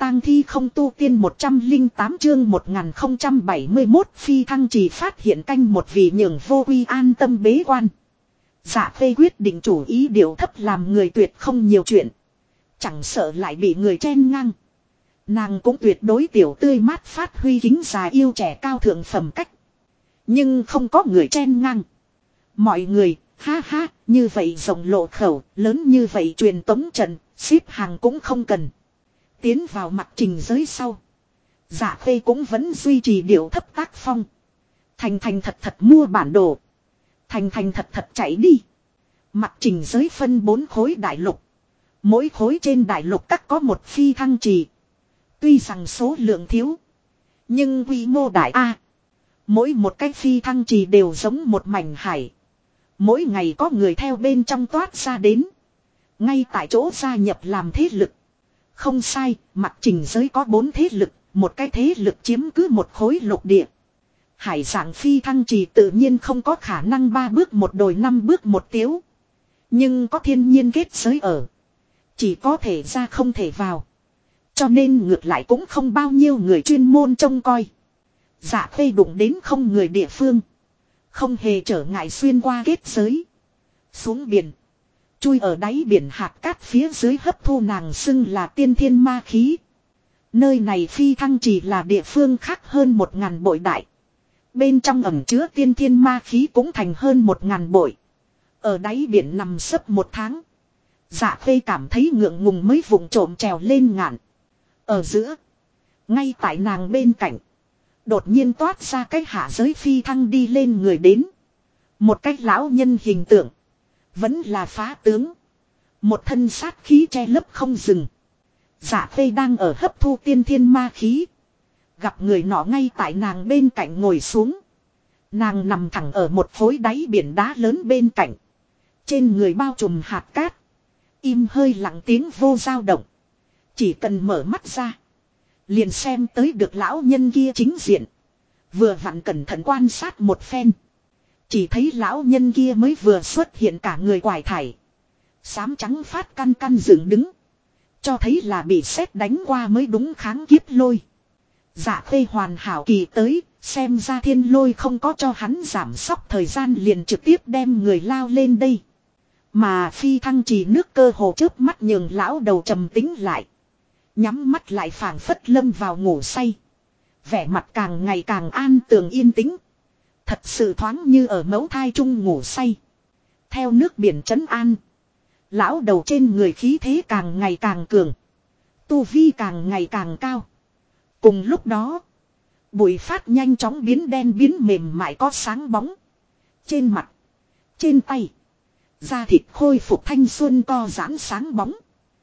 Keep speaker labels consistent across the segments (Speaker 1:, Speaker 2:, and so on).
Speaker 1: tang thi không tu tiên 108 chương 1071 phi thăng trì phát hiện canh một vì nhường vô quy an tâm bế quan. Dạ Khê quyết định chủ ý điều thấp làm người tuyệt không nhiều chuyện. Chẳng sợ lại bị người chen ngang. Nàng cũng tuyệt đối tiểu tươi mát phát huy kính già yêu trẻ cao thượng phẩm cách. Nhưng không có người chen ngang. Mọi người, ha ha, như vậy rộng lộ khẩu, lớn như vậy truyền tống trận, xếp hàng cũng không cần. Tiến vào mặt trình giới sau. Dạ Khê cũng vẫn duy trì điệu thấp tác phong. Thành thật thật mua bản đồ. Thành thật thật chạy đi. Mặt trình giới phân 4 khối đại lục. Mỗi khối trên đại lục các có một phi thăng trì. Tuy rằng số lượng thiếu. Nhưng quy mô đại A. Mỗi một cái phi thăng trì đều giống một mảnh hải. Mỗi ngày có người theo bên trong toát ra đến. Ngay tại chỗ gia nhập làm thế lực. Không sai, mặt trình giới có 4 thế lực. Một cái thế lực chiếm cứ một khối lục địa. Hải dạng phi thăng trì tự nhiên không có khả năng 3 bước một đồi 5 bước một tiếu. Nhưng có thiên nhiên kết giới ở. Chỉ có thể ra không thể vào. Cho nên ngược lại cũng không bao nhiêu người chuyên môn trông coi. Dạ Khê đụng đến không người địa phương. Không hề trở ngại xuyên qua kết giới. Xuống biển. Chui ở đáy biển hạt cát phía dưới hấp thu nàng xưng là tiên thiên ma khí. Nơi này phi thăng chỉ là địa phương khác hơn 1000 bội đại. Bên trong ẩn chứa tiên thiên ma khí cũng thành hơn 1000 bội. Ở đáy biển nằm sấp 1 tháng. Dạ Khê cảm thấy ngượng ngùng mới vụng trộm trèo lên ngạn. Ở giữa. Ngay tại nàng bên cạnh. Đột nhiên toát ra cái hạ giới phi thăng đi lên người đến. Một cách lão nhân hình tượng. Vẫn là phá tướng. Một thân sát khí che lấp không dừng. Dạ Khê đang ở hấp thu tiên thiên ma khí. Gặp người nọ ngay tại nàng bên cạnh ngồi xuống. Nàng nằm thẳng ở một khối đáy biển đá lớn bên cạnh. Trên người bao trùm hạt cát. Im hơi lặng tiếng vô dao động. Chỉ cần mở mắt ra. Liền xem tới được lão nhân kia chính diện. Vừa vặn cẩn thận quan sát một phen. Chỉ thấy lão nhân kia mới vừa xuất hiện cả người quải thải. Xám trắng phát căn căn dựng đứng. Cho thấy là bị sét đánh qua mới đúng kháng kiếp lôi. Dạ Khê hoàn hảo kỳ tới. Xem ra thiên lôi không có cho hắn giảm sốc thời gian liền trực tiếp đem người lao lên đây. Mà phi thăng trì nước cơ hồ chớp mắt nhường lão đầu trầm tính lại. Nhắm mắt lại phảng phất lâm vào ngủ say. Vẻ mặt càng ngày càng an tường yên tĩnh. Thật sự thoáng như ở mẫu thai trung ngủ say. Theo nước biển trấn an. Lão đầu trên người khí thế càng ngày càng cường. Tu vi càng ngày càng cao. Cùng lúc đó. Bụi phát nhanh chóng biến đen biến mềm mại có sáng bóng. Trên mặt. Trên tay. Da thịt khôi phục thanh xuân co giãn sáng bóng.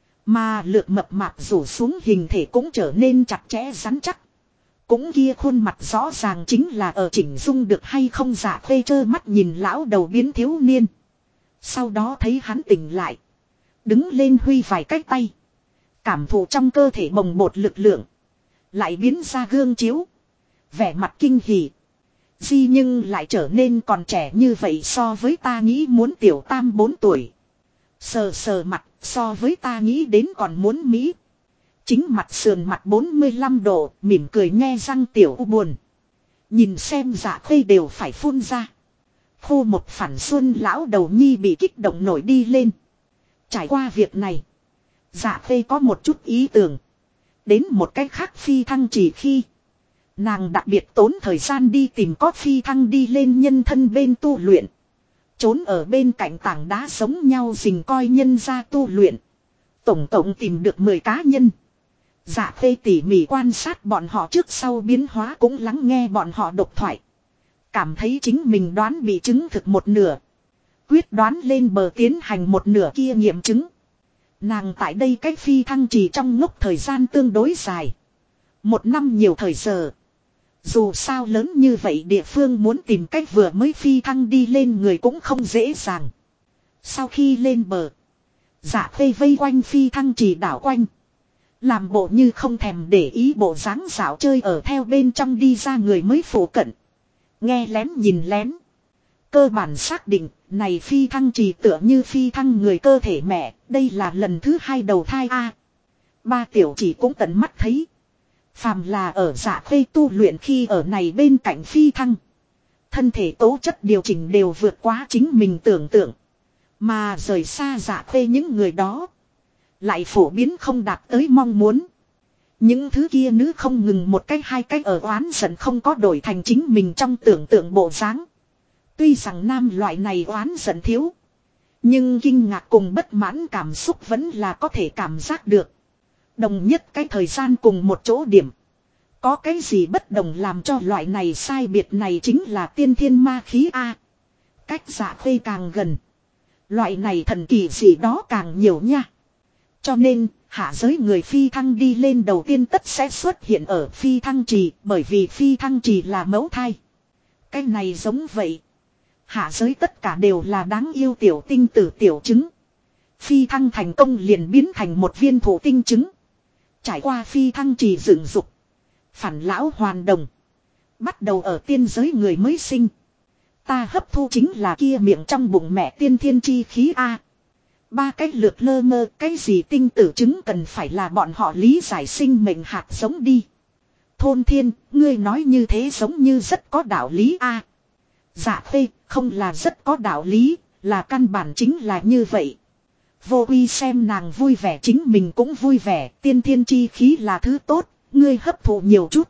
Speaker 1: Mà lược mập mạp rủ xuống hình thể cũng trở nên chặt chẽ rắn chắc. Cũng kia khuôn mặt rõ ràng chính là ở chỉnh dung được hay không. Dạ Khê trơ mắt nhìn lão đầu biến thiếu niên. Sau đó thấy hắn tỉnh lại. Đứng lên huy vài cái tay. Cảm thụ trong cơ thể bồng bột lực lượng. Lại biến ra gương chiếu. Vẻ mặt kinh hỉ. Di nhưng lại trở nên còn trẻ như vậy so với ta nghĩ muốn tiểu tam 4 tuổi. Sờ sờ mặt so với ta nghĩ đến còn muốn Mỹ. Chính mặt sườn mặt 45 độ mỉm cười nghe răng tiểu u buồn. Nhìn xem Dạ Khê đều phải phun ra. Khô một phản xuân lão đầu nhi bị kích động nổi đi lên. Trải qua việc này. Dạ Khê có một chút ý tưởng. Đến một cách khác phi thăng chỉ khi. Nàng đặc biệt tốn thời gian đi tìm có phi thăng đi lên nhân thân bên tu luyện. Trốn ở bên cạnh tảng đá giống nhau dình coi nhân ra tu luyện. Tổng cộng tìm được 10 cá nhân. Dạ Khê tỉ mỉ quan sát bọn họ trước sau biến hóa cũng lắng nghe bọn họ độc thoại. Cảm thấy chính mình đoán bị chứng thực một nửa. Quyết đoán lên bờ tiến hành một nửa kia nghiệm chứng. Nàng tại đây cách phi thăng chỉ trong ngốc thời gian tương đối dài. 1 năm nhiều thời giờ. Dù sao lớn như vậy địa phương muốn tìm cách vừa mới phi thăng đi lên người cũng không dễ dàng. Sau khi lên bờ. Dạ Khê vây quanh phi thăng chỉ đảo quanh. Làm bộ như không thèm để ý bộ dáng dạo chơi ở theo bên trong đi ra người mới phủ cận. Nghe lén nhìn lén. Cơ bản xác định này phi thăng chỉ tựa như phi thăng người cơ thể mẹ. Đây là lần thứ 2 đầu thai A. Ba tiểu chỉ cũng tận mắt thấy. Phàm là ở Dạ Khê tu luyện khi ở này bên cạnh phi thăng. Thân thể tố chất điều chỉnh đều vượt quá chính mình tưởng tượng. Mà rời xa Dạ Khê những người đó. Lại phổ biến không đạt tới mong muốn. Những thứ kia nữ không ngừng một cách hai cách ở oán giận không có đổi thành chính mình trong tưởng tượng bộ dáng. Tuy rằng nam loại này oán giận thiếu. Nhưng kinh ngạc cùng bất mãn cảm xúc vẫn là có thể cảm giác được. Đồng nhất cái thời gian cùng một chỗ điểm. Có cái gì bất đồng làm cho loại này sai biệt này chính là tiên thiên ma khí A. Cách Dạ Khê càng gần. Loại này thần kỳ gì đó càng nhiều nha. Cho nên, hạ giới người phi thăng đi lên đầu tiên tất sẽ xuất hiện ở phi thăng trì, bởi vì phi thăng trì là mẫu thai. Cái này giống vậy. Hạ giới tất cả đều là đáng yêu tiểu tinh tử tiểu trứng. Phi thăng thành công liền biến thành một viên thổ tinh trứng. Trải qua phi thăng trì dựng dục. Phản lão hoàn đồng. Bắt đầu ở tiên giới người mới sinh. Ta hấp thu chính là kia miệng trong bụng mẹ tiên thiên chi khí A. Ba cái lượt lơ mơ cái gì tinh tử trứng cần phải là bọn họ lý giải sinh mệnh hạt giống đi. Thôn Thiên, ngươi nói như thế giống như rất có đạo lý A. Dạ Khê, không là rất có đạo lý, là căn bản chính là như vậy. Vô Uy xem nàng vui vẻ chính mình cũng vui vẻ, tiên thiên chi khí là thứ tốt, ngươi hấp thụ nhiều chút.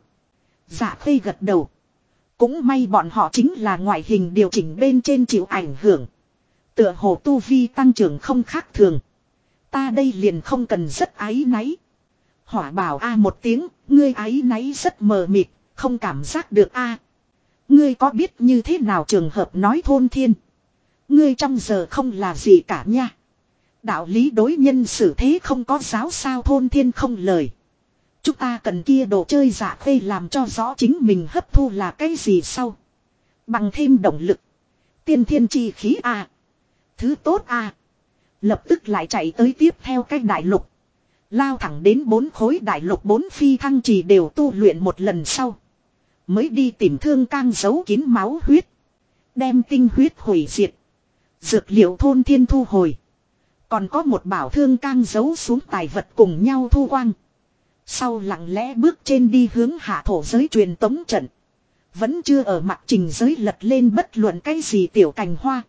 Speaker 1: Dạ Khê gật đầu. Cũng may bọn họ chính là ngoại hình điều chỉnh bên trên chịu ảnh hưởng. Tựa hồ tu vi tăng trưởng không khác thường. Ta đây liền không cần rất áy náy. Hỏa bảo A một tiếng, ngươi áy náy rất mờ mịt, không cảm giác được A. Ngươi có biết như thế nào trường hợp nói Thôn Thiên. Ngươi trong giờ không là gì cả nha. Đạo lý đối nhân xử thế không có giáo sao Thôn Thiên không lời. Chúng ta cần kia đồ chơi Dạ Khê làm cho rõ chính mình hấp thu là cái gì sau. Bằng thêm động lực. Tiên thiên chi khí A. Thứ tốt A. Lập tức lại chạy tới tiếp theo cái đại lục. Lao thẳng đến 4 khối đại lục 4 phi thăng trì đều tu luyện một lần sau. Mới đi tìm Thương Cang giấu kín máu huyết. Đem tinh huyết hủy diệt. Dược liệu Thôn Thiên thu hồi. Còn có một bảo Thương Cang giấu xuống tài vật cùng nhau thu quang. Sau lặng lẽ bước trên đi hướng hạ thổ giới truyền tống trận. Vẫn chưa ở mặt trình giới lật lên bất luận cái gì tiểu cành hoa.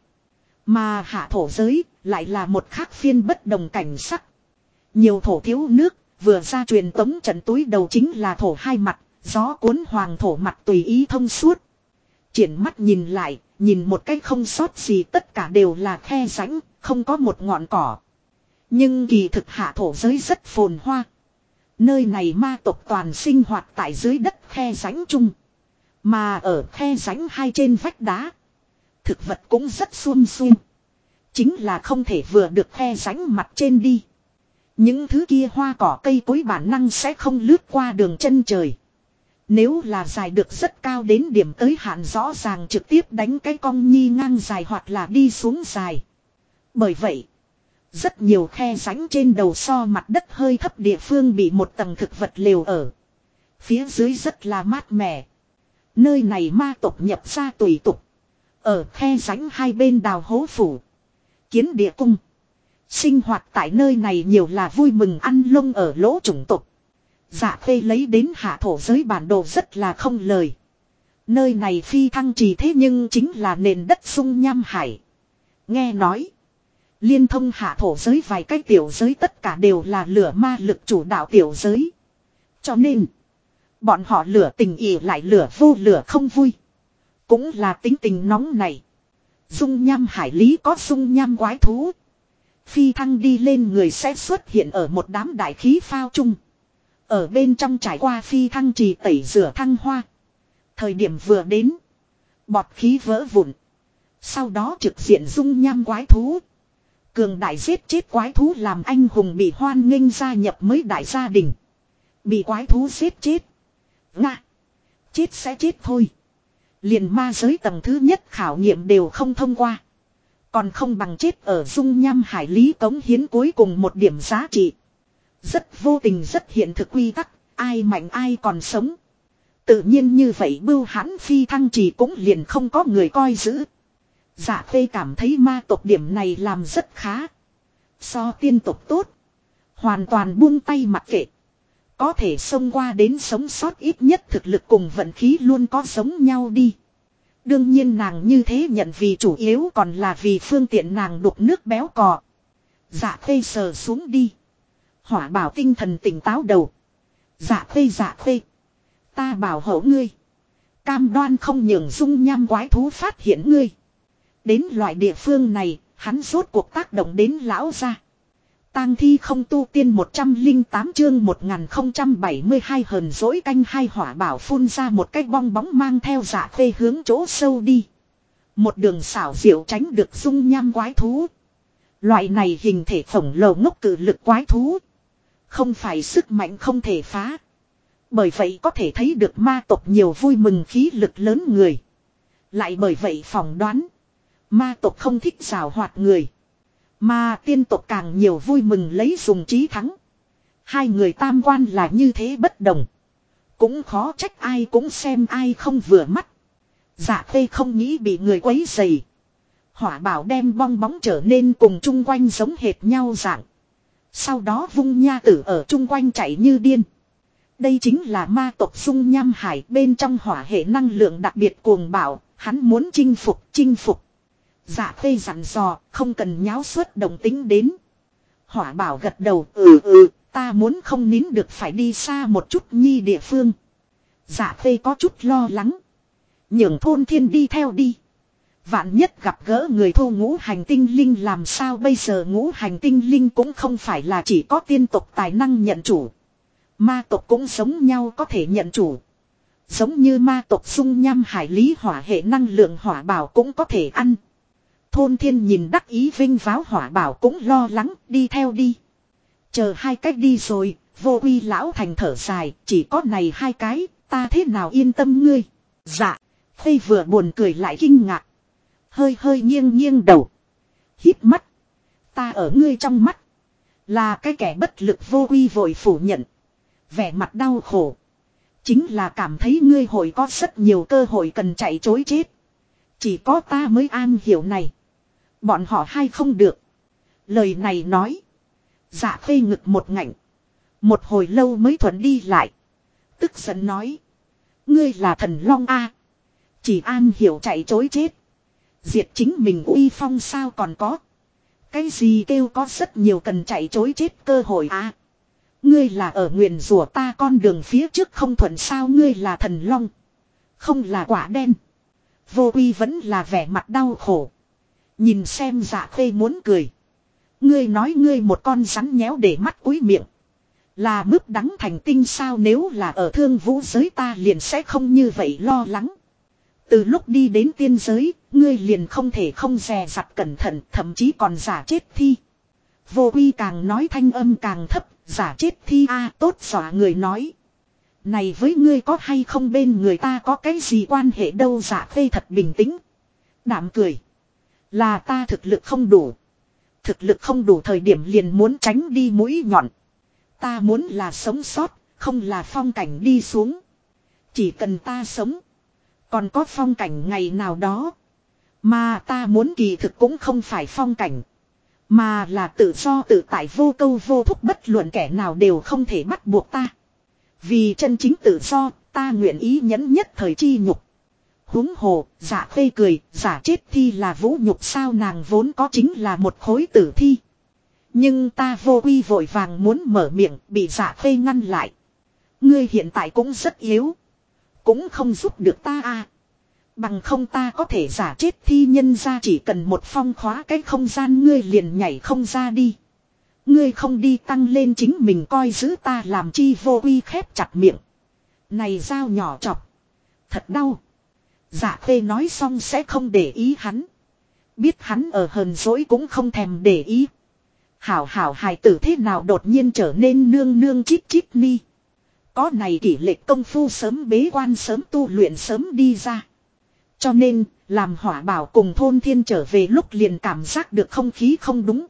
Speaker 1: Mà hạ thổ giới lại là một khác phiên bất đồng cảnh sắc. Nhiều thổ thiếu nước, vừa ra truyền tống trận túi đầu chính là thổ hai mặt, gió cuốn hoàng thổ mặt tùy ý thông suốt. Triển mắt nhìn lại, nhìn một cách không sót gì tất cả đều là khe rãnh, không có một ngọn cỏ. Nhưng kỳ thực hạ thổ giới rất phồn hoa. Nơi này ma tộc toàn sinh hoạt tại dưới đất khe rãnh chung. Mà ở khe rãnh hai trên vách đá. Thực vật cũng rất xuông xuông. Chính là không thể vừa được khe rãnh mặt trên đi. Những thứ kia hoa cỏ cây cối bản năng sẽ không lướt qua đường chân trời. Nếu là dài được rất cao đến điểm tới hạn rõ ràng trực tiếp đánh cái cong nhi ngang dài hoặc là đi xuống dài. Bởi vậy, rất nhiều khe rãnh trên đầu so mặt đất hơi thấp địa phương bị một tầng thực vật lều ở. Phía dưới rất là mát mẻ. Nơi này ma tộc nhập ra tùy tục. Ở khe rãnh hai bên đào hố phủ. Kiến địa cung. Sinh hoạt tại nơi này nhiều là vui mừng ăn lông ở lỗ chủng tục. Dạ Khê lấy đến hạ thổ giới bản đồ rất là không lời. Nơi này phi thăng trì thế nhưng chính là nền đất sung nham hải. Nghe nói. Liên thông hạ thổ giới vài cái tiểu giới tất cả đều là lửa ma lực chủ đạo tiểu giới. Cho nên. Bọn họ lửa tình ỉ lại lửa vô lửa không vui. Cũng là tính tình nóng này. Dung nham hải lý có dung nham quái thú. Phi thăng đi lên người sẽ xuất hiện ở một đám đại khí phao chung. Ở bên trong trải qua phi thăng trì tẩy rửa thăng hoa. Thời điểm vừa đến. Bọt khí vỡ vụn. Sau đó trực diện dung nham quái thú. Cường đại giết chết quái thú làm anh hùng bị hoan nghênh gia nhập mới đại gia đình. Bị quái thú giết chết. Ngạ. Chết sẽ chết thôi. Liền ma giới tầng thứ nhất khảo nghiệm đều không thông qua. Còn không bằng chết ở dung nham hải lý cống hiến cuối cùng một điểm giá trị. Rất vô tình rất hiện thực quy tắc, ai mạnh ai còn sống. Tự nhiên như vậy bưu hãn phi thăng trì cũng liền không có người coi giữ. Dạ Khê cảm thấy ma tộc điểm này làm rất khá. So tiên tộc tốt. Hoàn toàn buông tay mặc kệ. Có thể xông qua đến sống sót ít nhất thực lực cùng vận khí luôn có giống nhau đi. Đương nhiên nàng như thế nhận vì chủ yếu còn là vì phương tiện nàng đục nước béo cò. Dạ khê sờ xuống đi. Hỏa bảo tinh thần tỉnh táo đầu. Dạ khê. Ta bảo hộ ngươi. Cam đoan không nhường dung nham quái thú phát hiện ngươi. Đến loại địa phương này, hắn rốt cuộc tác động đến lão gia. Tang thi không tu tiên 108 chương 1072 hờn dỗi canh hai hỏa bảo phun ra một cái bong bóng mang theo dạ khê hướng chỗ sâu đi. Một đường xảo diệu tránh được dung nham quái thú. Loại này hình thể khổng lồ ngốc cự lực quái thú. Không phải sức mạnh không thể phá. Bởi vậy có thể thấy được ma tộc nhiều vui mừng khí lực lớn người. Lại bởi vậy phỏng đoán. Ma tộc không thích rào hoạt người. Mà tiên tộc càng nhiều vui mừng lấy dùng trí thắng. Hai người tam quan là như thế bất đồng. Cũng khó trách ai cũng xem ai không vừa mắt. Dạ khê không nghĩ bị người quấy rầy. Hỏa bảo đem bong bóng trở nên cùng chung quanh giống hệt nhau dạng. Sau đó vung nha tử ở chung quanh chạy như điên. Đây chính là ma tộc dung nham hải bên trong hỏa hệ năng lượng đặc biệt cuồng bạo. Hắn muốn chinh phục. Dạ khê dặn dò, không cần nháo suốt đồng tính đến. Hỏa bảo gật đầu, ta muốn không nín được phải đi xa một chút nhi địa phương. Dạ khê có chút lo lắng. Nhường thôn thiên đi theo đi. Vạn nhất gặp gỡ người thu ngũ hành tinh linh làm sao bây giờ ngũ hành tinh linh cũng không phải là chỉ có tiên tộc tài năng nhận chủ. Ma tộc cũng giống nhau có thể nhận chủ. Giống như ma tộc dung nham hải lý hỏa hệ năng lượng hỏa bảo cũng có thể ăn. Thôn thiên nhìn đắc ý vinh váo hỏa bảo cũng lo lắng đi theo đi. Chờ hai cách đi rồi, vô uy lão thành thở dài, chỉ có này hai cái, ta thế nào yên tâm ngươi. Dạ, Khê vừa buồn cười lại kinh ngạc. Hơi nghiêng đầu. Hít mắt. Ta ở ngươi trong mắt. Là cái kẻ bất lực vô uy vội phủ nhận. Vẻ mặt đau khổ. Chính là cảm thấy ngươi hội có rất nhiều cơ hội cần chạy chối chết. Chỉ có ta mới an hiểu này. Bọn họ hay không được. Lời này nói. Dạ Khê ngực một ngạnh. Một hồi lâu mới thuận đi lại. Tức giận nói. Ngươi là thần long a. Chỉ an hiểu chạy chối chết. Diệt chính mình uy phong sao còn có. Cái gì kêu có rất nhiều cần chạy chối chết cơ hội a. Ngươi là ở nguyền rủa ta con đường phía trước không thuận sao ngươi là thần long. Không là quả đen. Vô uy vẫn là vẻ mặt đau khổ. Nhìn xem Dạ Khê muốn cười. Ngươi nói ngươi một con rắn nhéo để mắt cúi miệng. Là mướp đắng thành tinh sao nếu là ở thương vũ giới ta liền sẽ không như vậy lo lắng. Từ lúc đi đến tiên giới, ngươi liền không thể không dè dặt cẩn thận, thậm chí còn giả chết thi. Vô uy càng nói thanh âm càng thấp, giả chết thi a tốt xỏa người nói. Này với ngươi có hay không bên người ta có cái gì quan hệ đâu. Dạ Khê thật bình tĩnh. Đạm cười. Là ta thực lực không đủ. Thực lực không đủ thời điểm liền muốn tránh đi mũi nhọn. Ta muốn là sống sót, không là phong cảnh đi xuống. Chỉ cần ta sống. Còn có phong cảnh ngày nào đó. Mà ta muốn kỳ thực cũng không phải phong cảnh. Mà là tự do tự tại vô câu vô thúc bất luận kẻ nào đều không thể bắt buộc ta. Vì chân chính tự do, ta nguyện ý nhẫn nhất thời chi nhục. Huống hồ, Dạ Khê cười, giả chết thi là vũ nhục sao nàng vốn có chính là một khối tử thi. Nhưng ta vô uy vội vàng muốn mở miệng, bị Dạ Khê ngăn lại. Ngươi hiện tại cũng rất yếu. Cũng không giúp được ta à. Bằng không ta có thể giả chết thi nhân ra chỉ cần một phong khóa cái không gian ngươi liền nhảy không ra đi. Ngươi không đi tăng lên chính mình coi giữ ta làm chi. Vô uy khép chặt miệng. Này dao nhỏ chọc. Thật đau. Dạ Khê nói xong sẽ không để ý hắn. Biết hắn ở hờn dỗi cũng không thèm để ý. Hảo hài tử thế nào đột nhiên trở nên nương chít ni. Có này kỷ lệch công phu sớm bế quan sớm tu luyện sớm đi ra. Cho nên, làm hỏa bảo cùng thôn thiên trở về lúc liền cảm giác được không khí không đúng.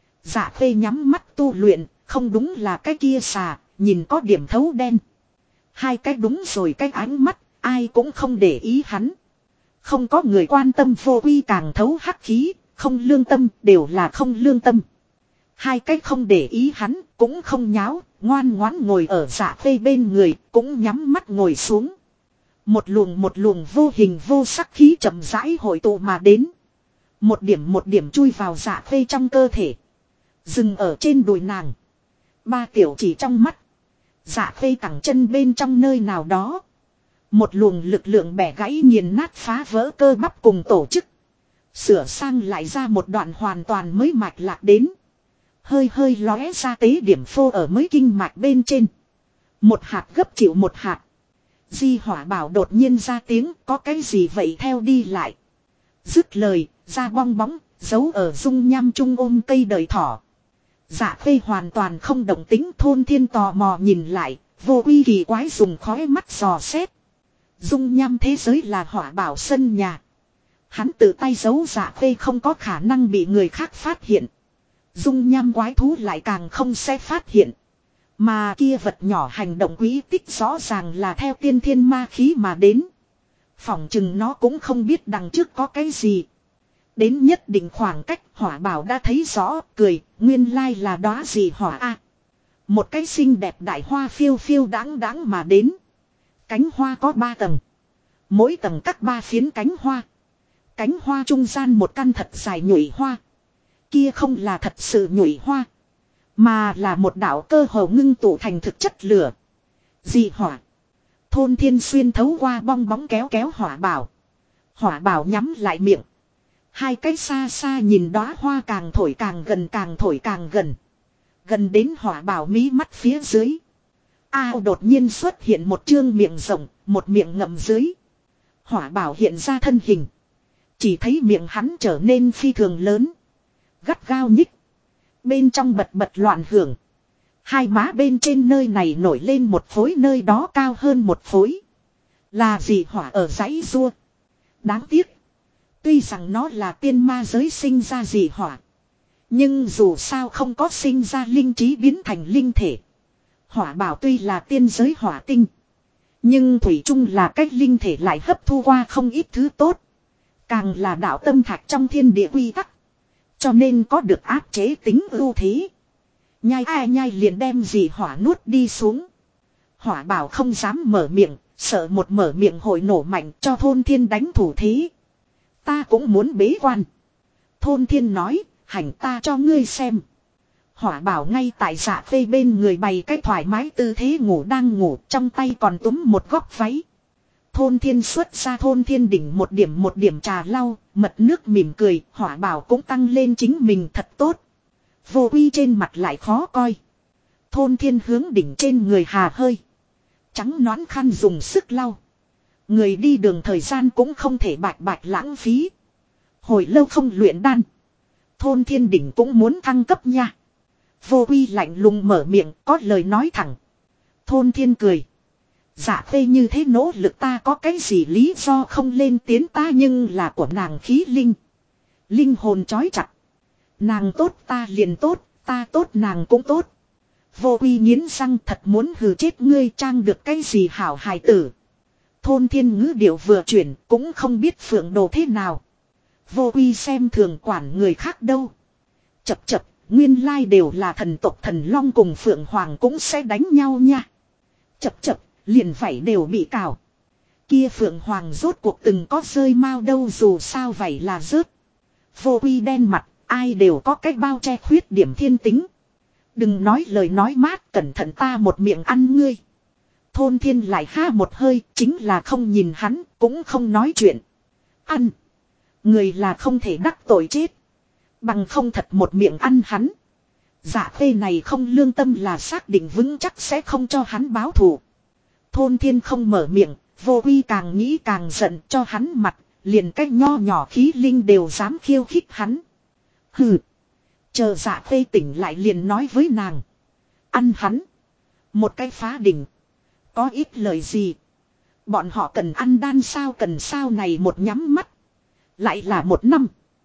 Speaker 1: Dạ Khê nhắm mắt tu luyện, không đúng là cái kia xà, nhìn có điểm thấu đen. Hai cái đúng rồi cái ánh mắt, ai cũng không để ý hắn. Không có người quan tâm vô uy càng thấu hắc khí, không lương tâm đều là không lương tâm. Hai cái không để ý hắn, cũng không nháo, ngoan ngoãn ngồi ở Dạ Phê bên người, cũng nhắm mắt ngồi xuống. Một luồng vô hình vô sắc khí chậm rãi hội tụ mà đến. Một điểm chui vào Dạ Phê trong cơ thể. Dừng ở trên đùi nàng. Ba tiểu chỉ trong mắt. Dạ Phê cẳng chân bên trong nơi nào đó. Một luồng lực lượng bẻ gãy nghiền nát phá vỡ cơ bắp cùng tổ chức. Sửa sang lại ra một đoạn hoàn toàn mới mạch lạc đến. Hơi hơi lóe ra tế điểm phô ở mới kinh mạch bên trên. Một hạt gấp chịu một hạt. Di Hỏa Bảo đột nhiên ra tiếng, có cái gì vậy theo đi lại. Dứt lời, ra bong bóng, giấu ở dung nham trung ôm cây đời thỏ. Dạ Phê hoàn toàn không động tính. Thôn Thiên tò mò nhìn lại, vô quy kỳ quái dùng khói mắt dò xét. Dung nham thế giới là Hỏa Bảo sân nhà. Hắn tự tay giấu Dạ Phê không có khả năng bị người khác phát hiện. Dung nham quái thú lại càng không sẽ phát hiện. Mà kia vật nhỏ hành động quý tích rõ ràng là theo tiên thiên ma khí mà đến. Phỏng chừng nó cũng không biết đằng trước có cái gì. Đến nhất định khoảng cách Hỏa Bảo đã thấy rõ, cười, nguyên lai là đóa gì hỏa a. Một cái xinh đẹp đại hoa phiêu phiêu đáng đáng mà đến. Cánh hoa có 3 tầng. Mỗi tầng cắt 3 phiến cánh hoa. Cánh hoa trung gian một căn thật dài nhụy hoa. Kia không là thật sự nhụy hoa. Mà là một đạo cơ hồ ngưng tụ thành thực chất lửa. Dị hỏa. Thôn Thiên xuyên thấu qua bong bóng kéo kéo Hỏa Bảo. Hỏa Bảo nhắm lại miệng. Hai cái xa xa nhìn đóa hoa càng thổi càng gần. Gần đến Hỏa Bảo mí mắt phía dưới. Đột nhiên xuất hiện một trương miệng rộng, một miệng ngậm dưới. Hỏa Bảo hiện ra thân hình. Chỉ thấy miệng hắn trở nên phi thường lớn. Gắt gao nhích. Bên trong bật bật loạn hưởng. Hai má bên trên nơi này nổi lên một phối, nơi đó cao hơn một phối. Là dị hỏa ở dãy rua. Đáng tiếc. Tuy rằng nó là tiên ma giới sinh ra dị hỏa. Nhưng dù sao không có sinh ra linh trí biến thành linh thể. Hỏa Bảo tuy là tiên giới hỏa tinh. Nhưng thủy chung là cách linh thể lại hấp thu qua không ít thứ tốt. Càng là đạo tâm thạch trong thiên địa quy tắc. Cho nên có được áp chế tính ưu thế. Nhai ai nhai liền đem dị hỏa nuốt đi xuống. Hỏa Bảo không dám mở miệng, sợ một mở miệng hội nổ mạnh cho Thôn Thiên đánh thủ thế. Ta cũng muốn bế quan. Thôn Thiên nói, hành ta cho ngươi xem. Hỏa Bảo ngay tại Dạ Phê bên người bày cái thoải mái tư thế ngủ đang ngủ, trong tay còn túm một góc váy. Thôn Thiên xuất ra Thôn Thiên đỉnh một điểm trà lau, mật nước mỉm cười, Hỏa Bảo cũng tăng lên chính mình thật tốt. Vô Uy trên mặt lại khó coi. Thôn Thiên hướng đỉnh trên người hà hơi. Trắng nõn khăn dùng sức lau. Người đi đường thời gian cũng không thể bạch bạch lãng phí. Hồi lâu không luyện đan. Thôn Thiên đỉnh cũng muốn thăng cấp nha. Vô Uy lạnh lùng mở miệng, có lời nói thẳng. Thôn Thiên cười. Dạ Phê như thế nỗ lực ta có cái gì lý do không lên tiến ta, nhưng là của nàng khí linh. Linh hồn trói chặt. Nàng tốt ta liền tốt, ta tốt nàng cũng tốt. Vô Uy nghiến răng thật muốn hừ chết ngươi, trang được cái gì hảo hài tử. Thôn Thiên ngữ điệu vừa chuyển cũng không biết phượng đồ thế nào. Vô Uy xem thường quản người khác đâu. Chập chập, nguyên lai đều là thần tộc Thần Long cùng Phượng Hoàng cũng sẽ đánh nhau nha. Chập chập, liền vảy đều bị cào. Kia Phượng Hoàng rốt cuộc từng có rơi mau đâu, dù sao vảy là rớt. Vô Uy đen mặt, ai đều có cách bao che khuyết điểm thiên tính. Đừng nói lời nói mát, cẩn thận ta một miệng ăn ngươi. Thôn Thiên lại ha một hơi, chính là không nhìn hắn, cũng không nói chuyện. Ăn. Người là không thể đắc tội chết. Bằng không thật một miệng ăn hắn. Dạ Phê này không lương tâm là xác định vững chắc sẽ không cho hắn báo thù. Thôn Thiên không mở miệng, Vô Uy càng nghĩ càng giận, cho hắn mặt, liền cái nho nhỏ khí linh đều dám khiêu khích hắn. Hừ. Chờ Dạ Phê tỉnh lại liền nói với nàng. Ăn hắn. Một cái phá đỉnh. Có ít lời gì. Bọn họ cần ăn đan sao, cần sao này một nhắm mắt. Lại là một năm.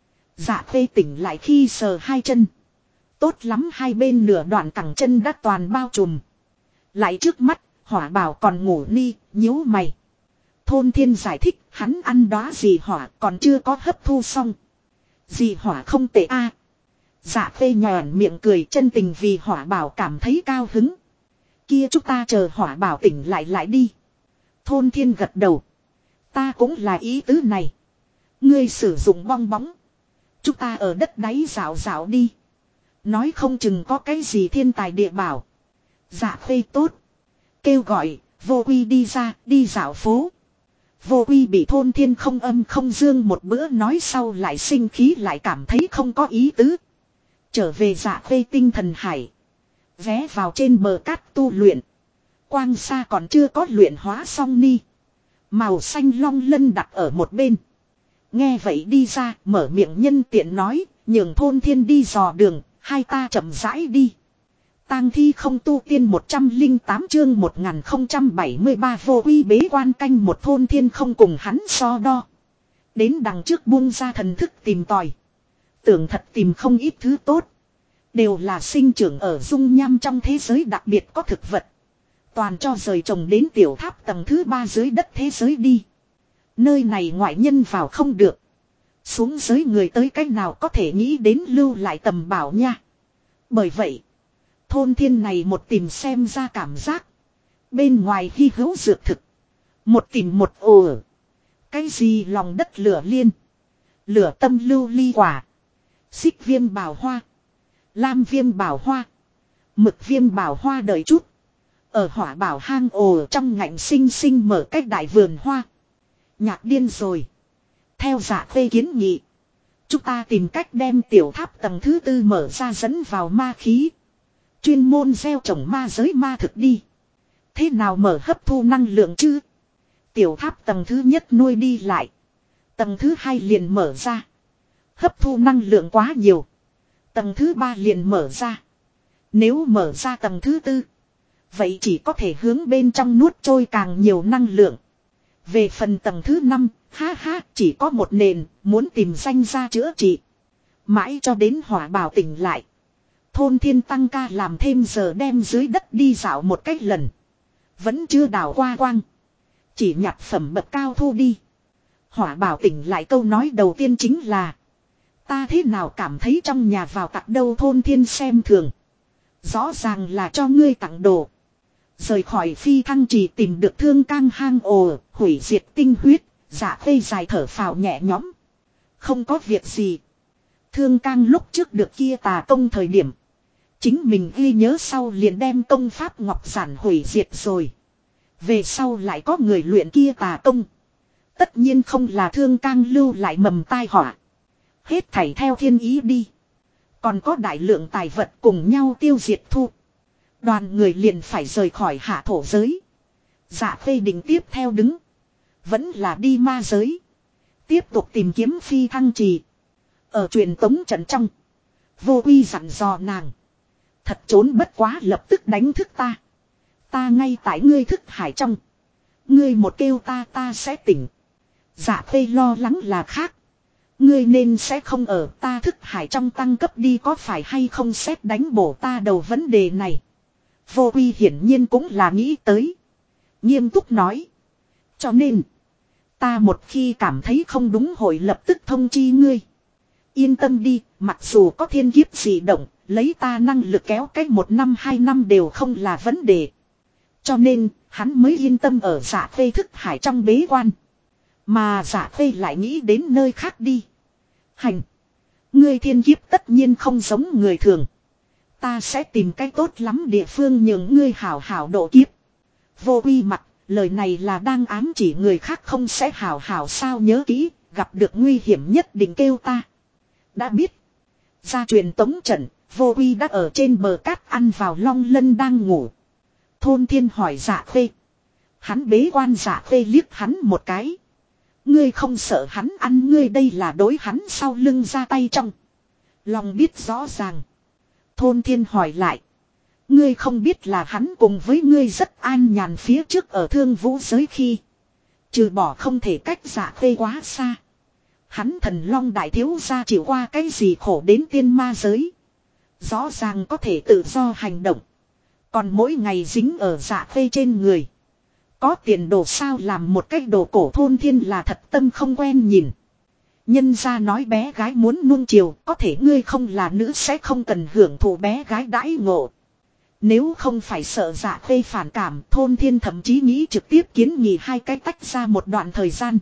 Speaker 1: Dạ Phê tỉnh lại khi sờ hai chân. Tốt lắm, hai bên nửa đoạn cẳng chân đã toàn bao trùm. Lại trước mắt, Hỏa Bảo còn ngủ ni, nhíu mày. Thôn Thiên giải thích, hắn ăn đóa dị hỏa còn chưa có hấp thu xong. Dị hỏa không tệ a. Dạ Khê nhòn miệng cười, chân tình vì Hỏa Bảo cảm thấy cao hứng. Kia chúng ta chờ Hỏa Bảo tỉnh lại đi. Thôn Thiên gật đầu. Ta cũng là ý tứ này. Ngươi sử dụng bong bóng. Chúng ta ở đất đáy dạo dạo đi. Nói không chừng có cái gì thiên tài địa bảo. Dạ Khê tốt. Kêu gọi, Vô Quy đi ra, đi dạo phố. Vô Quy bị Thôn Thiên không âm không dương một bữa nói sau lại sinh khí, lại cảm thấy không có ý tứ. Trở về Dạ Khê tinh thần hải. Vé vào trên bờ cát tu luyện. Quang sa còn chưa có luyện hóa xong ni. Màu xanh long lân đặt ở một bên. Nghe vậy đi ra, mở miệng nhân tiện nói, nhường Thôn Thiên đi dò đường, hai ta chậm rãi đi. Tang thi không tu tiên 108 chương 1073 Vô Quy bế quan canh một. Thôn Thiên không cùng hắn so đo. Đến đằng trước buông ra thần thức tìm tòi. Tưởng thật tìm không ít thứ tốt. Đều là sinh trưởng ở dung nham trong thế giới đặc biệt có thực vật. Toàn cho rời trồng đến tiểu tháp tầng thứ 3 dưới đất thế giới đi. Nơi này ngoại nhân vào không được. Xuống giới người tới cách nào có thể nghĩ đến lưu lại tầm bảo nha. Bởi vậy, Thôn Thiên này một tìm xem ra cảm giác. Bên ngoài hy hữu dược thực. Một tìm một ồ. Cái gì lòng đất lửa liên. Lửa tâm lưu ly quả. Xích viêm bảo hoa. Lam viêm bảo hoa. Mực viêm bảo hoa đợi chút. Ở Hỏa Bảo hang ồ trong ngạnh sinh sinh mở cách đại vườn hoa. Nhạc điên rồi. Theo Dạ Khê kiến nghị. Chúng ta tìm cách đem tiểu tháp tầng thứ 4 mở ra dẫn vào ma khí. Chuyên môn gieo trồng ma giới ma thực đi. Thế nào mở hấp thu năng lượng chứ? Tiểu tháp tầng thứ nhất nuôi đi lại. Tầng thứ 2 liền mở ra. Hấp thu năng lượng quá nhiều. Tầng thứ 3 liền mở ra. Nếu mở ra tầng thứ 4. Vậy chỉ có thể hướng bên trong nuốt trôi càng nhiều năng lượng. Về phần tầng thứ 5, ha ha, chỉ có một nền, muốn tìm danh ra chữa trị. Mãi cho đến Hỏa Bảo tỉnh lại. Thôn Thiên tăng ca làm thêm giờ đem dưới đất đi dạo một cách lần. Vẫn chưa đào qua quang. Chỉ nhặt phẩm bậc cao thu đi. Hỏa Bảo tỉnh lại câu nói đầu tiên chính là: ta thế nào cảm thấy trong nhà vào tặng đâu. Thôn Thiên xem thường. Rõ ràng là cho ngươi tặng đồ. Rời khỏi phi thăng trì tìm được Thương Cang hang ồ, hủy diệt tinh huyết. Dạ Khê dài thở phào nhẹ nhõm. Không có việc gì. Thương Cang lúc trước được kia tà công thời điểm. Chính mình ghi nhớ sau liền đem công pháp ngọc giản hủy diệt rồi. Về sau lại có người luyện kia tà công. Tất nhiên không là Thương Cang lưu lại mầm tai họa. Hết thảy theo thiên ý đi. Còn có đại lượng tài vật cùng nhau tiêu diệt thu. Đoàn người liền phải rời khỏi hạ thổ giới. Dạ Khê định tiếp theo đứng. Vẫn là đi ma giới. Tiếp tục tìm kiếm phi thăng trì. Ở truyền tống trận trong. Vô Quy dặn dò nàng. Thật trốn bất quá lập tức đánh thức ta. Ta ngay tại ngươi thức hải trong. Ngươi một kêu ta sẽ tỉnh. Dạ Khê lo lắng là khác. Ngươi nên sẽ không ở ta thức hải trong tăng cấp đi, có phải hay không xét đánh bổ ta đầu vấn đề này. Vô Quy hiển nhiên cũng là nghĩ tới. Nghiêm túc nói. Cho nên. Ta một khi cảm thấy không đúng hội lập tức thông chi ngươi. Yên tâm đi, mặc dù có thiên kiếp gì động, lấy ta năng lực kéo cách 1 năm 2 năm đều không là vấn đề. Cho nên, hắn mới yên tâm ở Dạ Khê thức hải trong bế quan. Mà Dạ Khê lại nghĩ đến nơi khác đi. Hành. Ngươi thiên kiếp tất nhiên không giống người thường. Ta sẽ tìm cách tốt lắm địa phương nhường ngươi hảo hảo độ kiếp. Vô Quy mặt, lời này là đang ám chỉ người khác không sẽ hảo hảo sao, nhớ kỹ, gặp được nguy hiểm nhất định kêu ta. Đã biết. Ra truyền tống trận, Vô Quy đã ở trên bờ cát ăn vào long lân đang ngủ. Thôn Thiên hỏi Dạ Khê. Hắn bế quan. Dạ Khê liếc hắn một cái. Ngươi không sợ hắn ăn ngươi, đây là đối hắn sau lưng ra tay trong. Lòng biết rõ ràng. Thôn Thiên hỏi lại. Ngươi không biết là hắn cùng với ngươi rất an nhàn phía trước ở Thương Vũ giới khi. Trừ bỏ không thể cách Dạ Khê quá xa. Hắn Thần Long đại thiếu gia chịu qua cái gì khổ đến tiên ma giới. Rõ ràng có thể tự do hành động. Còn mỗi ngày dính ở Dạ Khê trên người. Có tiền đồ sao làm một cách đồ cổ. Thôn Thiên là thật tâm không quen nhìn. Nhân gia nói bé gái muốn nuông chiều, có thể ngươi không là nữ sẽ không cần hưởng thụ bé gái đãi ngộ. Nếu không phải sợ Dạ Khê phản cảm, Thôn Thiên thậm chí nghĩ trực tiếp kiến nghị hai cái tách ra một đoạn thời gian.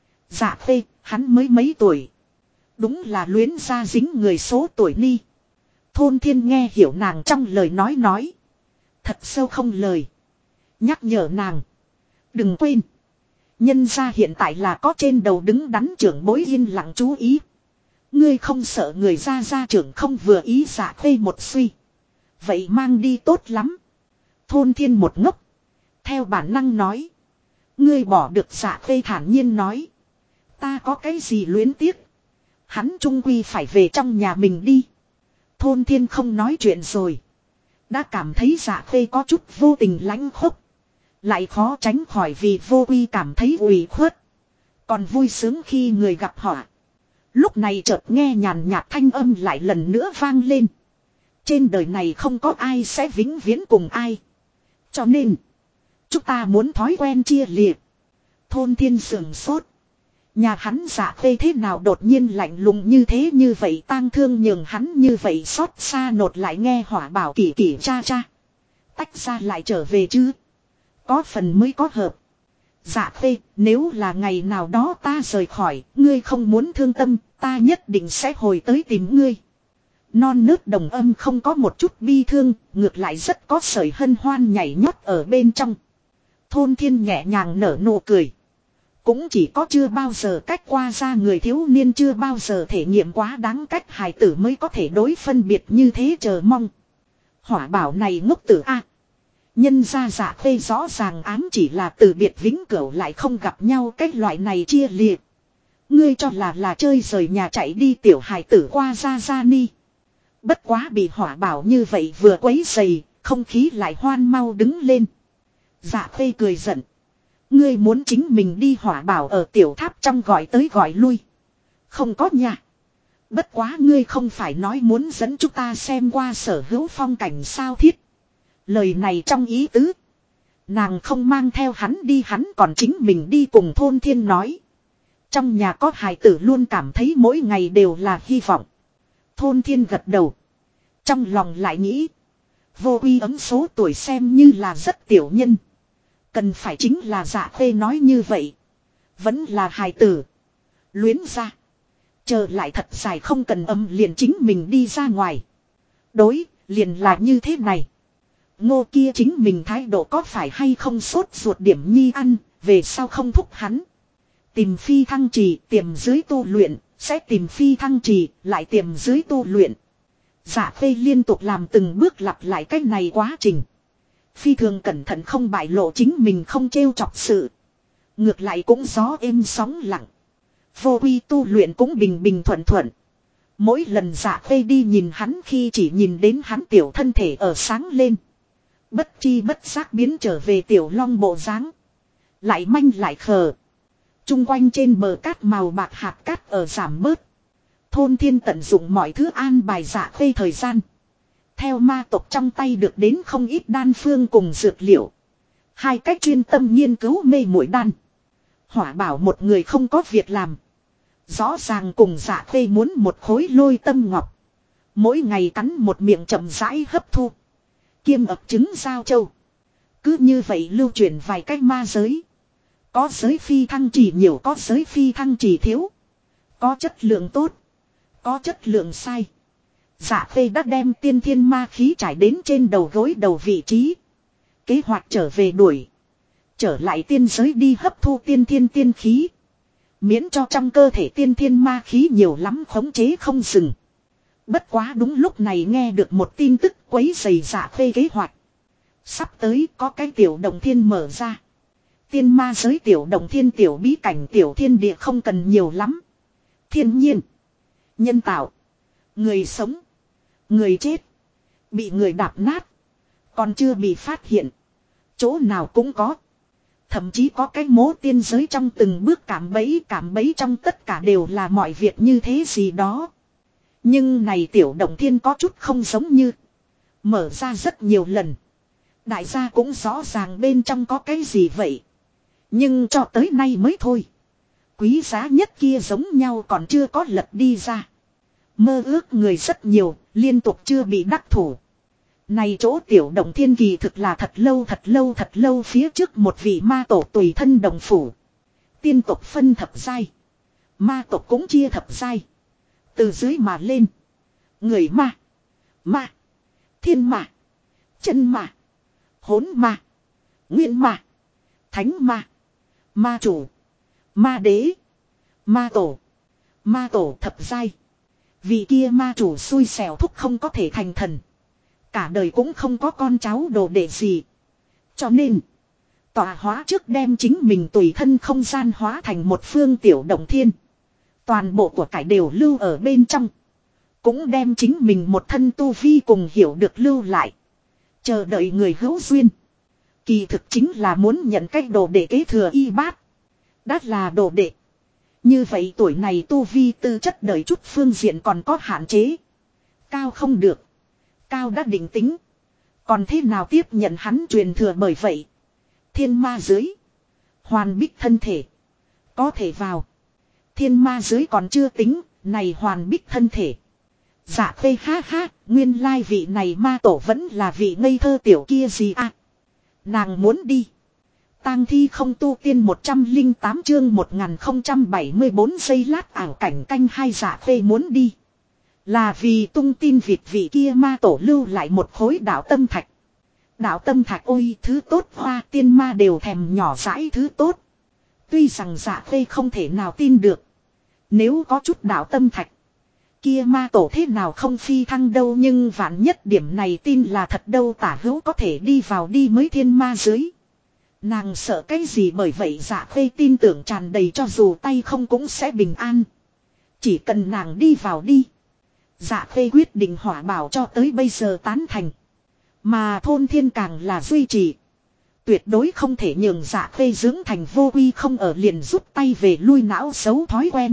Speaker 1: Dạ Khê, hắn mới mấy tuổi. Đúng là luyến ra dính người số tuổi ni. Thôn Thiên nghe hiểu nàng trong lời nói. Thật sâu không lời. Nhắc nhở nàng. Đừng quên. Nhân gia hiện tại là có trên đầu đứng đắn trưởng bối yên lặng chú ý. Ngươi không sợ người gia trưởng không vừa ý. Dạ Khê một suy. Vậy mang đi tốt lắm. Thôn Thiên một ngốc. Theo bản năng nói. Ngươi bỏ được. Dạ Khê thản nhiên nói. Ta có cái gì luyến tiếc. Hắn trung quy phải về trong nhà mình đi. Thôn Thiên không nói chuyện rồi. Đã cảm thấy Dạ Khê có chút vô tình lãnh khốc. Lại khó tránh khỏi vì vô quy cảm thấy ủy khuất. Còn vui sướng khi người gặp họa. Lúc này chợt nghe nhàn nhạt thanh âm lại lần nữa vang lên. Trên đời này không có ai sẽ vĩnh viễn cùng ai. Cho nên. Chúng ta muốn thói quen chia liệt. Thôn Thiên sườn sốt. Nhà hắn Dạ Khê thế nào đột nhiên lạnh lùng như vậy tang thương nhường hắn như vậy xót xa nột lại nghe Hỏa Bảo kỳ kỳ cha. Tách ra lại trở về chứ. Có phần mới có hợp. Dạ Khê, nếu là ngày nào đó ta rời khỏi, ngươi không muốn thương tâm, ta nhất định sẽ hồi tới tìm ngươi. Non nớt đồng âm không có một chút bi thương, ngược lại rất có sợi hân hoan nhảy nhót ở bên trong. Thôn Thiên nhẹ nhàng nở nụ cười. Cũng chỉ có chưa bao giờ cách qua ra người thiếu niên chưa bao giờ thể nghiệm quá đáng cách hài tử mới có thể đối phân biệt như thế chờ mong. Hỏa Bảo này ngốc tử a. Nhân ra Dạ Khê rõ ràng ám chỉ là từ biệt vĩnh cửu lại không gặp nhau cách loại này chia liệt. Ngươi cho là chơi rời nhà chạy đi tiểu hài tử qua ra ni. Bất quá bị Hỏa Bảo như vậy vừa quấy dày, không khí lại hoan mau đứng lên. Dạ Khê cười giận. Ngươi muốn chính mình đi. Hỏa Bảo ở tiểu tháp trong gọi tới gọi lui. Không có nhà. Bất quá ngươi không phải nói muốn dẫn chúng ta xem qua sở hữu phong cảnh sao thiết. Lời này trong ý tứ. Nàng không mang theo hắn đi hắn còn chính mình đi cùng Thôn Thiên nói. Trong nhà có hài tử luôn cảm thấy mỗi ngày đều là hy vọng. Thôn Thiên gật đầu. Trong lòng lại nghĩ. Vô Uy ấm số tuổi xem như là rất tiểu nhân. Cần phải chính là Dạ Khê nói như vậy. Vẫn là hài tử. Luyến ra. Chờ lại thật dài không cần âm liền chính mình đi ra ngoài. Đối, liền là như thế này. Ngô kia chính mình thái độ có phải hay không sốt ruột điểm nhi ăn, về sau không thúc hắn. Tìm phi thăng trì, tìm dưới tu luyện, sẽ tìm phi thăng trì, lại tìm dưới tu luyện. Dạ Khê liên tục làm từng bước lặp lại cách này quá trình. Phi thường cẩn thận không bại lộ chính mình không trêu chọc sự. Ngược lại cũng gió êm sóng lặng. Vô Uy tu luyện cũng bình bình thuận thuận. Mỗi lần Dạ Khê đi nhìn hắn khi chỉ nhìn đến hắn tiểu thân thể ở sáng lên. Bất chi bất giác biến trở về tiểu long bộ dáng. Lại manh lại khờ. Trung quanh trên bờ cát màu bạc hạt cát ở giảm bớt. Thôn Thiên tận dụng mọi thứ an bài Dạ Khê thời gian. Theo ma tộc trong tay được đến không ít đan phương cùng dược liệu. Hai cách chuyên tâm nghiên cứu mê muội đan. Hỏa Bảo một người không có việc làm. Rõ ràng cùng Dạ Khê muốn một khối lôi tâm ngọc. Mỗi ngày cắn một miệng chậm rãi hấp thu. Kiêm ập trứng giao châu. Cứ như vậy lưu truyền vài cách ma giới. Có giới phi thăng trì nhiều, có giới phi thăng trì thiếu. Có chất lượng tốt, có chất lượng sai. Dạ Khê đã đem tiên thiên ma khí trải đến trên đầu gối đầu vị trí. Kế hoạch trở về đuổi. Trở lại tiên giới đi hấp thu tiên thiên tiên khí. Miễn cho trong cơ thể tiên thiên ma khí nhiều lắm khống chế không dừng. Bất quá đúng lúc này nghe được một tin tức quấy rầy Dạ Khê kế hoạch. Sắp tới có cái tiểu động thiên mở ra. Tiên ma giới tiểu động thiên tiểu bí cảnh tiểu thiên địa không cần nhiều lắm. Thiên nhiên. Nhân tạo. Người sống. Người chết. Bị người đạp nát. Còn chưa bị phát hiện. Chỗ nào cũng có. Thậm chí có cái mố tiên giới trong từng bước cảm bẫy trong tất cả đều là mọi việc như thế gì đó. Nhưng này tiểu động thiên có chút không giống như. Mở ra rất nhiều lần. Đại gia cũng rõ ràng bên trong có cái gì vậy. Nhưng cho tới nay mới thôi. Quý giá nhất kia giống nhau còn chưa có lật đi ra. Mơ ước người rất nhiều, liên tục chưa bị đắc thủ. Này chỗ tiểu động thiên kỳ thực là thật lâu phía trước một vị ma tổ tùy thân đồng phủ. Tiên tộc phân thập giai. Ma tộc cũng chia thập giai. Từ dưới mà lên. Người ma. Ma. Thiên ma. Chân ma. Hỗn ma. Nguyên ma. Thánh ma. Ma chủ. Ma đế. Ma tổ. Ma tổ thập giai. Vì kia ma chủ xui xẻo thúc không có thể thành thần. Cả đời cũng không có con cháu đồ đệ gì. Cho nên. Tọa hóa trước đem chính mình tùy thân không gian hóa thành một phương tiểu động thiên. Toàn bộ của cải đều lưu ở bên trong. Cũng đem chính mình một thân tu vi cùng hiểu được lưu lại. Chờ đợi người hữu duyên. Kỳ thực chính là muốn nhận cách đồ đệ kế thừa y bát. Đã là đồ đệ. Như vậy tuổi này tu vi tư chất đời chút phương diện còn có hạn chế. Cao không được. Cao đã định tính. Còn thế nào tiếp nhận hắn truyền thừa bởi vậy. Thiên ma dưới. Hoàn bích thân thể. Có thể vào. Thiên ma dưới còn chưa tính. Này hoàn bích thân thể. Dạ phê ha ha. Nguyên lai vị này ma tổ vẫn là vị ngây thơ tiểu kia gì à. Nàng muốn đi. Tang thi không tu tiên 108 chương 1074 giây lát ảo cảnh canh hai dạ phê muốn đi. Là vì tung tin việc vị kia ma tổ lưu lại một khối đạo tâm thạch. Đạo tâm thạch ôi thứ tốt hoa tiên ma đều thèm nhỏ dãi thứ tốt. Tuy rằng dạ phê không thể nào tin được. Nếu có chút đạo tâm thạch. Kia ma tổ thế nào không phi thăng đâu nhưng vạn nhất điểm này tin là thật đâu tả hữu có thể đi vào đi mới thiên ma dưới. Nàng sợ cái gì bởi vậy dạ phê tin tưởng tràn đầy cho dù tay không cũng sẽ bình an. Chỉ cần nàng đi vào đi. Dạ phê quyết định hỏa bảo cho tới bây giờ tán thành. Mà thôn thiên càng là duy trì. Tuyệt đối không thể nhường dạ phê dưỡng thành vô quy không ở liền rút tay về lui não xấu thói quen.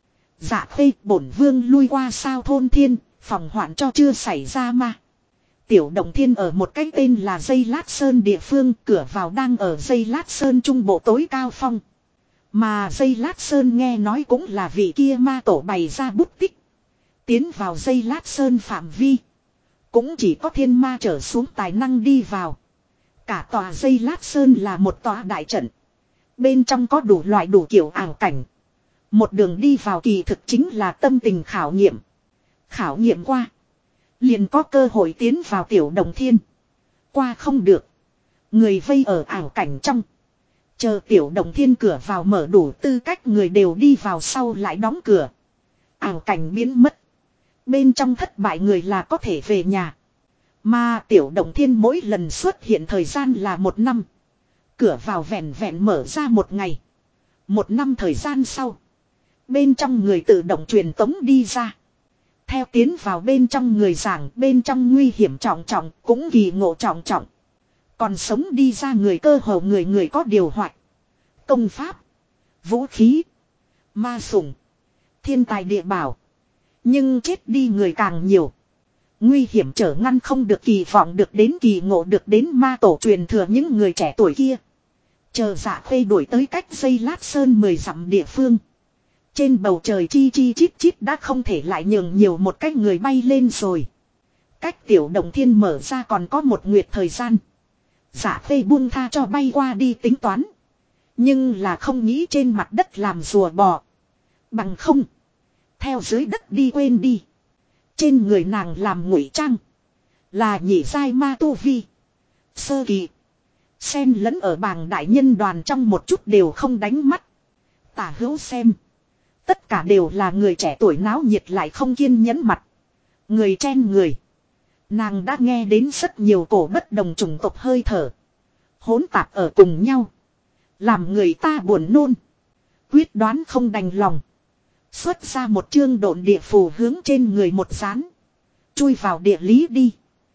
Speaker 1: Dạ phê bổn vương lui qua sao thôn thiên, phòng hoạn cho chưa xảy ra mà. Tiểu động thiên ở một cái tên là Dây Lát Sơn địa phương, cửa vào đang ở Dây Lát Sơn trung bộ tối cao phong. Mà Dây Lát Sơn nghe nói cũng là vị kia ma tổ bày ra bút tích. Tiến vào Dây Lát Sơn phạm vi. Cũng chỉ có thiên ma trở xuống tài năng đi vào. Cả tòa Dây Lát Sơn là một tòa đại trận. Bên trong có đủ loại đủ kiểu ảo cảnh. Một đường đi vào kỳ thực chính là tâm tình khảo nghiệm. Khảo nghiệm qua. Liền có cơ hội tiến vào tiểu động thiên. Qua không được. Người vây ở ảo cảnh trong. Chờ tiểu động thiên cửa vào mở đủ tư cách người đều đi vào sau lại đóng cửa. Ảo cảnh biến mất. Bên trong thất bại người là có thể về nhà. Mà tiểu động thiên mỗi lần xuất hiện thời gian là 1 năm. Cửa vào vẹn vẹn mở ra 1 ngày. 1 năm thời gian sau. Bên trong người tự động truyền tống đi ra. Theo tiến vào bên trong người giảng bên trong nguy hiểm trọng trọng cũng kỳ ngộ trọng trọng. Còn sống đi ra người cơ hồ người có điều hoạch. Công pháp. Vũ khí. Ma sủng. Thiên tài địa bảo. Nhưng chết đi người càng nhiều. Nguy hiểm trở ngăn không được kỳ vọng được đến kỳ ngộ được đến ma tổ truyền thừa những người trẻ tuổi kia. Chờ dạ phê đuổi tới cách Dây Lát Sơn 10 dặm địa phương. Trên bầu trời chi chi chít chít đã không thể lại nhường nhiều một cách người bay lên rồi. Cách tiểu động thiên mở ra còn có 1 nguyệt thời gian. Dạ phê buông tha cho bay qua đi tính toán. Nhưng là không nghĩ trên mặt đất làm rùa bò. Bằng không. Theo dưới đất đi quên đi. Trên người nàng làm ngụy trang. Là nhị giai ma tu vi. Sơ kỳ. Xen lẫn ở bàng đại nhân đoàn trong một chút đều không đánh mắt. Tả hữu xem. Tất cả đều là người trẻ tuổi náo nhiệt lại không kiên nhẫn mặt. Người chen người. Nàng đã nghe đến rất nhiều cổ bất đồng chủng tộc hơi thở. Hỗn tạp ở cùng nhau. Làm người ta buồn nôn. Quyết đoán không đành lòng. Xuất ra một chương độn địa phù hướng trên người một dán. Chui vào địa lý đi.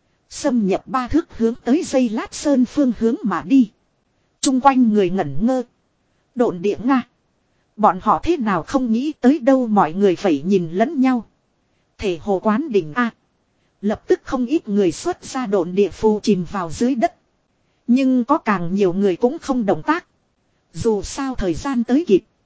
Speaker 1: Xâm nhập 3 thước hướng tới Dây Lát Sơn phương hướng mà đi. Trung quanh người ngẩn ngơ. Độn địa Nga. Bọn họ thế nào không nghĩ tới đâu mọi người phải nhìn lẫn nhau. Thể hồ quán đỉnh A. Lập tức không ít người xuất ra độn địa phù chìm vào dưới đất. Nhưng có càng nhiều người cũng không động tác. Dù sao thời gian tới kịp.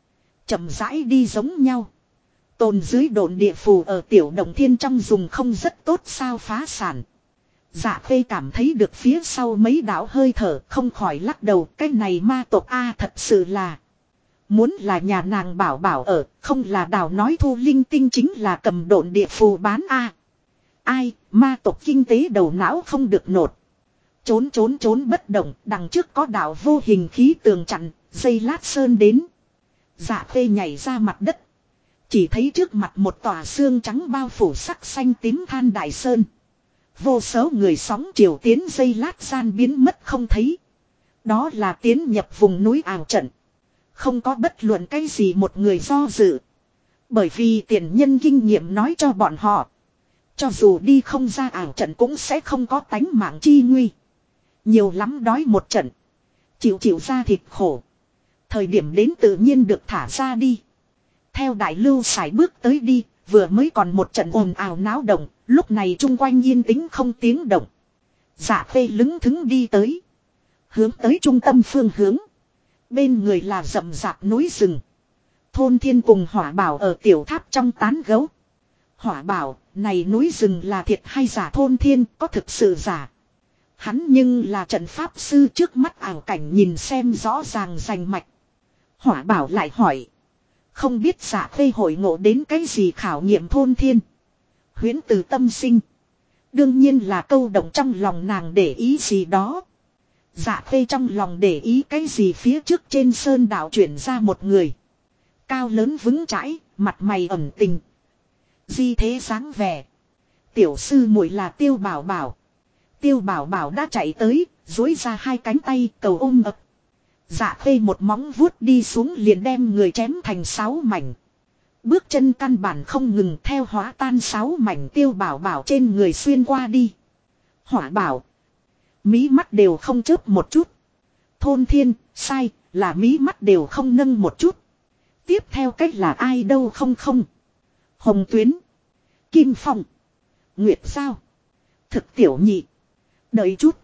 Speaker 1: Chậm rãi đi giống nhau. Tồn dưới độn địa phù ở tiểu động thiên trong dùng không rất tốt sao phá sản. Dạ khê cảm thấy được phía sau mấy đạo hơi thở không khỏi lắc đầu. Cái này ma tộc A thật sự là. Muốn là nhà nàng bảo bảo ở, không là đào nói thu linh tinh chính là cầm độn địa phù bán A. Ai, ma tộc kinh tế đầu não không được nột. Trốn trốn trốn bất động, đằng trước có đạo vô hình khí tường chặn, dây lát sơn đến. Dạ khê nhảy ra mặt đất. Chỉ thấy trước mặt một tòa xương trắng bao phủ sắc xanh tím than đại sơn. Vô số người sóng chiều tiến dây lát gian biến mất không thấy. Đó là tiến nhập vùng núi ảo trận. Không có bất luận cái gì một người do dự. Bởi vì tiền nhân kinh nghiệm nói cho bọn họ. Cho dù đi không ra ảo trận cũng sẽ không có tánh mạng chi nguy. Nhiều lắm đói một trận. Chịu chịu ra thịt khổ. Thời điểm đến tự nhiên được thả ra đi. Theo đại lưu sải bước tới đi. Vừa mới còn một trận ồn ào náo động. Lúc này chung quanh yên tĩnh không tiếng động. Dạ phê lững thững đi tới. Hướng tới trung tâm phương hướng. Bên người là rậm rạp núi rừng. Thôn thiên cùng hỏa bảo ở tiểu tháp trong tán gấu. Hỏa bảo, này núi rừng là thiệt hay giả thôn thiên có thực sự giả. Hắn nhưng là trận pháp sư trước mắt ảo cảnh nhìn xem rõ ràng rành mạch. Hỏa bảo lại hỏi. Không biết giả phê hội ngộ đến cái gì khảo nghiệm thôn thiên. Huyễn từ tâm sinh. Đương nhiên là câu động trong lòng nàng để ý gì đó. Dạ phê trong lòng để ý cái gì phía trước trên sơn đảo chuyển ra một người. Cao lớn vững chãi, mặt mày ẩn tình. Di thế dáng vẻ. Tiểu sư muội là Tiêu Bảo Bảo. Tiêu Bảo Bảo đã chạy tới, duỗi ra hai cánh tay cầu ôm ập. Dạ phê một móng vuốt đi xuống liền đem người chém thành 6 mảnh. Bước chân căn bản không ngừng theo hóa tan 6 mảnh Tiêu Bảo Bảo trên người xuyên qua đi. Hỏa bảo. Mí mắt đều không chớp một chút. Thôn thiên, sai, là mí mắt đều không nâng một chút. Tiếp theo cách là ai đâu không không. Hồng Tuyến. Kim Phong. Nguyệt Giao. Thực tiểu nhị. Đợi chút.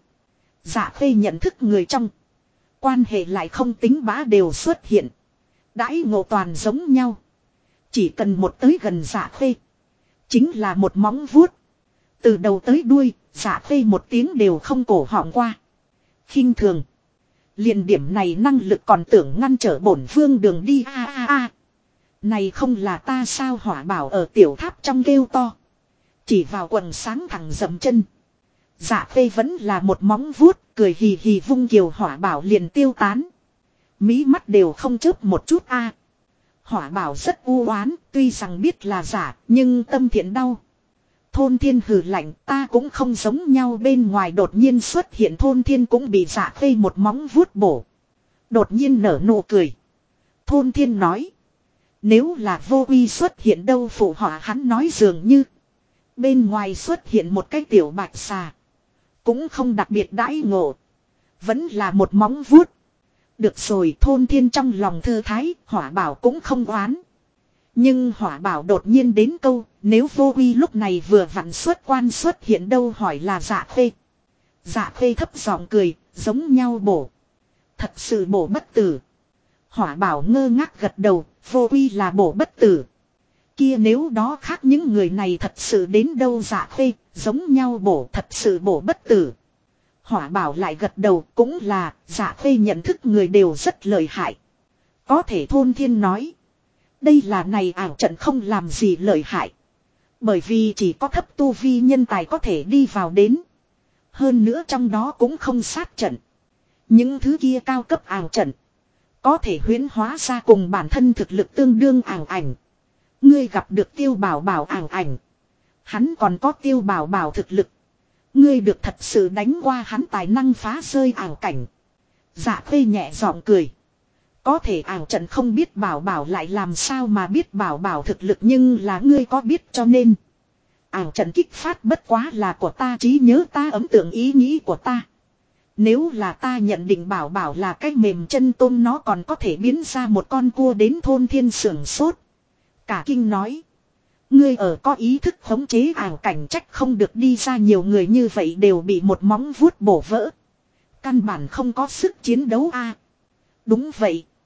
Speaker 1: Dạ phê nhận thức người trong. Quan hệ lại không tính bá đều xuất hiện. Đãi ngộ toàn giống nhau. Chỉ cần một tới gần dạ phê. Chính là một móng vuốt. Từ đầu tới đuôi, dạ phê một tiếng đều không cổ họng qua. Khinh thường. Liền điểm này năng lực còn tưởng ngăn trở bổn vương đường đi a. Này không là ta sao hỏa bảo ở tiểu tháp trong kêu to. Chỉ vào quần sáng thẳng dậm chân. Dạ phê vẫn là một móng vuốt, cười hì hì vung kiều hỏa bảo liền tiêu tán. Mí mắt đều không chớp một chút a. Hỏa bảo rất u oán, tuy rằng biết là giả, nhưng tâm thiện đau. Thôn thiên hừ lạnh, ta cũng không giống nhau bên ngoài đột nhiên xuất hiện thôn thiên cũng bị dạ phê một móng vuốt bổ. Đột nhiên nở nụ cười. Thôn thiên nói. Nếu là vô uy xuất hiện đâu phụ họa hắn nói dường như. Bên ngoài xuất hiện một cái tiểu bạch xà. Cũng không đặc biệt đãi ngộ. Vẫn là một móng vuốt. Được rồi thôn thiên trong lòng thư thái, hỏa bảo cũng không oán. Nhưng hỏa bảo đột nhiên đến câu, nếu vô uy lúc này vừa vặn xuất quan xuất hiện đâu hỏi là dạ phê. Dạ phê thấp giọng cười, giống nhau bổ. Thật sự bổ bất tử. Hỏa bảo ngơ ngác gật đầu, vô uy là bổ bất tử. Kia nếu đó khác những người này thật sự đến đâu dạ phê, giống nhau bổ thật sự bổ bất tử. Hỏa bảo lại gật đầu cũng là, dạ phê nhận thức người đều rất lợi hại. Có thể thôn thiên nói. Đây là này ảo trận không làm gì lợi hại. Bởi vì chỉ có thấp tu vi nhân tài có thể đi vào đến. Hơn nữa trong đó cũng không sát trận. Những thứ kia cao cấp ảo trận. Có thể huyễn hóa ra cùng bản thân thực lực tương đương ảo ảnh. Ngươi gặp được Tiêu Bảo Bảo ảo ảnh. Hắn còn có Tiêu Bảo Bảo thực lực. Ngươi được thật sự đánh qua hắn tài năng phá rơi ảo cảnh. Dạ phê nhẹ giọng cười. Có thể ảo trận không biết Bảo Bảo lại làm sao mà biết Bảo Bảo thực lực nhưng là ngươi có biết cho nên. Ảo trận kích phát bất quá là của ta trí nhớ ta ấn tượng ý nghĩ của ta. Nếu là ta nhận định Bảo Bảo là cái mềm chân tôm nó còn có thể biến ra một con cua đến thôn thiên sưởng sốt. Cả kinh nói. Ngươi ở có ý thức khống chế ảo cảnh trách không được đi ra nhiều người như vậy đều bị một móng vuốt bổ vỡ. Căn bản không có sức chiến đấu a. Đúng vậy.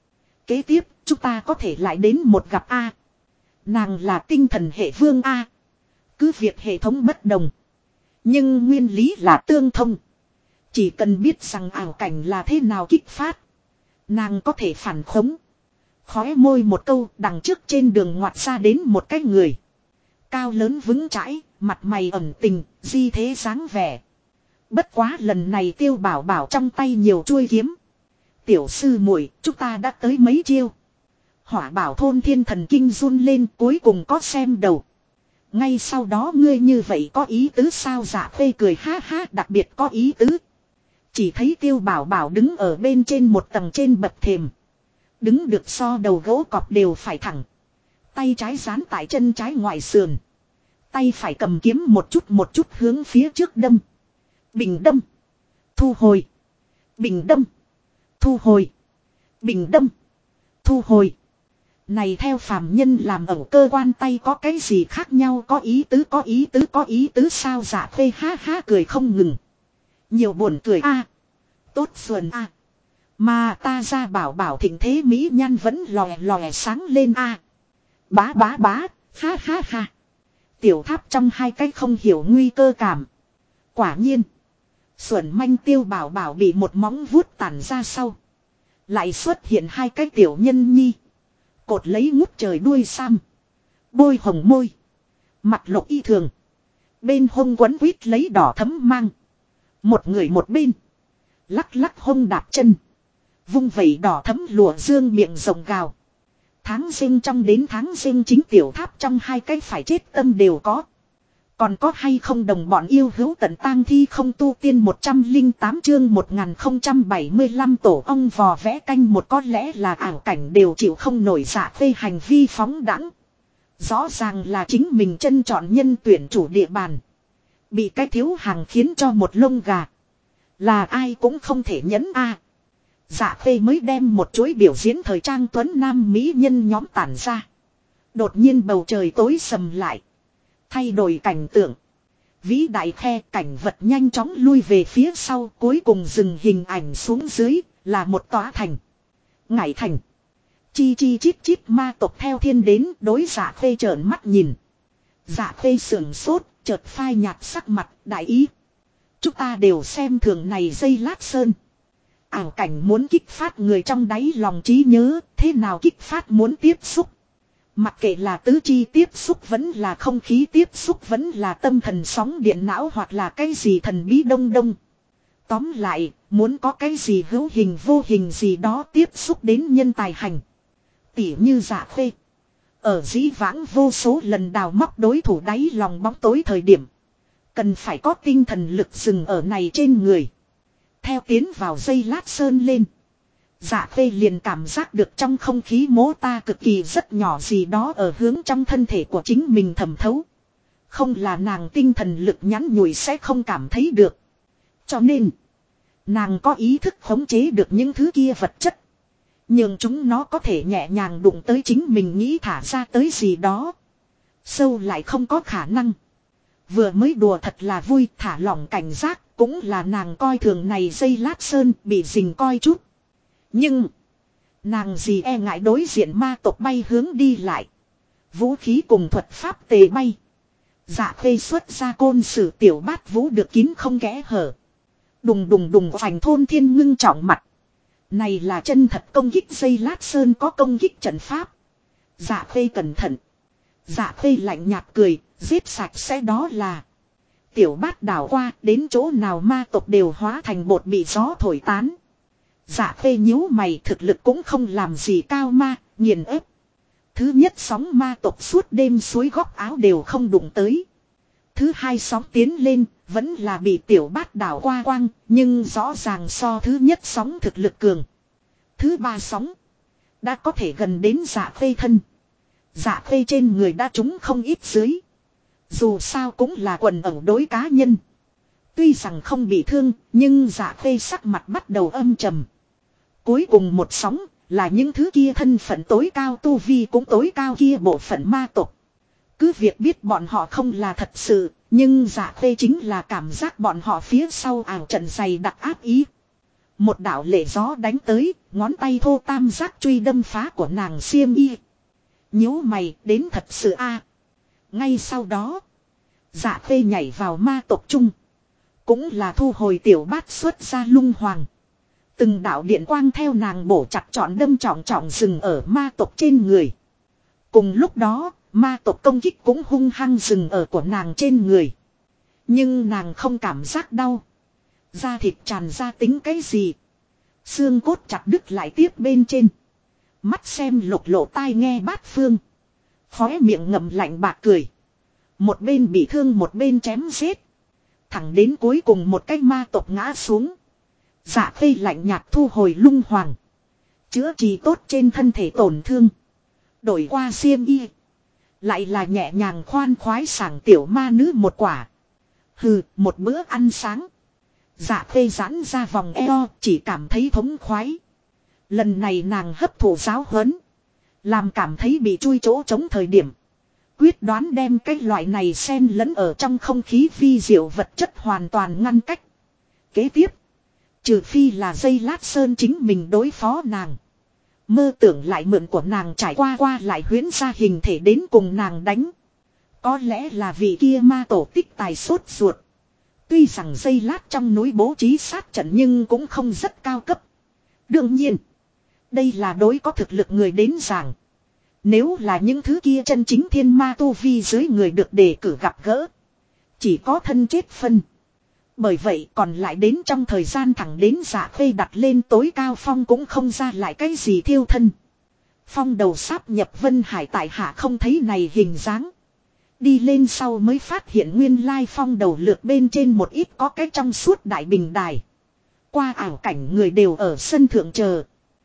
Speaker 1: Kế tiếp, chúng ta có thể lại đến một gặp A. Nàng là tinh thần hệ vương A. Cứ việc hệ thống bất đồng. Nhưng nguyên lý là tương thông. Chỉ cần biết rằng ảo cảnh là thế nào kích phát. Nàng có thể phản khống. Khóe môi một câu đằng trước trên đường ngoặt ra đến một cái người. Cao lớn vững chãi, mặt mày ẩn tình, di thế dáng vẻ. Bất quá lần này Tiêu Bảo Bảo trong tay nhiều chuôi kiếm. Tiểu sư muội, chúng ta đã tới mấy chiêu. Hỏa Bảo thôn thiên thần kinh run lên, cuối cùng có xem đầu. Ngay sau đó ngươi như vậy có ý tứ sao? Dạ Phê cười ha ha, đặc biệt có ý tứ. Chỉ thấy Tiêu Bảo Bảo đứng ở bên trên một tầng trên bậc thềm. Đứng được so đầu gỗ cọp đều phải thẳng. Tay trái dán tại chân trái ngoài sườn. Tay phải cầm kiếm một chút hướng phía trước đâm. Bình đâm. Thu hồi. Bình đâm. Thu hồi. Bình đâm. Thu hồi. Này theo phàm nhân làm ở cơ quan tay có cái gì khác nhau? Có ý tứ, có ý tứ, có ý tứ sao? Dạ Phê ha ha cười không ngừng. Nhiều buồn cười a, tốt xuân a. Mà ta ra Bảo Bảo thịnh thế mỹ nhan vẫn lòe lòe sáng lên a. Bá bá bá, ha ha ha. Tiểu Tháp trong hai cái không hiểu nguy cơ cảm. Quả nhiên. Xuẩn manh Tiêu Bảo Bảo bị một móng vuốt tản ra sau. Lại xuất hiện hai cái tiểu nhân nhi. Cột lấy ngút trời đuôi sam. Bôi hồng môi. Mặt lộ y thường. Bên hông quấn quýt lấy đỏ thấm mang. Một người một bên. Lắc lắc hông đạp chân. Vung vẩy đỏ thấm lụa dương miệng rồng gào. Tháng sinh trong đến tháng sinh chính Tiểu Tháp trong hai cái phải chết tâm đều có. Còn có hay không đồng bọn yêu hữu tận tang thi không tu tiên 108 chương 1075 tổ ong vò vẽ canh một, có lẽ là ảo cảnh đều chịu không nổi Dạ Phê hành vi phóng đãng. Rõ ràng là chính mình chân chọn nhân tuyển chủ địa bàn. Bị cái thiếu hàng khiến cho một lông gà. Là ai cũng không thể nhẫn a. Dạ Phê mới đem một chuỗi biểu diễn thời trang tuấn nam mỹ nhân nhóm tản ra. Đột nhiên bầu trời tối sầm lại. Thay đổi cảnh tượng. Vĩ đại khe cảnh vật nhanh chóng lui về phía sau, cuối cùng dừng hình ảnh xuống dưới là một tòa thành. Ngải thành. Chi chi chít chít ma tộc theo thiên đến, đối Dạ Phê trợn mắt nhìn. Dạ Phê sườn sốt, chợt phai nhạt sắc mặt, đại ý. Chúng ta đều xem thường này dây lát sơn. Ảo cảnh muốn kích phát người trong đáy lòng trí nhớ, thế nào kích phát muốn tiếp xúc. Mặc kệ là tứ chi tiếp xúc vẫn là không khí tiếp xúc vẫn là tâm thần sóng điện não hoặc là cái gì thần bí đông đông. Tóm lại, muốn có cái gì hữu hình vô hình gì đó tiếp xúc đến nhân tài hành. Tỉ như Dạ Phê. Ở dĩ vãng vô số lần đào móc đối thủ đáy lòng bóng tối thời điểm. Cần phải có tinh thần lực dừng ở này trên người. Theo tiến vào dây lát sơn lên. Dạ Phê liền cảm giác được trong không khí mô ta cực kỳ rất nhỏ gì đó ở hướng trong thân thể của chính mình thẩm thấu. Không là nàng tinh thần lực nhắn nhủi sẽ không cảm thấy được. Cho nên, nàng có ý thức khống chế được những thứ kia vật chất. Nhưng chúng nó có thể nhẹ nhàng đụng tới chính mình nghĩ thả ra tới gì đó. Sâu lại không có khả năng. Vừa mới đùa thật là vui, thả lỏng cảnh giác, cũng là nàng coi thường này dây lát sơn bị dình coi chút. Nhưng, nàng gì e ngại đối diện ma tộc bay hướng đi lại. Vũ khí cùng thuật pháp tề bay. Dạ Phê xuất ra côn sử tiểu bát vũ được kín không kẽ hở. Đùng đùng đùng vành thôn thiên ngưng trọng mặt. Này là chân thật công kích dây lát sơn có công kích trận pháp. Dạ Phê cẩn thận. Dạ Phê lạnh nhạt cười, giết sạch sẽ đó là. Tiểu bát đảo qua, đến chỗ nào ma tộc đều hóa thành bột bị gió thổi tán. Dạ Phê nhíu mày, thực lực cũng không làm gì cao ma, nghiền ép. Thứ nhất sóng ma tộc suốt đêm suối góc áo đều không đụng tới. Thứ hai sóng tiến lên, vẫn là bị tiểu bát đảo qua quang, nhưng rõ ràng so thứ nhất sóng thực lực cường. Thứ ba sóng, đã có thể gần đến Dạ Phê thân. Dạ Phê trên người đã trúng không ít dưới. Dù sao cũng là quần ẩu đối cá nhân. Tuy rằng không bị thương, nhưng Dạ Phê sắc mặt bắt đầu âm trầm. Cuối cùng một sóng, là những thứ kia thân phận tối cao tu vi cũng tối cao kia bộ phận ma tộc. Cứ việc biết bọn họ không là thật sự, nhưng Dạ Phê chính là cảm giác bọn họ phía sau ảo trận dày đặc áp ý. Một đạo lệ gió đánh tới, ngón tay thô tam giác truy đâm phá của nàng xiêm y. Nhíu mày, đến thật sự a. Ngay sau đó, Dạ Khê nhảy vào ma tộc chung. Cũng là thu hồi tiểu bát xuất ra lung hoàng. Từng đạo điện quang theo nàng bổ chặt trọn đâm trọng trọng dừng ở ma tộc trên người. Cùng lúc đó, ma tộc công kích cũng hung hăng dừng ở của nàng trên người. Nhưng nàng không cảm giác đau. Da thịt tràn ra tính cái gì. Xương cốt chặt đứt lại tiếp bên trên. Mắt xem lục lộ tai nghe bát phương. Khóe miệng ngậm lạnh bạc cười. Một bên bị thương một bên chém giết. Thẳng đến cuối cùng một cái ma tộc ngã xuống. Dạ Khê lạnh nhạt thu hồi lung hoàng. Chữa trị tốt trên thân thể tổn thương. Đổi qua xiêm y. Lại là nhẹ nhàng khoan khoái sảng tiểu ma nữ một quả. Hừ, một bữa ăn sáng. Dạ Khê giãn ra vòng eo, chỉ cảm thấy thống khoái. Lần này nàng hấp thụ giáo huấn. Làm cảm thấy bị chui chỗ trống thời điểm. Quyết đoán đem cái loại này xen lẫn ở trong không khí vi diệu vật chất hoàn toàn ngăn cách. Kế tiếp. Trừ phi là dây lát sơn chính mình đối phó nàng. Mơ tưởng lại mượn của nàng trải qua lại huyễn ra hình thể đến cùng nàng đánh. Có lẽ là vì kia ma tổ tích tài sốt ruột. Tuy rằng dây lát trong núi bố trí sát trận nhưng cũng không rất cao cấp. Đương nhiên. Đây là đối có thực lực người đến giảng. Nếu là những thứ kia chân chính thiên ma tu vi dưới người được đề cử gặp gỡ. Chỉ có thân chết phân. Bởi vậy còn lại đến trong thời gian thẳng đến Dạ Khê đặt lên tối cao phong cũng không ra lại cái gì thiêu thân. Phong đầu sáp nhập Vân Hải tại hạ không thấy này hình dáng. Đi lên sau mới phát hiện nguyên lai phong đầu lượt bên trên một ít có cái trong suốt đại bình đài. Qua ảo cảnh người đều ở sân thượng chờ.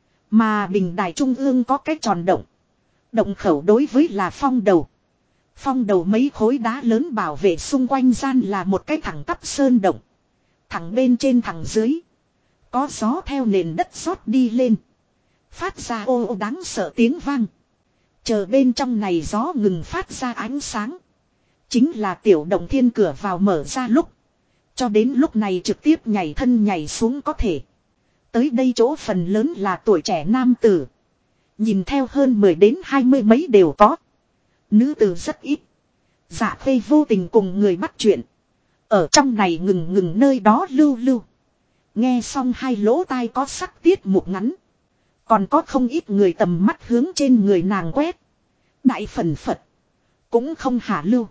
Speaker 1: Mà bình đài trung ương có cái tròn động. Động khẩu đối với là phong đầu. Phong đầu mấy khối đá lớn bảo vệ xung quanh gian là một cái thẳng tắp sơn động. Thẳng bên trên thẳng dưới. Có gió theo nền đất rót đi lên. Phát ra ô ô đáng sợ tiếng vang. Chờ bên trong này gió ngừng phát ra ánh sáng. Chính là tiểu động thiên cửa vào mở ra lúc. Cho đến lúc này trực tiếp nhảy thân nhảy xuống có thể. Tới đây chỗ phần lớn là tuổi trẻ nam tử. Nhìn theo hơn 10 đến 20 mấy đều có. Nữ tử rất ít. Dạ Khê vô tình cùng người bắt chuyện. Ở trong này ngừng nơi đó lưu lưu. Nghe xong hai lỗ tai có sắc tiết mục ngắn. Còn có không ít người tầm mắt hướng trên người nàng quét. Đại phần phật. Cũng không hạ lưu.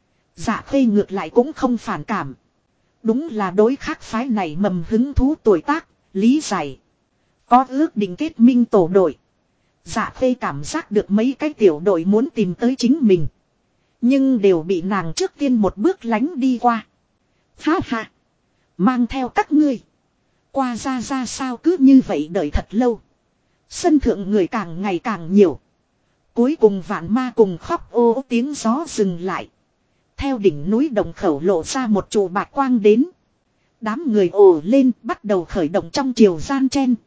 Speaker 1: Dạ Khê ngược lại cũng không phản cảm. Đúng là đối khác phái này mầm hứng thú tuổi tác, lý giải. Có ước định kết minh tổ đội. Dạ Khê cảm giác được mấy cái tiểu đội muốn tìm tới chính mình. Nhưng đều bị nàng trước tiên một bước lánh đi qua. Ha ha. Mang theo các ngươi. Qua ra sao cứ như vậy đợi thật lâu. Sân thượng người càng ngày càng nhiều. Cuối cùng vạn ma cùng khóc ô tiếng gió dừng lại. Theo đỉnh núi đồng khẩu lộ ra một trụ bạc quang đến. Đám người ồ lên bắt đầu khởi động trong chiều gian chen.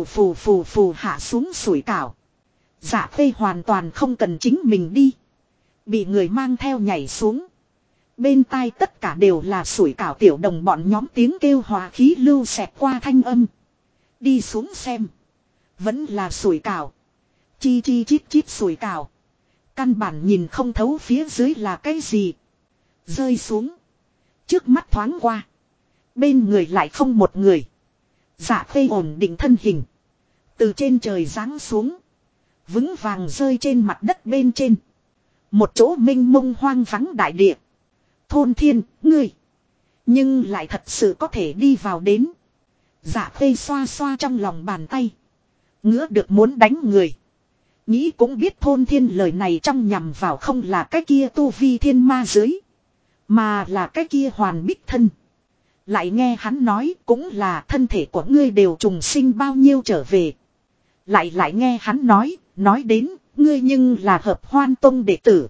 Speaker 1: Phù hạ xuống sủi cảo. Dạ Khê hoàn toàn không cần chính mình đi. Bị người mang theo nhảy xuống. Bên tai tất cả đều là sủi cảo tiểu đồng bọn nhóm tiếng kêu hòa khí lưu xẹt qua thanh âm. Đi xuống xem. Vẫn là sủi cảo. Chi chít sủi cảo. Căn bản nhìn không thấu phía dưới là cái gì. Rơi xuống. Trước mắt thoáng qua. Bên người lại không một người. Dạ Khê ổn định thân hình. Từ trên trời giáng xuống. Vững vàng rơi trên mặt đất bên trên. Một chỗ mênh mông hoang vắng đại địa. Thôn Thiên, ngươi. Nhưng lại thật sự có thể đi vào đến. Dạ Khê xoa xoa trong lòng bàn tay. Ngứa được muốn đánh người. Nghĩ cũng biết Thôn Thiên lời này trong nhằm vào không là cái kia tu vi thiên ma dưới. Mà là cái kia hoàn bích thân. Lại nghe hắn nói cũng là thân thể của ngươi đều trùng sinh bao nhiêu trở về. Lại nghe hắn nói đến ngươi nhưng là hợp Hoan Tông đệ tử.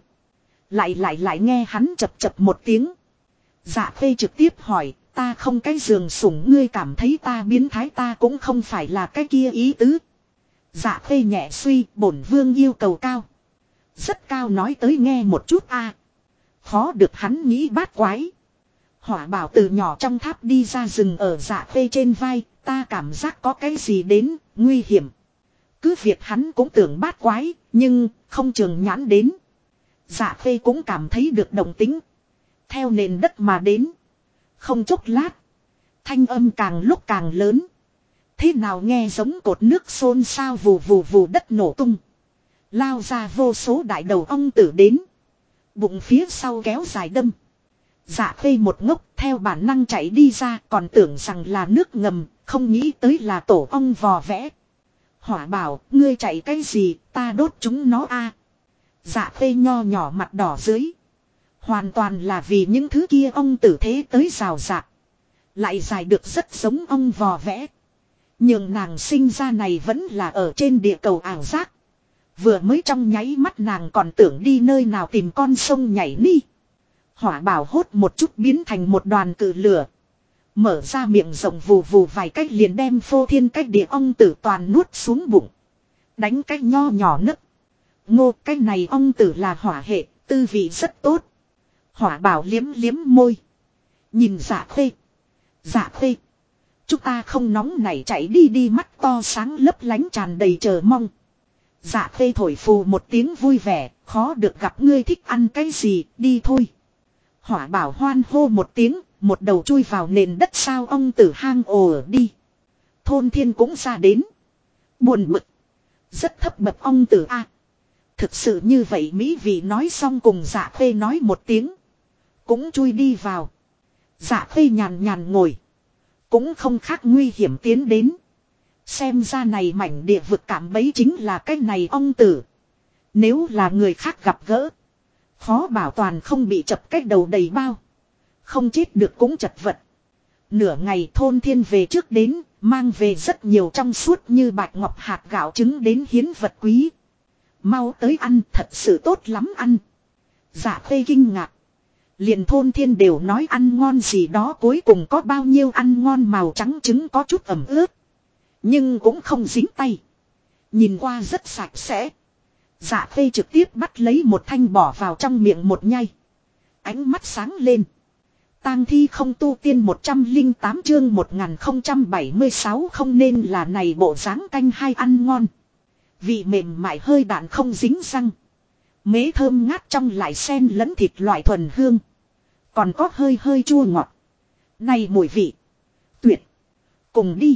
Speaker 1: Lại nghe hắn chập một tiếng. Dạ Khê trực tiếp hỏi, ta không cái giường sủng ngươi cảm thấy ta biến thái ta cũng không phải là cái kia ý tứ. Dạ Khê nhẹ suy, bổn vương yêu cầu cao. Rất cao nói tới nghe một chút a. Khó được hắn nghĩ bát quái. Hỏa bảo từ nhỏ trong tháp đi ra rừng ở Dạ Phê trên vai, ta cảm giác có cái gì đến, nguy hiểm. Cứ việc hắn cũng tưởng bát quái, nhưng không trường nhãn đến. Dạ Phê cũng cảm thấy được động tính. Theo nền đất mà đến. Không chốc lát. Thanh âm càng lúc càng lớn. Thế nào nghe giống cột nước xôn xao vù vù vù đất nổ tung. Lao ra vô số đại đầu ong tử đến. Bụng phía sau kéo dài đâm. Dạ Phê một ngốc theo bản năng chạy đi ra, còn tưởng rằng là nước ngầm, không nghĩ tới là tổ ong vò vẽ. Hỏa bảo, ngươi chạy cái gì, ta đốt chúng nó a. Dạ Phê nho nhỏ mặt đỏ dưới. Hoàn toàn là vì những thứ kia ong tử thế tới rào rạc. Lại dài được rất giống ong vò vẽ. Nhưng nàng sinh ra này vẫn là ở trên địa cầu ảo giác. Vừa mới trong nháy mắt nàng còn tưởng đi nơi nào tìm con sông nhảy ni. Hỏa bảo hốt một chút biến thành một đoàn cự lửa. Mở ra miệng rộng vù vù vài cách liền đem phô thiên cách địa ong tử toàn nuốt xuống bụng. Đánh cách nho nhỏ nấc. Ngô cái này ong tử là hỏa hệ, tư vị rất tốt. Hỏa bảo liếm liếm môi. Nhìn Dạ Phê. Dạ Phê. Chúng ta không nóng nảy chạy đi đi, mắt to sáng lấp lánh tràn đầy chờ mong. Dạ Phê thổi phù một tiếng vui vẻ, khó được gặp ngươi thích ăn cái gì, đi thôi. Hỏa bảo hoan hô một tiếng, một đầu chui vào nền đất sao ong tử hang ồ ở đi. Thôn Thiên cũng ra đến. Buồn bực. Rất thấp bậc ong tử a. Thực sự như vậy mỹ vị nói xong cùng Dạ Phê nói một tiếng. Cũng chui đi vào. Dạ Phê nhàn nhàn ngồi. Cũng không khác nguy hiểm tiến đến. Xem ra này mảnh địa vực cảm bấy chính là cái này ong tử. Nếu là người khác gặp gỡ. Khó bảo toàn không bị chập cách đầu đầy bao. Không chết được cũng chật vật. Nửa ngày Thôn Thiên về trước đến. Mang về rất nhiều trong suốt như bạch ngọc hạt gạo trứng đến hiến vật quý. Mau tới ăn, thật sự tốt lắm ăn. Dạ Phê kinh ngạc. Liền Thôn Thiên đều nói ăn ngon gì đó, cuối cùng có bao nhiêu ăn ngon màu trắng trứng có chút ẩm ướt. Nhưng cũng không dính tay. Nhìn qua rất sạch sẽ. Dạ Phê trực tiếp bắt lấy một thanh bỏ vào trong miệng một nhai. Ánh mắt sáng lên. Tang thi không tu tiên 108 chương 1076 không nên là này bộ dáng canh hai ăn ngon. Vị mềm mại hơi đạn không dính răng. Mế thơm ngát trong lại xen lẫn thịt loại thuần hương. Còn có hơi hơi chua ngọt. Này mùi vị. Tuyệt. Cùng đi.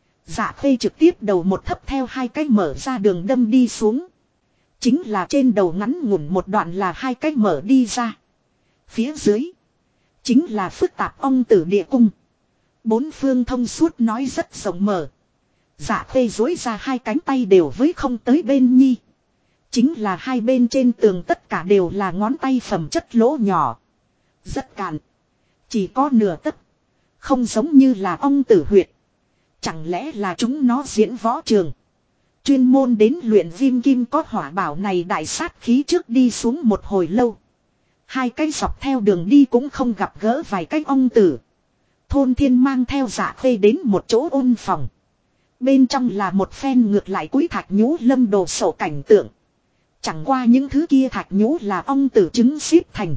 Speaker 1: Dạ Phê trực tiếp đầu một thấp theo hai cái mở ra đường đâm đi xuống. Chính là trên đầu ngắn ngủn một đoạn là hai cái mở đi ra. Phía dưới. Chính là phức tạp ong tử địa cung. Bốn phương thông suốt nói rất rộng mở. Dạ Phê dối ra hai cánh tay đều với không tới bên nhi. Chính là hai bên trên tường tất cả đều là ngón tay phẩm chất lỗ nhỏ. Rất cạn. Chỉ có nửa tấc. Không giống như là ong tử huyệt. Chẳng lẽ là chúng nó diễn võ trường. Chuyên môn đến luyện viêm kim có hỏa bảo này đại sát khí trước đi xuống một hồi lâu. Hai cái dọc theo đường đi cũng không gặp gỡ vài cái ong tử. Thôn Thiên mang theo Dạ Phê đến một chỗ ôn phòng. Bên trong là một phen ngược lại cúi thạch nhũ lâm đồ sổ cảnh tượng. Chẳng qua những thứ kia thạch nhũ là ong tử trứng xếp thành.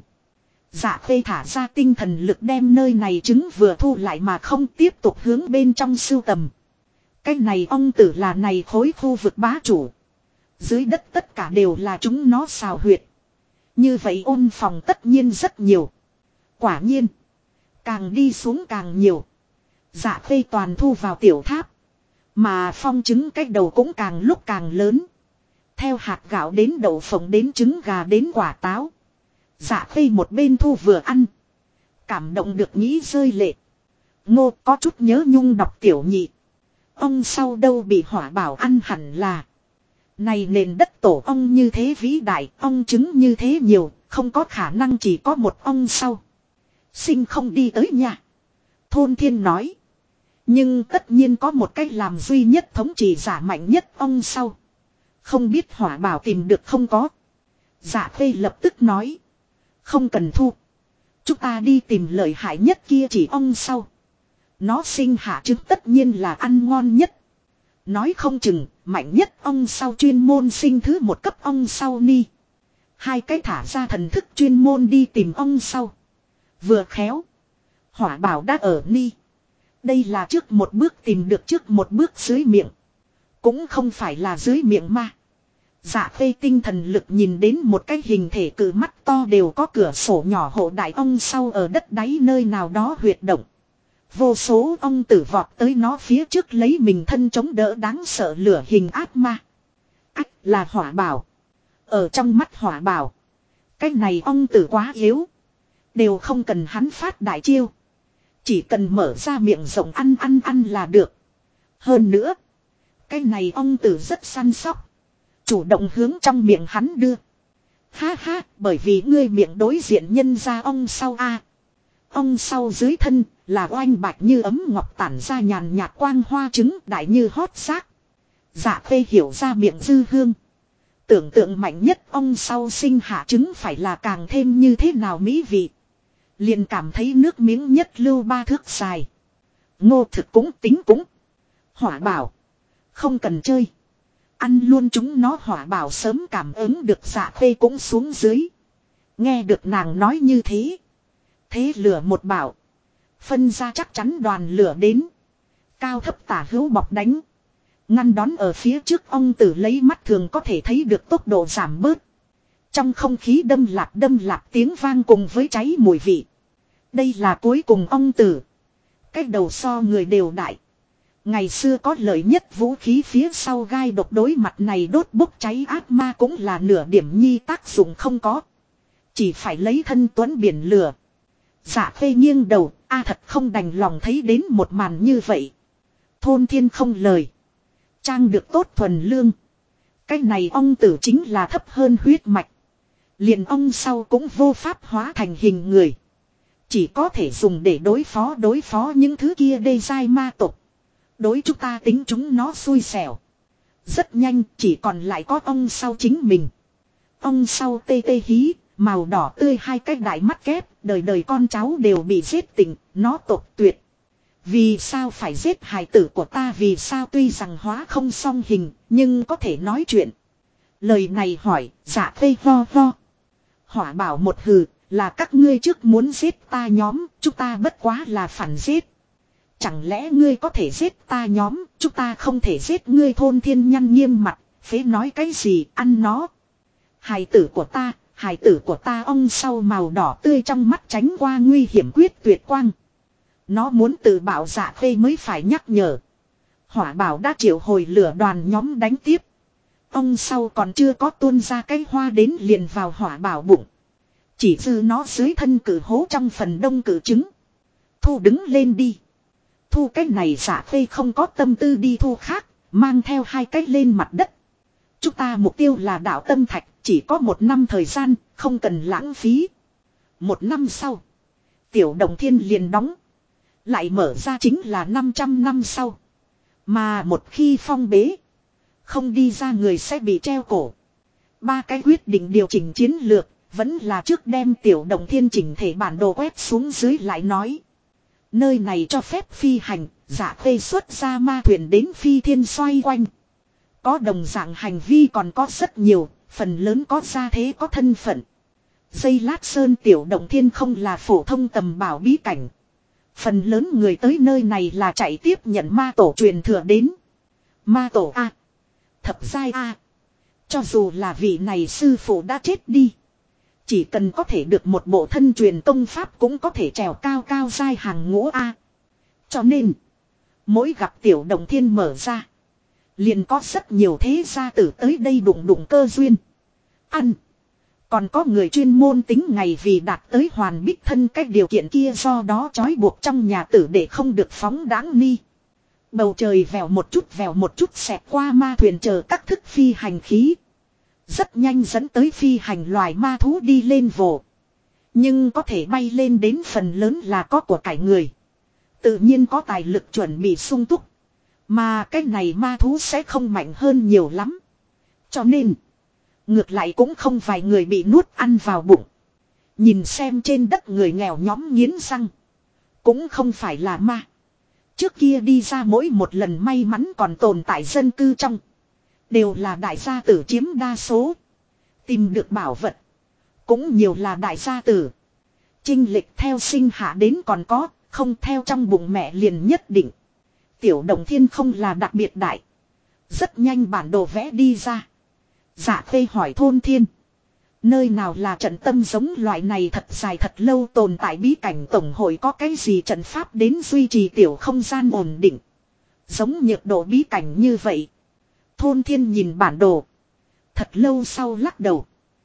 Speaker 1: Dạ Phê thả ra tinh thần lực đem nơi này trứng vừa thu lại mà không tiếp tục hướng bên trong sưu tầm. Cái này ong tử là này khối khu vực bá chủ. Dưới đất tất cả đều là chúng nó xào huyệt. Như vậy ôn phòng tất nhiên rất nhiều. Quả nhiên. Càng đi xuống càng nhiều. Dạ Phê toàn thu vào tiểu tháp. Mà phong trứng cách đầu cũng càng lúc càng lớn. Theo hạt gạo đến đậu phộng đến trứng gà đến quả táo. Dạ Phê một bên thu vừa ăn. Cảm động được nghĩ rơi lệ. Ngô có chút nhớ nhung đọc tiểu nhị. Ông sau đâu bị hỏa bảo ăn hẳn là. Này nền đất tổ ong như thế vĩ đại, ong trứng như thế nhiều, không có khả năng chỉ có một ong sau. Sinh không đi tới nhà. Thôn Thiên nói. Nhưng tất nhiên có một cách làm duy nhất thống trị giả mạnh nhất ong sau. Không biết hỏa bảo tìm được không có. Dạ Phê lập tức nói. Không cần thu. Chúng ta đi tìm lợi hại nhất kia chỉ ong sau. Nó sinh hạ trứng tất nhiên là ăn ngon nhất. Nói không chừng, mạnh nhất ong sau chuyên môn sinh thứ một cấp ong sau ni. Hai cái thả ra thần thức chuyên môn đi tìm ong sau. Vừa khéo. Hỏa bảo đã ở ni. Đây là trước một bước tìm được trước một bước dưới miệng. Cũng không phải là dưới miệng ma. Dạ phê tinh thần lực nhìn đến một cái hình thể cự mắt to đều có cửa sổ nhỏ hộ đại ong sau ở đất đáy nơi nào đó huyệt động. Vô số ong tử vọt tới nó phía trước lấy mình thân chống đỡ đáng sợ lửa hình ác ma. Ách là hỏa bảo. Ở trong mắt hỏa bảo. Cái này ong tử quá yếu. Đều không cần hắn phát đại chiêu. Chỉ cần mở ra miệng rộng ăn là được. Hơn nữa. Cái này ong tử rất săn sóc. Chủ động hướng trong miệng hắn đưa. Ha ha, bởi vì ngươi miệng đối diện nhân ra ong sau a. Ong sau dưới thân là oanh bạch như ấm ngọc tản ra nhàn nhạt quang hoa trứng đại như hót xác. Dạ phê hiểu ra miệng dư hương. Tưởng tượng mạnh nhất ong sau sinh hạ trứng phải là càng thêm như thế nào mỹ vị. Liền cảm thấy nước miếng nhất lưu 3 thước dài. Ngô thực cũng tính cũng. Hỏa bảo. Không cần chơi. Ăn luôn chúng nó hỏa bảo sớm cảm ứng được dạ phê cũng xuống dưới. Nghe được nàng nói như thế. Thế lửa một bảo. Phân ra chắc chắn đoàn lửa đến. Cao thấp tả hữu bọc đánh. Ngăn đón ở phía trước ong tử lấy mắt thường có thể thấy được tốc độ giảm bớt. Trong không khí đâm lạp tiếng vang cùng với cháy mùi vị. Đây là cuối cùng ong tử. Cái đầu so người đều đại. Ngày xưa có lợi nhất vũ khí phía sau gai độc đối mặt này đốt bốc cháy ác ma cũng là nửa điểm nhi tác dụng không có. Chỉ phải lấy thân tuấn biển lửa. Dạ phê nghiêng đầu, thật không đành lòng thấy đến một màn như vậy. Thôn thiên không lời. Trang được tốt thuần lương. Cái này ong tử chính là thấp hơn huyết mạch. Liền ong sau cũng vô pháp hóa thành hình người. Chỉ có thể dùng để đối phó những thứ kia đê dai ma tộc. Đối chúng ta tính chúng nó xui xẻo. Rất nhanh chỉ còn lại có ong sau chính mình. Ong sau tê tê hí, màu đỏ tươi hai cái đại mắt kép, đời đời con cháu đều bị giết tỉnh, nó tộc tuyệt. Vì sao phải giết hài tử của ta, vì sao tuy rằng hóa không song hình, nhưng có thể nói chuyện. Lời này hỏi, dạ phê ho ho. Hỏa bảo một hừ, là các ngươi trước muốn giết ta nhóm, chúng ta bất quá là phản giết. Chẳng lẽ ngươi có thể giết ta nhóm, chúng ta không thể giết ngươi. Thôn thiên nhăn nghiêm mặt, phế nói cái gì, ăn nó. Hài tử của ta ong sau màu đỏ tươi trong mắt tránh qua nguy hiểm quyết tuyệt quang. Nó muốn tự bảo dạ phê mới phải nhắc nhở. Hỏa bảo đã triệu hồi lửa đoàn nhóm đánh tiếp. Ong sau còn chưa có tuôn ra cái hoa đến liền vào hỏa bảo bụng. Chỉ dư nó dưới thân cử hố trong phần đông cử trứng. Thu đứng lên đi. Thu cái này dạ phê không có tâm tư đi thu khác, mang theo hai cái lên mặt đất. Chúng ta mục tiêu là đảo Tâm Thạch, chỉ có 1 năm thời gian, không cần lãng phí. 1 năm sau, tiểu đồng thiên liền đóng. Lại mở ra chính là 500 năm sau. Mà một khi phong bế, không đi ra người sẽ bị treo cổ. 3 cái quyết định điều chỉnh chiến lược, vẫn là trước đem tiểu đồng thiên chỉnh thể bản đồ quét xuống dưới lại nói. Nơi này cho phép phi hành, dạ phê xuất ra ma thuyền đến phi thiên xoay quanh. Có đồng dạng hành vi còn có rất nhiều, phần lớn có gia thế có thân phận. Dây lát sơn tiểu động thiên không là phổ thông tầm bảo bí cảnh. Phần lớn người tới nơi này là chạy tiếp nhận ma tổ truyền thừa đến. Ma tổ A. Thập giai A. Cho dù là vị này sư phụ đã chết đi. Chỉ cần có thể được một bộ thân truyền công pháp cũng có thể trèo cao cao giai hàng ngũ A. Cho nên, mỗi gặp tiểu đồng thiên mở ra, liền có rất nhiều thế gia tử tới đây đụng cơ duyên. Ăn. Còn có người chuyên môn tính ngày vì đạt tới hoàn bích thân cách điều kiện kia, do đó trói buộc trong nhà tử để không được phóng đáng ni. Bầu trời vèo một chút xẹt qua ma thuyền chờ các thức phi hành khí. Rất nhanh dẫn tới phi hành loài ma thú đi lên vồ. Nhưng có thể bay lên đến phần lớn là có của cải người. Tự nhiên có tài lực chuẩn bị sung túc. Mà cái này ma thú sẽ không mạnh hơn nhiều lắm. Cho nên, ngược lại cũng không vài người bị nuốt ăn vào bụng. Nhìn xem trên đất người nghèo nhóm nghiến răng. Cũng không phải là ma. Trước kia đi ra mỗi một lần may mắn còn tồn tại dân cư trong. Đều là đại gia tử chiếm đa số. Tìm được bảo vật. Cũng nhiều là đại gia tử. Chinh lịch theo sinh hạ đến còn có. không theo trong bụng mẹ liền nhất định. Tiểu Động Thiên không là đặc biệt đại. Rất nhanh bản đồ vẽ đi ra. Dạ Khê hỏi Thôn Thiên. Nơi nào là trận tâm giống loại này thật dài thật lâu tồn tại bí cảnh tổng hội có cái gì trận pháp đến duy trì tiểu không gian ổn định. Giống nhiệt độ bí cảnh như vậy. Thôn Thiên nhìn bản đồ. Thật lâu sau lắc đầu.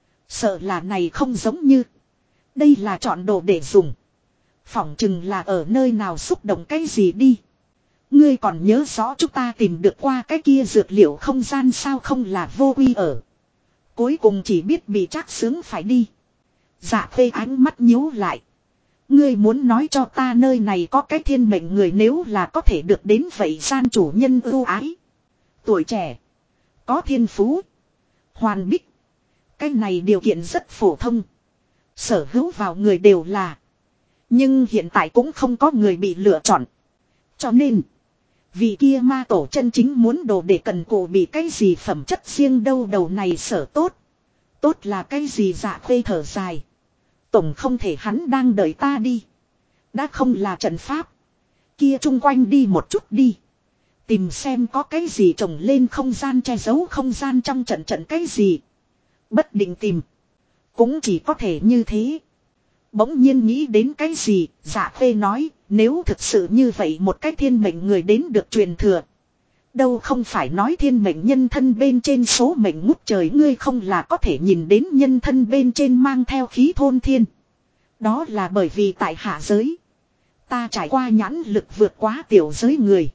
Speaker 1: Sợ là này không giống như. Đây là chọn đồ để dùng. Phỏng chừng là ở nơi nào xúc động cái gì đi. Ngươi còn nhớ rõ chúng ta tìm được qua cái kia dược liệu không gian sao không là vô quy ở. Cuối cùng chỉ biết bị trác sướng phải đi. Dạ Khê ánh mắt nhíu lại. Ngươi muốn nói cho ta nơi này có cái thiên mệnh người nếu là có thể được đến vậy gian chủ nhân ưu ái. Tuổi trẻ. Có thiên phú. Hoàn bích. Cái này điều kiện rất phổ thông. Sở hữu vào người đều là. Nhưng hiện tại cũng không có người bị lựa chọn. Cho nên. Vì kia ma tổ chân chính muốn đồ để cần cổ bị cái gì phẩm chất riêng đâu đầu này sở tốt. Tốt là cái gì Dạ Khê thở dài. Tổng không thể hắn đang đợi ta đi. Đã không là trận pháp. Kia chung quanh đi một chút đi. Tìm xem có cái gì trồng lên không gian che giấu không gian trong trận cái gì. Bất định tìm. Cũng chỉ có thể như thế. Bỗng nhiên nghĩ đến cái gì, Dạ Khê nói, nếu thực sự như vậy một cái thiên mệnh người đến được truyền thừa. Đâu không phải nói thiên mệnh nhân thân bên trên số mệnh ngút trời ngươi không là có thể nhìn đến nhân thân bên trên mang theo khí thôn thiên. Đó là bởi vì tại hạ giới. Ta trải qua nhãn lực vượt quá tiểu giới người.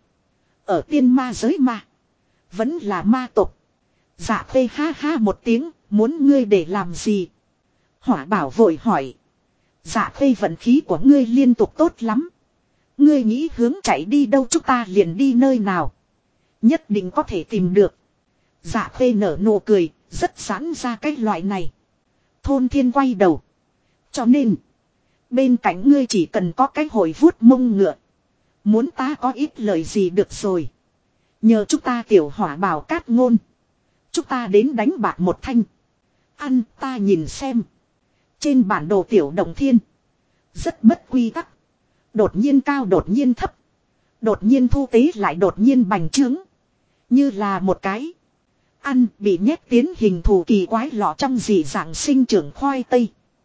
Speaker 1: Ở tiên ma giới ma. Vẫn là ma tộc. Dạ Khê ha ha một tiếng, muốn ngươi để làm gì? Hỏa Bảo vội hỏi. Dạ Khê vận khí của ngươi liên tục tốt lắm. Ngươi nghĩ hướng chạy đi đâu chúng ta liền đi nơi nào. Nhất định có thể tìm được. Dạ Khê nở nụ cười, rất giãn ra cái loại này. Thôn Thiên quay đầu. Cho nên, bên cạnh ngươi chỉ cần có cái hồi vuốt mông ngựa. Muốn ta có ít lời gì được rồi. Nhờ chúng ta tiểu Hỏa Bảo cát ngôn. Chúng ta đến đánh bạc một thanh. Ăn ta nhìn xem. Trên bản đồ tiểu Động Thiên. Rất bất quy tắc. Đột nhiên cao đột nhiên thấp. Đột nhiên thu tế lại đột nhiên bành trướng. Như là một cái. Ăn bị nhét tiến hình thù kỳ quái lọ trong dị dạng sinh trưởng khoai tây.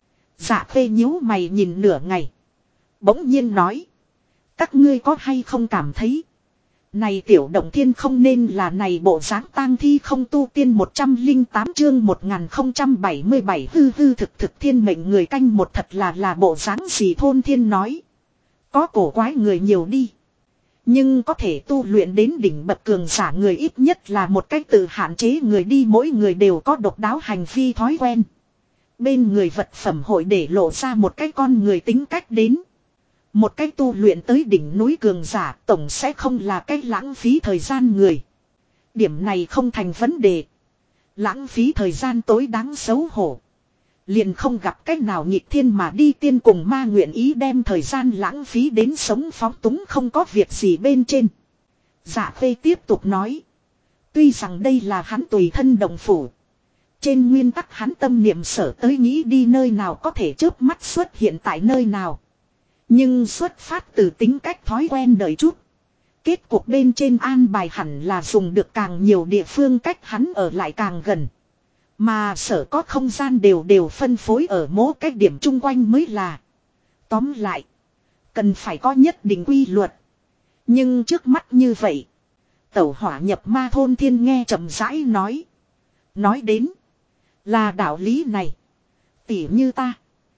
Speaker 1: Dạ Khê nhíu mày nhìn nửa ngày. Bỗng nhiên nói. Các ngươi có hay không cảm thấy. Này tiểu Động Thiên không nên là này bộ dáng tang thi không tu tiên 108 chương 1077 hư hư thực thiên mệnh người canh một thật là bộ dáng gì Thôn Thiên nói. Có cổ quái người nhiều đi. Nhưng có thể tu luyện đến đỉnh bậc cường giả người ít nhất là một cách tự hạn chế người đi mỗi người đều có độc đáo hành vi thói quen. Bên người vật phẩm hội để lộ ra một cái con người tính cách đến. Một cách tu luyện tới đỉnh núi cường giả tổng sẽ không là cách lãng phí thời gian người. Điểm này không thành vấn đề. Lãng phí thời gian tối đáng xấu hổ. Liền không gặp cách nào nghịch thiên mà đi tiên cùng ma nguyện ý đem thời gian lãng phí đến sống phóng túng không có việc gì bên trên. Dạ Khê tiếp tục nói. Tuy rằng đây là hắn tùy thân đồng phủ. Trên nguyên tắc hắn tâm niệm sở tới nghĩ đi nơi nào có thể chớp mắt xuất hiện tại nơi nào. Nhưng xuất phát từ tính cách thói quen đợi chút. Kết cục bên trên an bài hẳn là dùng được càng nhiều địa phương cách hắn ở lại càng gần. Mà sở có không gian đều phân phối ở mỗi cái điểm chung quanh mới là. Tóm lại. Cần phải có nhất định quy luật. Nhưng trước mắt như vậy. Tẩu hỏa nhập ma Thôn Thiên nghe chậm rãi nói. Nói đến. Là đạo lý này. Tỉ như ta.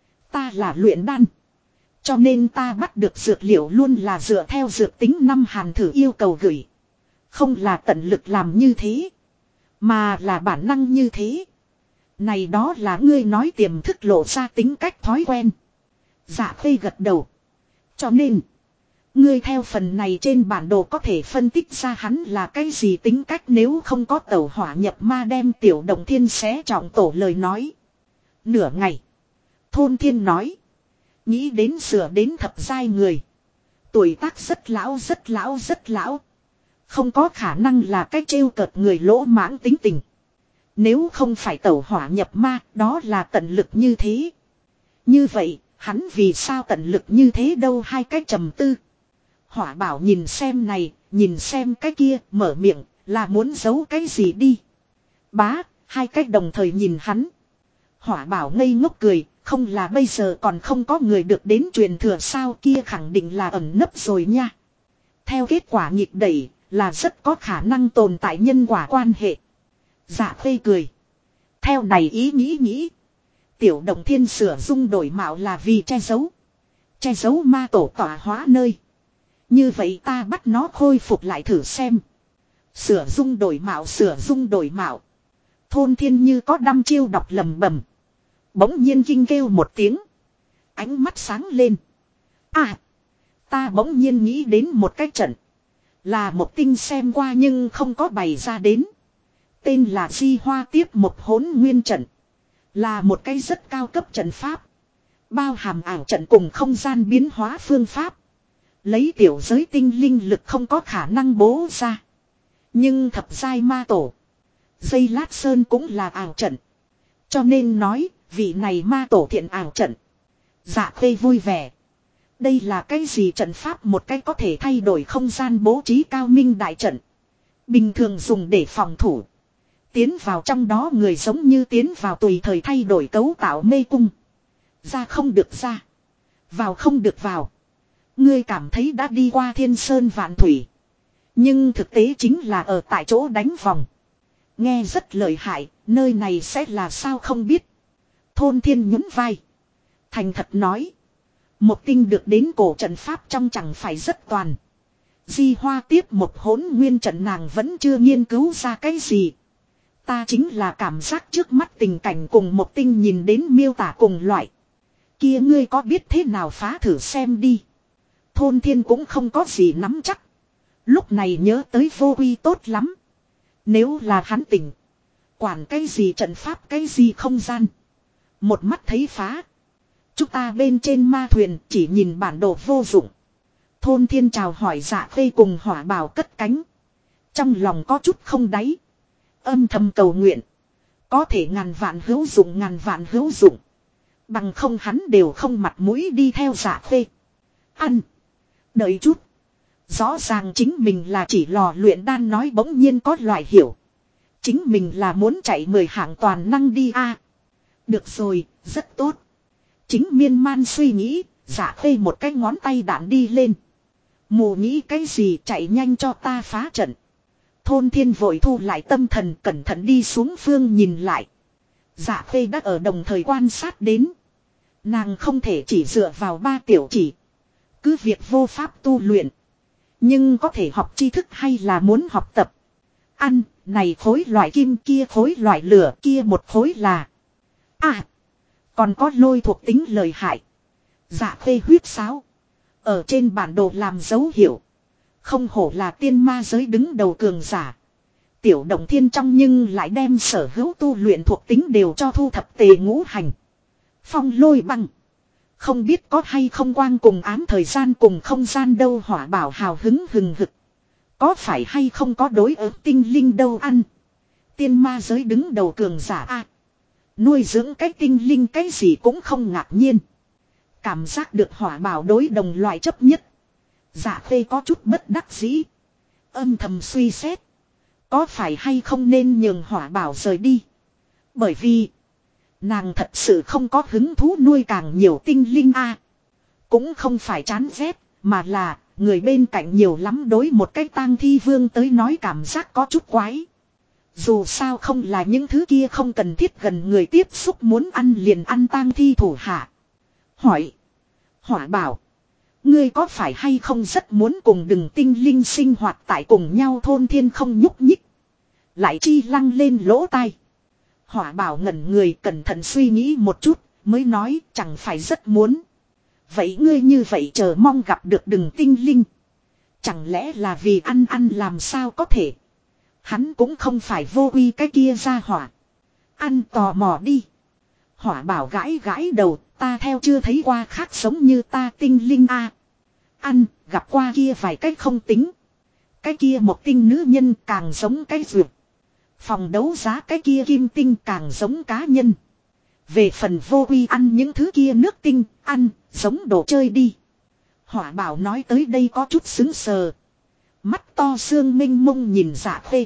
Speaker 1: Ta là luyện đan. Cho nên ta bắt được dược liệu luôn là dựa theo dược tính năm hàn thử yêu cầu gửi. Không là tận lực làm như thế. Mà là bản năng như thế. Này đó là ngươi nói tiềm thức lộ ra tính cách thói quen. Dạ Khê gật đầu. Cho nên. Ngươi theo phần này trên bản đồ có thể phân tích ra hắn là cái gì tính cách nếu không có tẩu hỏa nhập ma đem tiểu Động Thiên xé trọng tổ lời nói. Nửa ngày. Thôn Thiên nói. Nghĩ đến sửa đến thập giai người. Tuổi tác rất lão rất lão rất lão. Không có khả năng là cái trêu cợt người lỗ mãng tính tình. Nếu không phải tẩu hỏa nhập ma, đó là tận lực như thế. Như vậy, Hắn vì sao tận lực như thế đâu, hai cái trầm tư. Hỏa bảo nhìn xem này, nhìn xem cái kia, mở miệng, là muốn giấu cái gì đi. Bá, hai cái đồng thời nhìn hắn. Hỏa bảo ngây ngốc cười, không là bây giờ còn không có người được đến truyền thừa sao, kia khẳng định là ẩn nấp rồi nha. Theo kết quả nghịch đẩy, là rất có khả năng tồn tại nhân quả quan hệ. Dạ Khê cười. Theo này ý nghĩ. Tiểu Động Thiên sửa dung đổi mạo là vì che giấu. Che giấu ma tổ tỏa hóa nơi. Như vậy ta bắt nó khôi phục lại thử xem. Sửa dung đổi mạo. Thôn Thiên như có đăm chiêu đọc lầm bầm. Bỗng nhiên kinh kêu một tiếng. Ánh mắt sáng lên. À! Ta bỗng nhiên nghĩ đến một cái trận. Là một tinh xem qua nhưng không có bày ra đến. Tên là Di Hoa Tiếp Một Hỗn Nguyên trận. Là một cái rất cao cấp trận pháp. Bao hàm ảo trận cùng không gian biến hóa phương pháp. Lấy tiểu giới tinh linh lực không có khả năng bố ra. Nhưng thập giai ma tổ. Dây lát sơn cũng là ảo trận. Cho nên nói, vị này ma tổ thiện ảo trận. Dạ Khê vui vẻ. Đây là cái gì trận pháp, một cái có thể thay đổi không gian bố trí cao minh đại trận. Bình thường dùng để phòng thủ. Tiến vào trong đó người giống như tiến vào tùy thời thay đổi cấu tạo mê cung. Ra không được ra. Vào không được vào. Ngươi cảm thấy đã đi qua thiên sơn vạn thủy. Nhưng thực tế chính là ở tại chỗ đánh vòng. Nghe rất lợi hại, nơi này sẽ là sao không biết. Thôn Thiên nhún vai. Thành thật nói. Một tinh được đến cổ trận pháp trong chẳng phải rất toàn. Di Hoa Tiếp Một Hỗn Nguyên trận nàng vẫn chưa nghiên cứu ra cái gì. Ta chính là cảm giác trước mắt tình cảnh cùng một tinh nhìn đến miêu tả cùng loại. Kia ngươi có biết thế nào phá thử xem đi. Thôn Thiên cũng không có gì nắm chắc. Lúc này nhớ tới Vô Quy tốt lắm. Nếu là hắn tỉnh. Quản cái gì trận pháp cái gì không gian. Một mắt thấy phá. Chúng ta bên trên ma thuyền chỉ nhìn bản đồ vô dụng. Thôn Thiên chào hỏi Dạ Khê cùng Hỏa Bảo cất cánh. Trong lòng có chút không đáy. Âm thầm cầu nguyện. Có thể ngàn vạn hữu dụng. Bằng không hắn đều không mặt mũi đi theo Dạ Khê. Ăn. Đợi chút. Rõ ràng chính mình là chỉ lò luyện đan nói bỗng nhiên có loại hiểu. Chính mình là muốn chạy 10 hạng toàn năng đi a. Được rồi, rất tốt. Chính miên man suy nghĩ, Dạ Khê một cái ngón tay đạn đi lên. Mù nghĩ cái gì, chạy nhanh cho ta phá trận. Thôn Thiên vội thu lại tâm thần, cẩn thận đi xuống phương nhìn lại. Dạ Khê đã ở đồng thời quan sát đến. Nàng không thể chỉ dựa vào 3 tiểu chỉ. Cứ việc vô pháp tu luyện. Nhưng có thể học tri thức hay là muốn học tập. Ăn, này khối loại kim kia khối loại lửa kia một khối là. À, còn có lôi thuộc tính lời hại. Dạ Khê huyết sáo. Ở trên bản đồ làm dấu hiệu. Không hổ là tiên ma giới đứng đầu cường giả. Tiểu Động Thiên trong nhưng lại đem sở hữu tu luyện thuộc tính đều cho thu thập tề ngũ hành. Phong lôi băng. Không biết có hay không quang cùng ám thời gian cùng không gian đâu. Hỏa Bảo hào hứng hừng hực. Có phải hay không có đối ứng tinh linh đâu ăn. Tiên ma giới đứng đầu cường giả a. Nuôi dưỡng cái tinh linh cái gì cũng không ngạc nhiên. Cảm giác được Hỏa Bảo đối đồng loại chấp nhất. Dạ Khê có chút bất đắc dĩ. Âm thầm suy xét. Có phải hay không nên nhường Hỏa Bảo rời đi. Bởi vì nàng thật sự không có hứng thú nuôi càng nhiều tinh linh a. Cũng không phải chán ghét, mà là người bên cạnh nhiều lắm, đối một cái tang thi vương tới nói cảm giác có chút quái. Dù sao không là những thứ kia không cần thiết gần người tiếp xúc muốn ăn liền ăn tang thi thủ hạ. Hỏi. Hỏa Bảo. Ngươi có phải hay không rất muốn cùng đừng tinh linh sinh hoạt tại cùng nhau. Thôn Thiên không nhúc nhích. Lại chi lăng lên lỗ tai. Hỏa Bảo ngẩn người cẩn thận suy nghĩ một chút. Mới nói chẳng phải rất muốn. Vậy ngươi như vậy chờ mong gặp được đừng tinh linh. Chẳng lẽ là vì ăn làm sao có thể. Hắn cũng không phải Vô Quy cái kia ra hỏa. Ăn tò mò đi. Hỏa Bảo gãi gãi đầu. Ta theo chưa thấy qua khác giống như ta tinh linh a. Ăn, gặp qua kia vài cái không tính. Cái kia một tinh nữ nhân càng giống cái dược. Phòng đấu giá cái kia kim tinh càng giống cá nhân. Về phần vô quy ăn những thứ kia nước tinh, ăn, giống đồ chơi đi. Hỏa bảo nói tới đây có chút sững sờ. Mắt to xương minh mông nhìn Dạ Khê.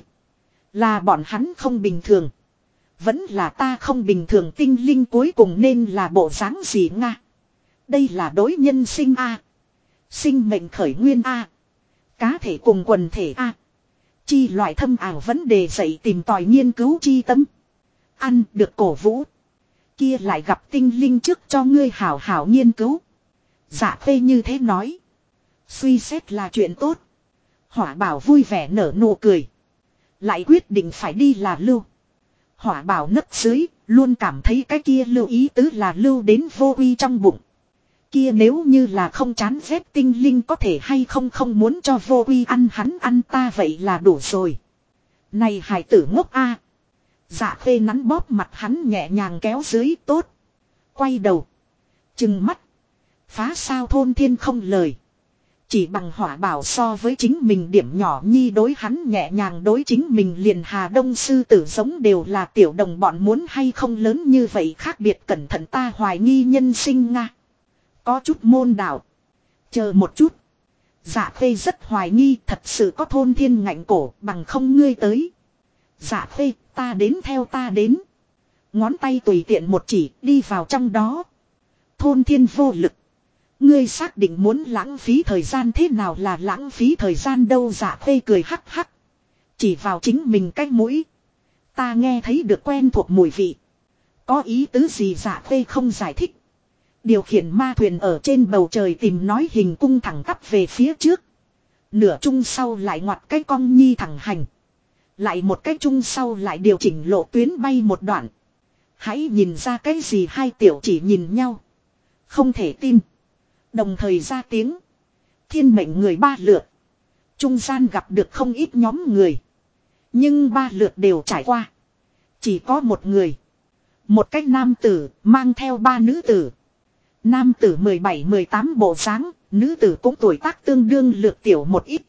Speaker 1: Là bọn hắn không bình thường. Vẫn là ta không bình thường, tinh linh cuối cùng nên là bộ dáng gì nga. Đây là đối nhân sinh a, sinh mệnh khởi nguyên a, cá thể cùng quần thể a. Chi loại thâm ảo vấn đề dậy tìm tòi nghiên cứu chi tâm. Ăn được cổ vũ. Kia lại gặp tinh linh trước cho ngươi hảo hảo nghiên cứu. Dạ Khê như thế nói. Suy xét là chuyện tốt. Hỏa bảo vui vẻ nở nụ cười. Lại quyết định phải đi là lưu. Hỏa bảo nấp dưới, luôn cảm thấy cái kia lưu ý tứ là lưu đến vô uy trong bụng. Kia nếu như là không chán ghét tinh linh có thể hay không muốn cho vô uy ăn hắn ăn ta vậy là đủ rồi. Này hải tử ngốc a. Dạ Khê nắn bóp mặt hắn nhẹ nhàng kéo dưới tốt. Quay đầu. Chừng mắt. Phá sao thôn thiên không lời. Chỉ bằng hỏa bảo so với chính mình điểm nhỏ nhi đối hắn nhẹ nhàng đối chính mình liền Hà Đông sư tử giống đều là tiểu đồng bọn muốn hay không lớn như vậy khác biệt cẩn thận ta hoài nghi nhân sinh nga. Có chút môn đạo. Chờ một chút. Dạ Khê rất hoài nghi thật sự có thôn thiên ngạnh cổ bằng không ngươi tới. Dạ Khê ta đến theo ta đến. Ngón tay tùy tiện một chỉ đi vào trong đó. Thôn thiên vô lực. Ngươi xác định muốn lãng phí thời gian thế nào là lãng phí thời gian đâu. Dạ Khê cười hắc hắc. Chỉ vào chính mình cái mũi. Ta nghe thấy được quen thuộc mùi vị. Có ý tứ gì Dạ Khê không giải thích. Điều khiển ma thuyền ở trên bầu trời tìm nói hình cung thẳng tắp về phía trước. Nửa chung sau lại ngoặt cái cong nhi thẳng hành. Lại một cái chung sau lại điều chỉnh lộ tuyến bay một đoạn. Hãy nhìn ra cái gì hai tiểu chỉ nhìn nhau. Không thể tin. Đồng thời ra tiếng. Thiên mệnh người ba lượt. Trung gian gặp được không ít nhóm người. Nhưng ba lượt đều trải qua. Chỉ có một người. Một cách nam tử mang theo ba nữ tử. Nam tử 17-18 bộ dáng, nữ tử cũng tuổi tác tương đương lược tiểu một ít.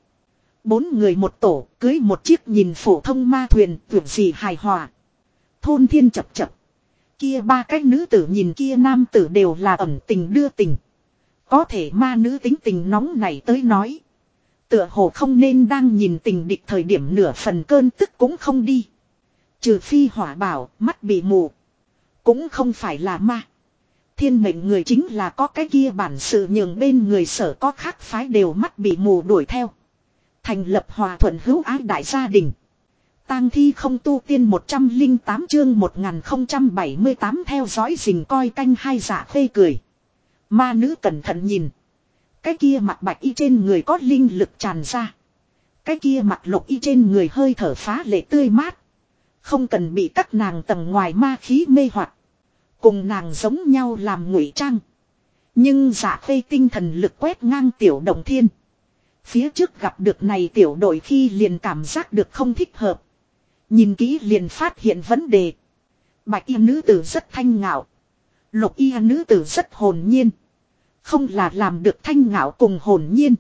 Speaker 1: 4 người một tổ, cưới một chiếc nhìn phổ thông ma thuyền, tưởng gì hài hòa. Thôn thiên chập chập. Kia ba cái nữ tử nhìn kia nam tử đều là ẩn tình đưa tình. Có thể ma nữ tính tình nóng này tới nói. Tựa hồ không nên đang nhìn tình địch thời điểm nửa phần cơn tức cũng không đi. Trừ phi hỏa bảo, mắt bị mù. Cũng không phải là ma. Thiên mệnh người chính là có cái kia bản sự nhường bên người sở có khác phái đều mắt bị mù đuổi theo. Thành lập hòa thuận hữu ái đại gia đình. Tang thi không tu tiên 108 chương 1078 theo dõi rình coi canh hai. Dạ Khê cười. Ma nữ cẩn thận nhìn. Cái kia mặt bạch y trên người có linh lực tràn ra. Cái kia mặt lục y trên người hơi thở phá lệ tươi mát. Không cần bị các nàng tầng ngoài ma khí mê hoặc. Cùng nàng giống nhau làm ngụy trang. Nhưng Dạ Khê tinh thần lực quét ngang tiểu động thiên. Phía trước gặp được này tiểu đội khi liền cảm giác được không thích hợp. Nhìn kỹ liền phát hiện vấn đề. Bạch y nữ tử rất thanh ngạo. Lục y nữ tử rất hồn nhiên. Không là làm được thanh ngạo cùng hồn nhiên.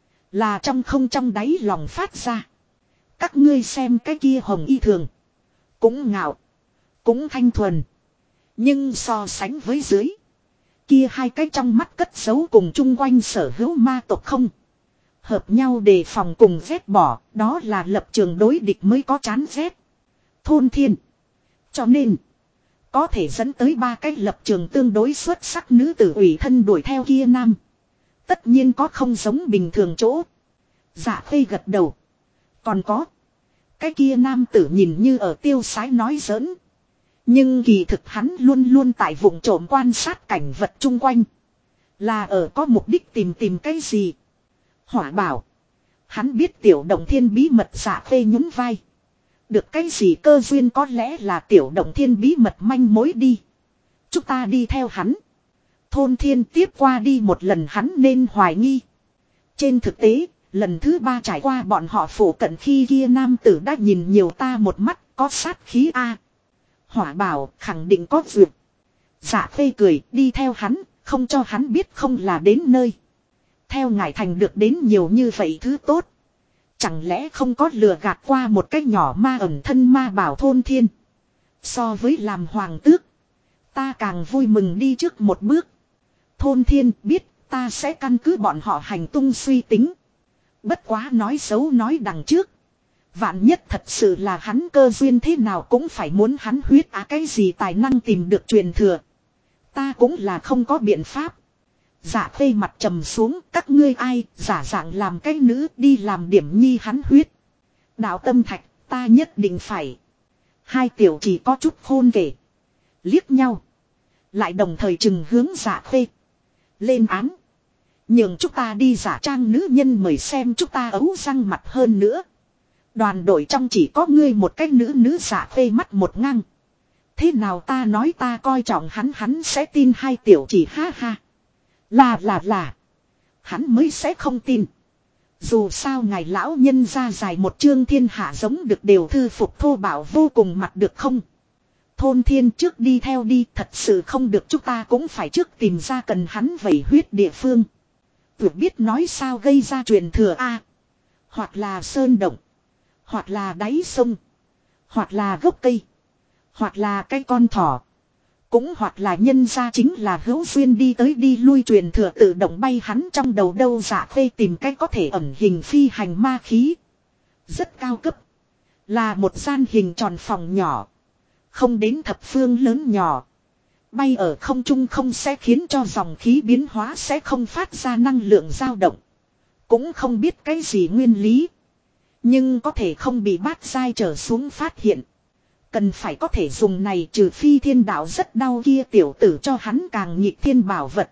Speaker 1: Là trong không trong đáy lòng phát ra. Các ngươi xem cái kia hồng y thường. Cũng ngạo. Cũng thanh thuần. Nhưng so sánh với dưới. Kia hai cái trong mắt cất giấu cùng chung quanh sở hữu ma tộc không. Hợp nhau đề phòng cùng ghét bỏ. Đó là lập trường đối địch mới có chán ghét. Thôn thiên. Cho nên. Có thể dẫn tới ba cái lập trường tương đối xuất sắc nữ tử ủy thân đuổi theo kia nam. Tất nhiên có không giống bình thường chỗ. Dạ Khê gật đầu. Còn có. Cái kia nam tử nhìn như ở tiêu sái nói giỡn. Nhưng kỳ thực hắn luôn luôn tại vùng trộm quan sát cảnh vật chung quanh. Là ở có mục đích tìm cái gì. Hỏa bảo. Hắn biết tiểu động thiên bí mật. Dạ Khê nhún vai. Được cái gì cơ duyên có lẽ là tiểu động thiên bí mật manh mối đi. Chúng ta đi theo hắn. Thôn thiên tiếp qua đi một lần hắn nên hoài nghi. Trên thực tế, lần thứ 3 trải qua bọn họ phủ cận khi kia nam tử đã nhìn nhiều ta một mắt có sát khí a. Hỏa bảo khẳng định có việc. Dạ Khê cười đi theo hắn, không cho hắn biết không là đến nơi. Theo ngài thành được đến nhiều như vậy thứ tốt. Chẳng lẽ không có lừa gạt qua một cái nhỏ ma ẩn thân ma bảo thôn thiên. So với làm hoàng tước. Ta càng vui mừng đi trước một bước. Thôn Thiên biết ta sẽ căn cứ bọn họ hành tung suy tính. Bất quá nói xấu nói đằng trước. Vạn nhất thật sự là hắn cơ duyên thế nào cũng phải muốn hắn huyết cái gì tài năng tìm được truyền thừa. Ta cũng là không có biện pháp. Dạ Khê mặt trầm xuống, các ngươi ai giả dạng làm cái nữ đi làm điểm nhi hắn huyết. Đạo tâm thạch, ta nhất định phải. Hai tiểu chỉ có chút khôn kể. Liếc nhau. Lại đồng thời chừng hướng Dạ Khê. Lên án. Nhường chúng ta đi giả trang nữ nhân mời xem chúng ta ấu răng mặt hơn nữa. Đoàn đội trong chỉ có ngươi một cái nữ Dạ Khê mắt một ngang. Thế nào ta nói ta coi trọng hắn sẽ tin hai tiểu chỉ ha ha. Là. Hắn mới sẽ không tin. Dù sao ngài lão nhân ra dài một chương thiên hạ giống được đều thư phục thô bạo vô cùng mặt được không. Thôn Thiên trước đi theo đi thật sự không được chúng ta cũng phải trước tìm ra cần hắn vẩy huyết địa phương. Tuyệt biết nói sao gây ra truyền thừa A. Hoặc là sơn động. Hoặc là đáy sông. Hoặc là gốc cây. Hoặc là cái con thỏ. Cũng hoặc là nhân ra chính là hữu duyên đi tới đi lui truyền thừa tự động bay hắn trong đầu đâu. Dạ Khê tìm cách có thể ẩn hình phi hành ma khí. Rất cao cấp. Là một gian hình tròn phòng nhỏ. Không đến thập phương lớn nhỏ. Bay ở không trung không sẽ khiến cho dòng khí biến hóa sẽ không phát ra năng lượng dao động. Cũng không biết cái gì nguyên lý. Nhưng có thể không bị bát giai trở xuống phát hiện. Cần phải có thể dùng này trừ phi thiên đạo rất đau kia tiểu tử cho hắn càng nhịp thiên bảo vật.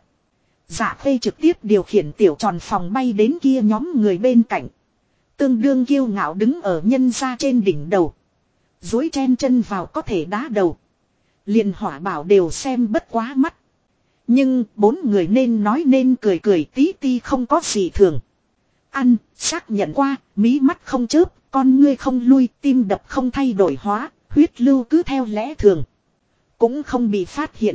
Speaker 1: Dạ Khê trực tiếp điều khiển tiểu tròn phòng bay đến kia nhóm người bên cạnh. Tương đương kiêu ngạo đứng ở nhân ra trên đỉnh đầu. Dối chen chân vào có thể đá đầu. Liền Hỏa Bảo đều xem bất quá mắt. Nhưng bốn người nên nói nên cười tí ti không có gì thường. Ăn, xác nhận qua, mí mắt không chớp, con ngươi không lui, tim đập không thay đổi hóa, huyết lưu cứ theo lẽ thường. Cũng không bị phát hiện.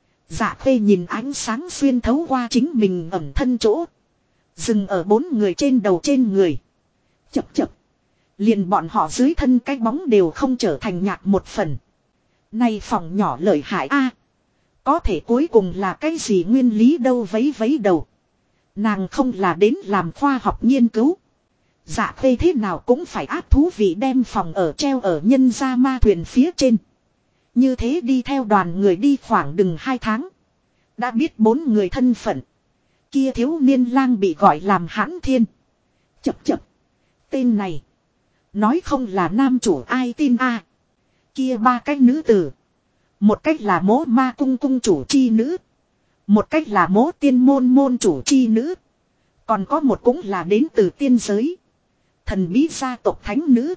Speaker 1: Dạ Khê nhìn ánh sáng xuyên thấu qua chính mình ẩn thân chỗ. Dừng ở bốn người trên đầu trên người. Chập. Liền bọn họ dưới thân cái bóng đều không trở thành nhạt một phần. Này phòng nhỏ lợi hại a. Có thể cuối cùng là cái gì nguyên lý đâu vấy đầu. Nàng không là đến làm khoa học nghiên cứu. Dạ Khê thế nào cũng phải áp thú vị đem phòng ở treo ở nhân gia ma thuyền phía trên. Như thế đi theo đoàn người đi khoảng đừng 2 tháng. Đã biết bốn người thân phận. Kia thiếu niên lang bị gọi làm Hãn Thiên. Chập. Tên này. Nói không là nam chủ ai tin a. Kia ba cái nữ tử. Một cách là Mỗ Ma cung cung chủ chi nữ. Một cách là Mỗ Tiên môn chủ chi nữ. Còn có một cũng là đến từ tiên giới. Thần bí gia tộc thánh nữ.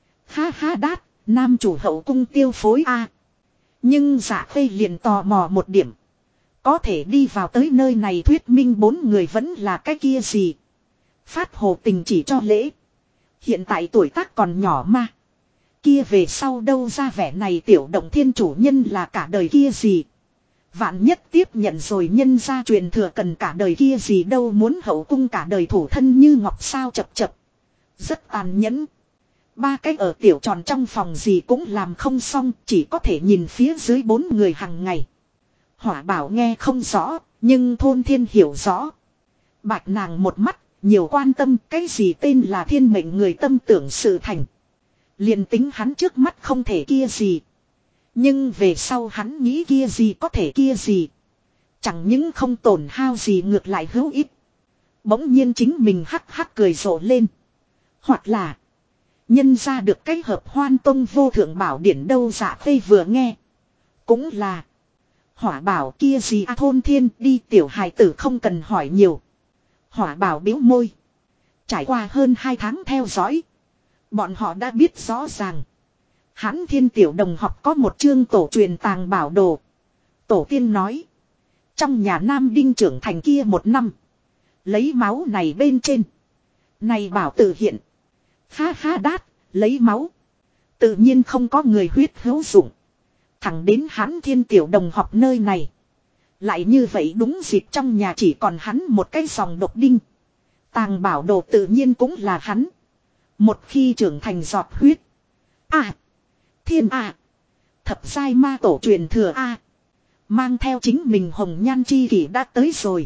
Speaker 1: Ha đát, nam chủ hậu cung tiêu phối a. Nhưng Dạ Khê liền tò mò một điểm. Có thể đi vào tới nơi này thuyết minh bốn người vẫn là cái kia gì. Phát hồ tình chỉ cho lễ. Hiện tại tuổi tác còn nhỏ mà. Kia về sau đâu ra vẻ này tiểu động thiên chủ nhân là cả đời kia gì. Vạn nhất tiếp nhận rồi nhân gia truyền thừa cần cả đời kia gì đâu muốn hậu cung cả đời thủ thân như ngọc sao chập. Rất tàn nhẫn. Ba cái ở tiểu tròn trong phòng gì cũng làm không xong chỉ có thể nhìn phía dưới bốn người hàng ngày. Hỏa Bảo nghe không rõ nhưng Thôn Thiên hiểu rõ. Bạch nàng một mắt nhiều quan tâm cái gì tên là thiên mệnh người tâm tưởng sự thành. Liền tính hắn trước mắt không thể kia gì. Nhưng về sau hắn nghĩ kia gì có thể kia gì. Chẳng những không tổn hao gì ngược lại hữu ích. Bỗng nhiên chính mình hắc cười rộ lên. Hoặc là. Nhân ra được cái hợp Hoan Tông vô thượng bảo điển đâu. Dạ Khê vừa nghe. Cũng là. Hỏa Bảo kia gì Thôn Thiên đi tiểu hài tử không cần hỏi nhiều. Hỏa Bảo bĩu môi. Trải qua hơn 2 tháng theo dõi. Bọn họ đã biết rõ ràng. Hãn Thiên tiểu đồng học có một chương tổ truyền tàng bảo đồ. Tổ tiên nói. Trong nhà Nam Đinh trưởng thành kia 1 năm. Lấy máu này bên trên. Này bảo tự hiện. Ha đát, lấy máu. Tự nhiên không có người huyết hữu dụng. Thẳng đến Hãn Thiên tiểu đồng học nơi này. Lại như vậy đúng dịp trong nhà chỉ còn hắn một cái dòng độc đinh. Tàng bảo đồ tự nhiên cũng là hắn. Một khi trưởng thành giọt huyết. Thiên thập giai ma tổ truyền thừa Mang theo chính mình hồng nhan chi kỷ đã tới rồi.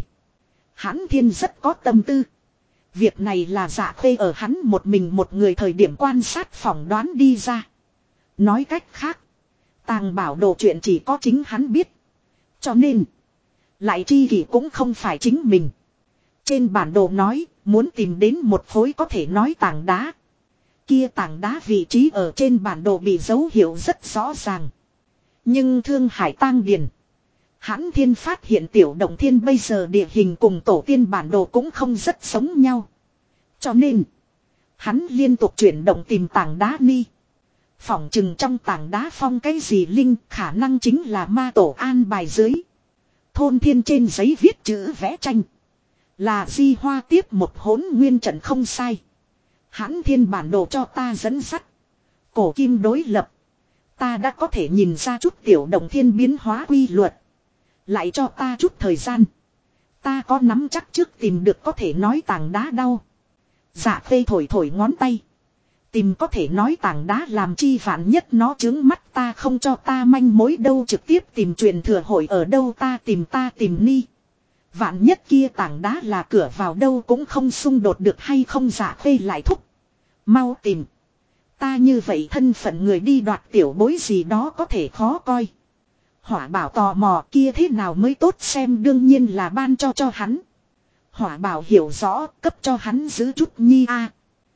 Speaker 1: Hãn Thiên rất có tâm tư. Việc này là Dạ Khê ở hắn một mình một người thời điểm quan sát phỏng đoán đi ra. Nói cách khác. Tàng bảo đồ chuyện chỉ có chính hắn biết. Cho nên. Lại chi kỷ cũng không phải chính mình. Trên bản đồ nói. Muốn tìm đến một khối có thể nói tảng đá. Kia tảng đá vị trí ở trên bản đồ bị dấu hiệu rất rõ ràng. Nhưng Thương Hải Tang Điền. Hãn Thiên phát hiện Tiểu Động Thiên bây giờ địa hình cùng tổ tiên bản đồ cũng không rất giống nhau. Cho nên. Hắn liên tục chuyển động tìm tảng đá ni. Phỏng chừng trong tảng đá phong cái gì linh khả năng chính là ma tổ an bài dưới. Thôn thiên trên giấy viết chữ vẽ tranh. Là Di Hoa tiếp một hỗn nguyên trận không sai. Hãn Thiên bản đồ cho ta dẫn dắt. Cổ kim đối lập. Ta đã có thể nhìn ra chút Tiểu Động Thiên biến hóa quy luật. Lại cho ta chút thời gian. Ta có nắm chắc trước tìm được có thể nói tảng đá đau. Dạ Khê thổi thổi ngón tay. Tìm có thể nói tảng đá làm chi vạn nhất nó chướng mắt ta không cho ta manh mối đâu trực tiếp tìm truyền thừa hội ở đâu ta tìm ni. Vạn nhất kia tảng đá là cửa vào đâu cũng không xung đột được hay không Dạ Khê lại thúc. Mau tìm. Ta như vậy thân phận người đi đoạt tiểu bối gì đó có thể khó coi. Hỏa Bảo tò mò kia thế nào mới tốt xem đương nhiên là ban cho hắn. Hỏa Bảo hiểu rõ cấp cho hắn giữ chút nhi a.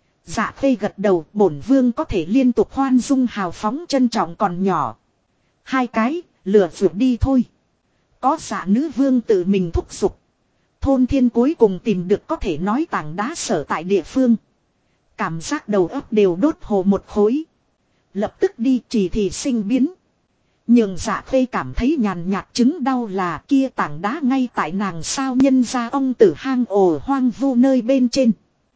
Speaker 1: Dạ Khê gật đầu bổn vương có thể liên tục khoan dung hào phóng trân trọng còn nhỏ. Hai cái lừa vượt đi thôi. Có Dạ nữ vương tự mình thúc giục. Thôn thiên cuối cùng tìm được có thể nói tảng đá sở tại địa phương. Cảm giác đầu óc đều đốt hồ một khối. Lập tức đi chỉ thì sinh biến. Nhưng Dạ Khê cảm thấy nhàn nhạt chứng đau là kia tảng đá ngay tại nàng sao nhân ra ông tử hang ổ hoang vu nơi bên trên.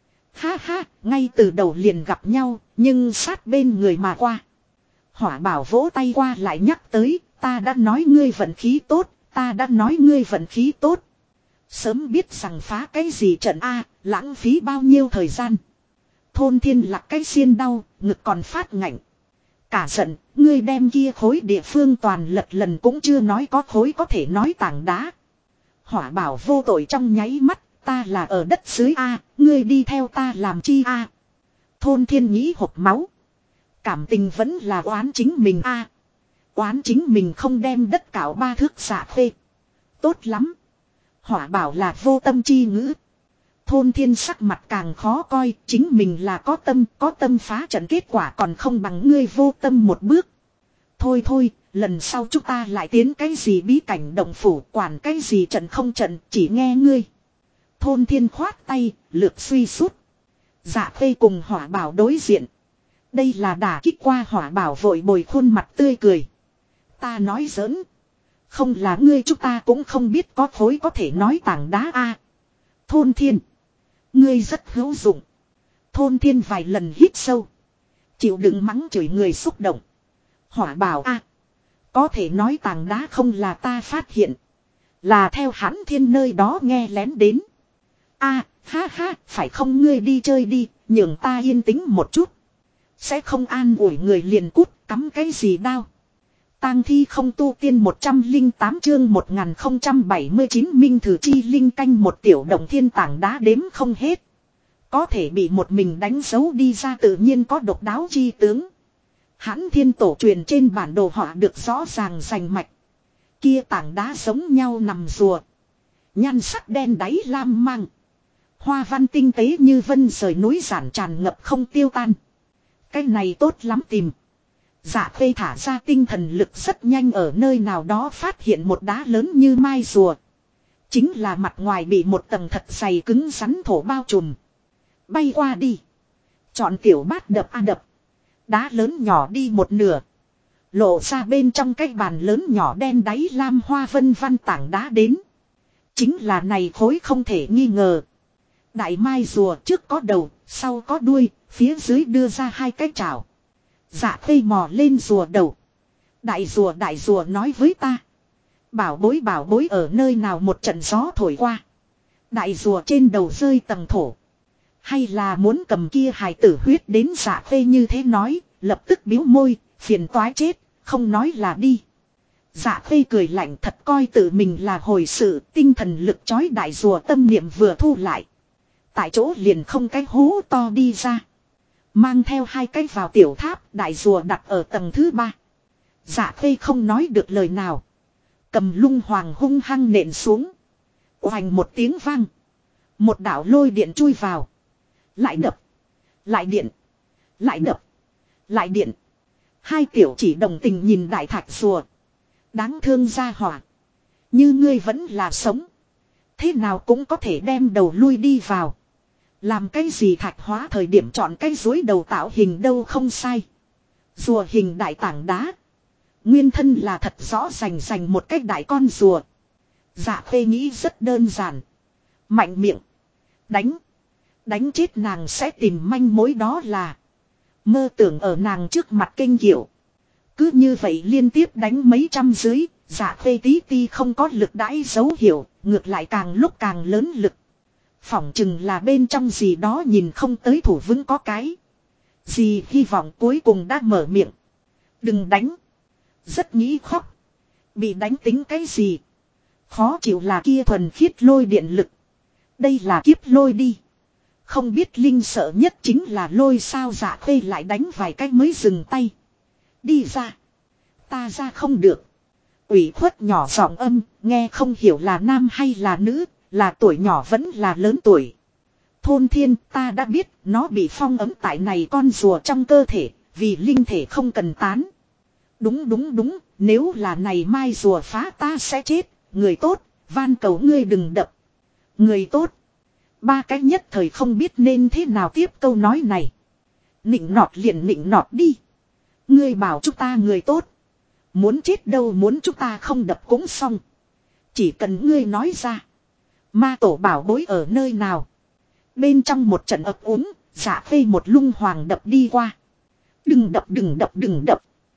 Speaker 1: Ha ha, ngay từ đầu liền gặp nhau, nhưng sát bên người mà qua. Hỏa Bảo vỗ tay qua lại nhắc tới, ta đã nói ngươi vận khí tốt, ta đã nói ngươi vận khí tốt. Sớm biết rằng phá cái gì trận A, lãng phí bao nhiêu thời gian. Thôn thiên lạc cái xiên đau, ngực còn phát ngạnh. Cả giận, ngươi đem kia khối địa phương toàn lật lần cũng chưa nói có khối có thể nói tảng đá. Hỏa Bảo vô tội trong nháy mắt, ta là ở đất dưới A, ngươi đi theo ta làm chi A. Thôn thiên nghĩ hộp máu. Cảm tình vẫn là oán chính mình A. Oán chính mình không đem đất cạo ba thước Dạ Khê. Tốt lắm. Hỏa Bảo là vô tâm chi ngữ. Thôn thiên sắc mặt càng khó coi, chính mình là có tâm phá trận kết quả còn không bằng ngươi vô tâm một bước. Thôi, lần sau chúng ta lại tiến cái gì bí cảnh động phủ quản cái gì trận không trận, chỉ nghe ngươi. Thôn thiên khoát tay, lược suy sút. Dạ Khê cùng Hỏa Bảo đối diện. Đây là đả kích qua Hỏa Bảo vội bồi khuôn mặt tươi cười. Ta nói giỡn. Không là ngươi chúng ta cũng không biết có khối có thể nói tảng đá a. Thôn thiên. Ngươi rất hữu dụng. Thôn thiên vài lần hít sâu. Chịu đựng mắng chửi người xúc động. Hỏa Bảo a. Có thể nói tảng đá không là ta phát hiện. Là theo Hãn Thiên nơi đó nghe lén đến. A, ha ha, phải không ngươi đi chơi đi, nhường ta yên tĩnh một chút. Sẽ không an ủi người liền cút, cắm cái gì đao. Tang thi không tu tiên 108 chương 1079 minh thử chi linh canh một Tiểu Động Thiên tảng đá đếm không hết. Có thể bị một mình đánh dấu đi ra tự nhiên có độc đáo chi tướng. Hãn Thiên tổ truyền trên bản đồ họ được rõ ràng rành mạch. Kia tảng đá giống nhau nằm rùa. Nhan sắc đen đáy lam mang. Hoa văn tinh tế như vân rời núi giản tràn ngập không tiêu tan. Cái này tốt lắm tìm. Dạ Khê thả ra tinh thần lực rất nhanh ở nơi nào đó phát hiện một đá lớn như mai rùa. Chính là mặt ngoài bị một tầng thật dày cứng rắn thổ bao trùm. Bay qua đi. Chọn tiểu bát đập a đập. Đá lớn nhỏ đi một nửa. Lộ ra bên trong cái bàn lớn nhỏ đen đáy lam hoa vân văn tảng đá đến. Chính là này khối không thể nghi ngờ. Đại mai rùa trước có đầu, sau có đuôi, phía dưới đưa ra hai cái chảo. Dạ Khê mò lên rùa đầu. Đại rùa nói với ta. Bảo bối ở nơi nào một trận gió thổi qua. Đại rùa trên đầu rơi tầng thổ. Hay là muốn cầm kia hài tử huyết đến Dạ Khê như thế nói, lập tức biếu môi, phiền toái chết, không nói là đi. Dạ Khê cười lạnh thật coi tự mình là hồi sự, tinh thần lực chói đại rùa tâm niệm vừa thu lại. Tại chỗ liền không cái hố to đi ra. Mang theo hai cái vào tiểu tháp, đại rùa đặt ở tầng thứ 3. Dạ Khê không nói được lời nào. Cầm lung hoàng hung hăng nện xuống. Oành một tiếng vang. Một đạo lôi điện chui vào. Lại đập. Lại điện. Lại đập. Lại điện. Hai tiểu chỉ đồng tình nhìn đại thạch rùa. Đáng thương ra hỏa. Như ngươi vẫn là sống. Thế nào cũng có thể đem đầu lui đi vào. Làm cái gì thạch hóa thời điểm chọn cái rối đầu tạo hình đâu không sai. Rùa hình đại tảng đá. Nguyên thân là thật rõ rành một cái đại con rùa. Dạ Khê nghĩ rất đơn giản. Mạnh miệng. Đánh. Đánh chết nàng sẽ tìm manh mối đó là. Mơ tưởng ở nàng trước mặt kinh hiểu. Cứ như vậy liên tiếp đánh mấy trăm dưới. Dạ Khê tí ti không có lực đãi dấu hiệu. Ngược lại càng lúc càng lớn lực. Phỏng chừng là bên trong gì đó nhìn không tới thủ vững có cái. Gì hy vọng cuối cùng đã mở miệng. Đừng đánh. Rất nghĩ khóc. Bị đánh tính cái gì. Khó chịu là kia thuần khiết lôi điện lực. Đây là kiếp lôi đi. Không biết Linh sợ nhất chính là lôi sao. Dạ Khê lại đánh vài cái mới dừng tay. Đi ra. Ta ra không được. Ủy khuất nhỏ giọng âm. Nghe không hiểu là nam hay là nữ. Là tuổi nhỏ vẫn là lớn tuổi. Thôn Thiên ta đã biết nó bị phong ấm tại này con rùa trong cơ thể. Vì linh thể không cần tán. Đúng. Nếu là này mai rùa phá ta sẽ chết. Người tốt. Van cầu ngươi đừng đập. Người tốt. Ba cái nhất thời không biết nên thế nào tiếp câu nói này. Nịnh nọt liền nịnh nọt đi. Ngươi bảo chúng ta người tốt. Muốn chết đâu muốn chúng ta không đập cũng xong. Chỉ cần ngươi nói ra. Ma tổ bảo bối ở nơi nào. Bên trong một trận ập úng. Dạ Khê một lung hoàng đập đi qua. Đừng đập.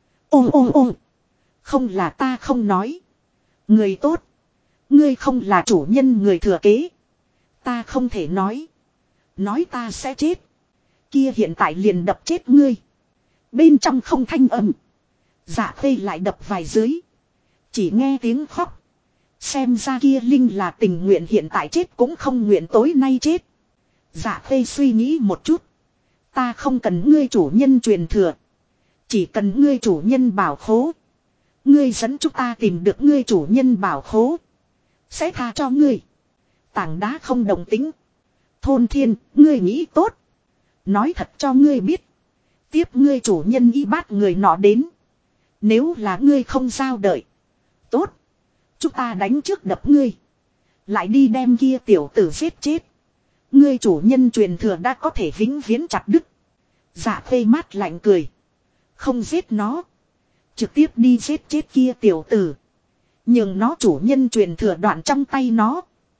Speaker 1: Ô. Không là ta không nói. Người tốt. Ngươi không là chủ nhân người thừa kế. Ta không thể nói. Nói ta sẽ chết. Kia hiện tại liền đập chết ngươi. Bên trong không thanh âm. Dạ Khê lại đập vài dưới. Chỉ nghe tiếng khóc. Xem ra kia Linh là tình nguyện hiện tại chết cũng không nguyện tối nay chết. Dạ Khê suy nghĩ một chút. Ta không cần ngươi chủ nhân truyền thừa. Chỉ cần ngươi chủ nhân bảo khố. Ngươi dẫn chúng ta tìm được ngươi chủ nhân bảo khố. Sẽ tha cho ngươi. Tảng đá không đồng tính. Thôn Thiên, ngươi nghĩ tốt. Nói thật cho ngươi biết. Tiếp ngươi chủ nhân y bát người nọ đến. Nếu là ngươi không giao đợi. Tốt. Chúng ta đánh trước đập ngươi. Lại đi đem kia tiểu tử giết chết. Ngươi chủ nhân truyền thừa đã có thể vĩnh viễn chặt đứt. Dạ Khê mát lạnh cười. Không giết nó. Trực tiếp đi giết chết kia tiểu tử. Nhưng nó chủ nhân truyền thừa đoạn trong tay nó.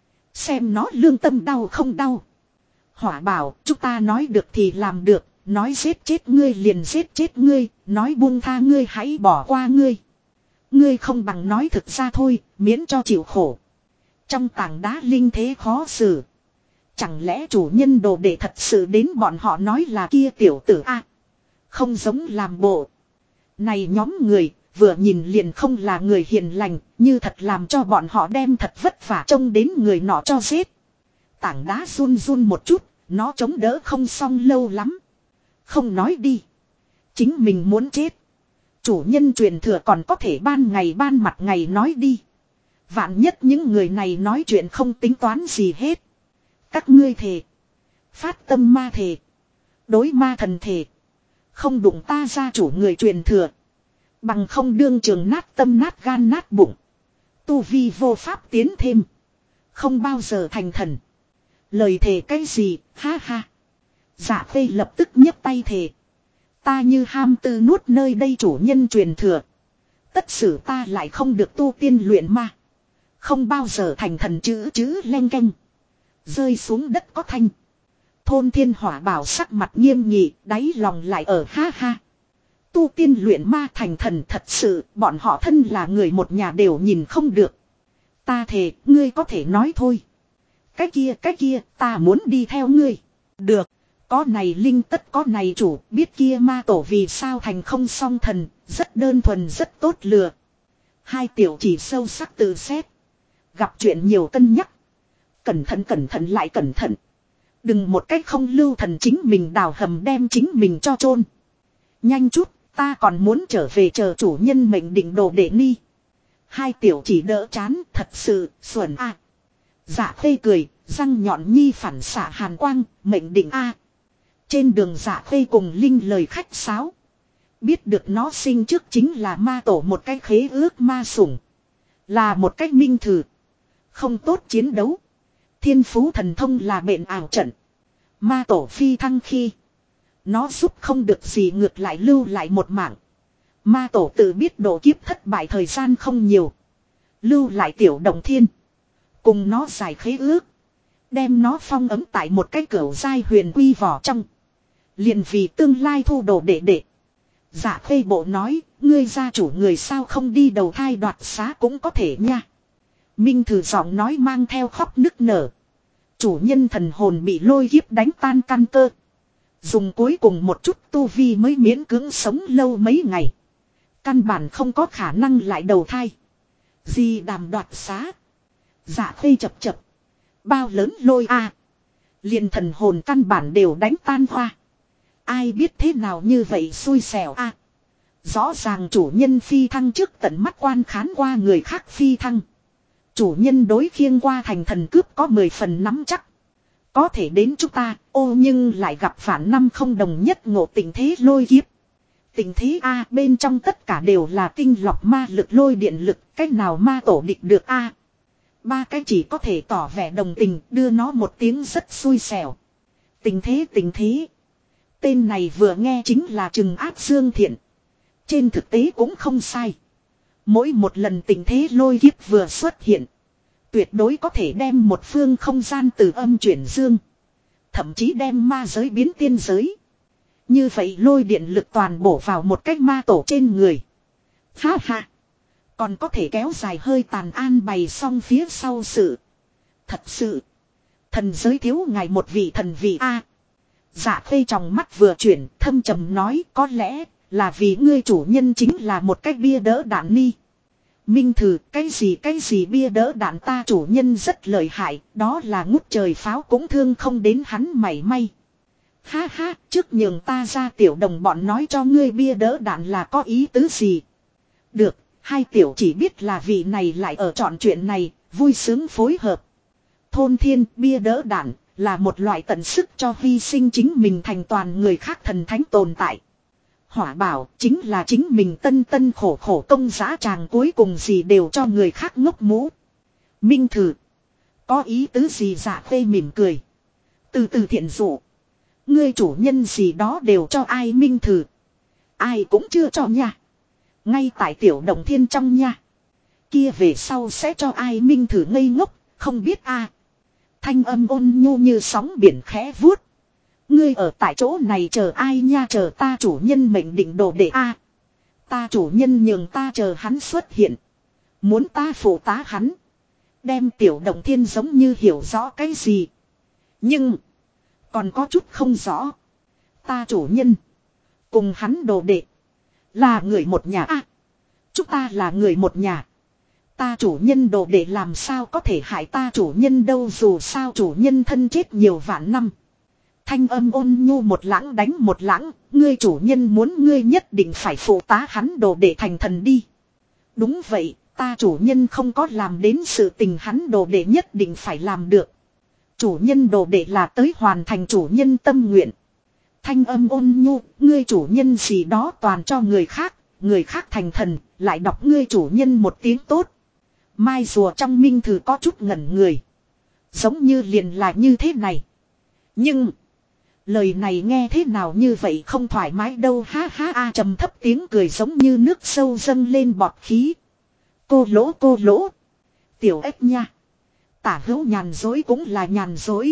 Speaker 1: Xem nó lương tâm đau không đau. Hỏa bảo chúng ta nói được thì làm được. Nói giết chết ngươi liền giết chết ngươi. Nói buông tha ngươi hãy bỏ qua ngươi. Ngươi không bằng nói thực ra thôi. Miễn cho chịu khổ. Trong tảng đá linh thế khó xử. Chẳng lẽ chủ nhân đồ đệ thật sự đến bọn họ nói là kia tiểu tử a? Không giống làm bộ. Này nhóm người vừa nhìn liền không là người hiền lành. Như thật làm cho bọn họ đem thật vất vả trông đến người nọ cho giết. Tảng đá run một chút. Nó chống đỡ không xong lâu lắm. Không nói đi. Chính mình muốn chết. Chủ nhân truyền thừa còn có thể ban ngày ban mặt ngày nói đi. Vạn nhất những người này nói chuyện không tính toán gì hết. Các ngươi thề. Phát tâm ma thề. Đối ma thần thề. Không đụng ta gia chủ người truyền thừa. Bằng không đương trường nát tâm nát gan nát bụng. Tu vi vô pháp tiến thêm. Không bao giờ thành thần. Lời thề cái gì, ha ha. Dạ Khê lập tức nhấc tay thề. Ta như ham tư nuốt nơi đây chủ nhân truyền thừa. Tất xử ta lại không được tu tiên luyện ma. Không bao giờ thành thần chữ leng keng. Rơi xuống đất có thanh. Thôn Thiên Hỏa bảo sắc mặt nghiêm nghị, đáy lòng lại ở ha ha. Tu tiên luyện ma thành thần thật sự, bọn họ thân là người một nhà đều nhìn không được. Ta thề, ngươi có thể nói thôi. Cái kia, ta muốn đi theo ngươi. Được, có này linh tất có này chủ, biết kia ma tổ vì sao thành không song thần, rất đơn thuần rất tốt lừa. Hai tiểu chỉ sâu sắc tự xét. Gặp chuyện nhiều cân nhắc. Cẩn thận lại cẩn thận. Đừng một cách không lưu thần chính mình đào hầm đem chính mình cho chôn. Nhanh chút, ta còn muốn trở về chờ chủ nhân mệnh định đồ để ni. Hai tiểu chỉ đỡ chán, thật sự, xuẩn a. Dạ khê cười, răng nhọn nhi phản xạ hàn quang, mệnh định a. Trên đường dạ khê cùng Linh lời khách sáo. Biết được nó sinh trước chính là ma tổ một cái khế ước ma sủng. Là một cách minh thử. Không tốt chiến đấu. Thiên phú thần thông là bệnh ảo trận. Ma tổ phi thăng khi. Nó giúp không được gì ngược lại lưu lại một mạng. Ma tổ tự biết độ kiếp thất bại thời gian không nhiều. Lưu lại tiểu động thiên. Cùng nó giải khế ước. Đem nó phong ấm tại một cái cửu giai huyền quy vỏ trong. Liền vì tương lai thu đồ đệ. Dạ khê bộ nói, ngươi gia chủ người sao không đi đầu thai đoạt xá cũng có thể nha. Minh thử giọng nói mang theo khóc nức nở. Chủ nhân thần hồn bị lôi kiếp đánh tan căn cơ. Dùng cuối cùng một chút tu vi mới miễn cưỡng sống lâu mấy ngày. Căn bản không có khả năng lại đầu thai. Gì đàm đoạt xá. Dạ khê chập. Bao lớn lôi a. Liền thần hồn căn bản đều đánh tan hoa. Ai biết thế nào như vậy xui xẻo a. Rõ ràng chủ nhân phi thăng trước tận mắt quan khán qua người khác phi thăng. Chủ nhân đối khiêng qua thành thần cướp có 10 phần nắm chắc. Có thể đến chúng ta, nhưng lại gặp phản năm không đồng nhất ngộ tình thế lôi kiếp. Tình thế A bên trong tất cả đều là tinh lọc ma lực lôi điện lực, cách nào ma tổ địch được A. Ba cái chỉ có thể tỏ vẻ đồng tình, đưa nó một tiếng rất xui xẻo. Tình thế. Tên này vừa nghe chính là trừng ác dương thiện. Trên thực tế cũng không sai. Mỗi một lần tình thế lôi kiếp vừa xuất hiện. Tuyệt đối có thể đem một phương không gian từ âm chuyển dương. Thậm chí đem ma giới biến tiên giới. Như vậy lôi điện lực toàn bổ vào một cách ma tổ trên người. Ha ha. Còn có thể kéo dài hơi tàn an bày xong phía sau sự. Thật sự. Thần giới thiếu ngài một vị thần vị A. Dạ khê trong mắt vừa chuyển thâm trầm nói có lẽ là vì ngươi chủ nhân chính là một cách bia đỡ đạn ni. Minh thử cái gì bia đỡ đạn ta chủ nhân rất lợi hại. Đó là ngút trời pháo cũng thương không đến hắn mảy may. Ha ha trước nhường ta ra tiểu đồng bọn nói cho ngươi bia đỡ đạn là có ý tứ gì. Được hai tiểu chỉ biết là vị này lại ở chọn chuyện này vui sướng phối hợp. Thôn thiên bia đỡ đạn là một loại tận sức cho hy sinh chính mình thành toàn người khác thần thánh tồn tại. Hỏa bảo chính là chính mình tân khổ công giá tràng cuối cùng gì đều cho người khác ngốc mũ. Minh thử. Có ý tứ gì dạ phê mỉm cười. Từ từ thiện dụ. Ngươi chủ nhân gì đó đều cho ai minh thử. Ai cũng chưa cho nha. Ngay tại tiểu đồng thiên trong nha. Kia về sau sẽ cho ai minh thử ngây ngốc, không biết a. Thanh âm ôn nhu như sóng biển khẽ vuốt. Ngươi ở tại chỗ này chờ ai nha chờ ta chủ nhân mệnh định đồ đệ a. Ta chủ nhân nhường ta chờ hắn xuất hiện. Muốn ta phụ tá hắn. Đem tiểu đồng thiên giống như hiểu rõ cái gì. Nhưng. Còn có chút không rõ. Ta chủ nhân. Cùng hắn đồ đệ. Là người một nhà a. Chúng ta là người một nhà. Ta chủ nhân đồ đệ làm sao có thể hại ta chủ nhân đâu dù sao chủ nhân thân chết nhiều vạn năm. Thanh âm ôn nhu một lãng đánh một lãng, ngươi chủ nhân muốn ngươi nhất định phải phụ tá hắn đồ đệ thành thần đi. Đúng vậy, ta chủ nhân không có làm đến sự tình hắn đồ đệ nhất định phải làm được. Chủ nhân đồ đệ là tới hoàn thành chủ nhân tâm nguyện. Thanh âm ôn nhu, ngươi chủ nhân gì đó toàn cho người khác thành thần, lại đọc ngươi chủ nhân một tiếng tốt. Mai rùa trong minh thư có chút ngẩn người. Giống như liền là như thế này. Nhưng lời này nghe thế nào như vậy không thoải mái đâu ha ha a trầm thấp tiếng cười giống như nước sâu dâng lên bọt khí. Cô lỗ. Tiểu ếch nha. Tả hữu nhàn dối cũng là nhàn dối.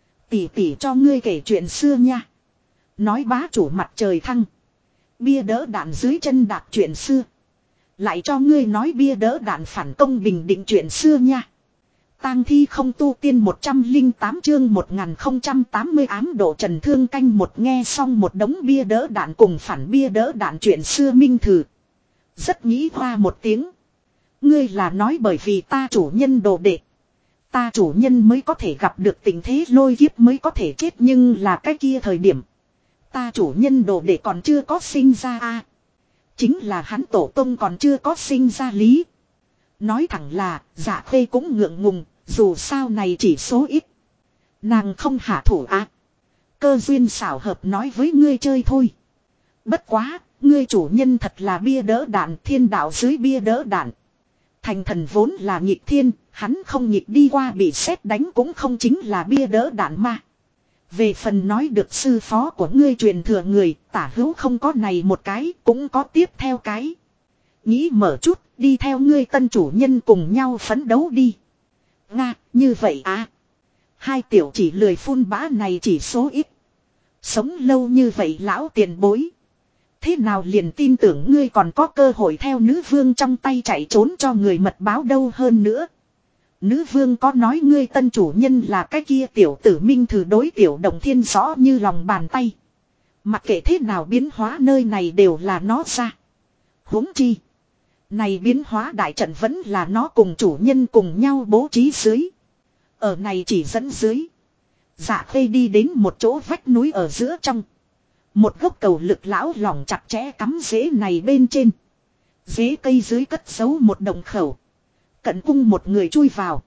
Speaker 1: Tỉ cho ngươi kể chuyện xưa nha. Nói bá chủ mặt trời thăng. Bia đỡ đạn dưới chân đạp chuyện xưa. Lại cho ngươi nói bia đỡ đạn phản công bình định chuyện xưa nha. Tang thi không tu tiên 108 chương 1080 ám độ trần thương canh một nghe xong một đống bia đỡ đạn cùng phản bia đỡ đạn chuyện xưa minh thử. Rất nghĩ hoa một tiếng. Ngươi là nói bởi vì ta chủ nhân đồ đệ. Ta chủ nhân mới có thể gặp được tình thế lôi kiếp mới có thể chết, nhưng là cái kia thời điểm. Ta chủ nhân đồ đệ còn chưa có sinh ra a. Chính là hắn tổ tông còn chưa có sinh ra lý. Nói thẳng là Dạ Khê cũng ngượng ngùng, dù sao này chỉ số ít. Nàng không hạ thủ á. Cơ duyên xảo hợp nói với ngươi chơi thôi. Bất quá, ngươi chủ nhân thật là bia đỡ đạn, thiên đạo dưới bia đỡ đạn. Thành thần vốn là nghịch thiên, hắn không nghịch đi qua bị sét đánh cũng không chính là bia đỡ đạn mà. Về phần nói được sư phó của ngươi truyền thừa người, tả hữu không có này một cái, cũng có tiếp theo cái. Nghĩ mở chút, đi theo ngươi tân chủ nhân cùng nhau phấn đấu đi. Nga, như vậy à. Hai tiểu chỉ lười phun bã này chỉ số ít. Sống lâu như vậy lão tiền bối. Thế nào liền tin tưởng ngươi còn có cơ hội theo nữ vương trong tay chạy trốn cho người mật báo đâu hơn nữa. Nữ vương có nói ngươi tân chủ nhân là cái kia tiểu tử Minh Thử đối Tiểu Động Thiên rõ như lòng bàn tay. Mặc kệ thế nào biến hóa nơi này đều là nó ra. Huống chi. Này biến hóa đại trận vẫn là nó cùng chủ nhân cùng nhau bố trí dưới. Ở này chỉ dẫn dưới. Dạ Khê đi đến một chỗ vách núi ở giữa trong. Một gốc cầu lực lão lỏng chặt chẽ cắm rễ này bên trên. Rễ cây dưới cất giấu một đồng khẩu. Cận cung một người chui vào.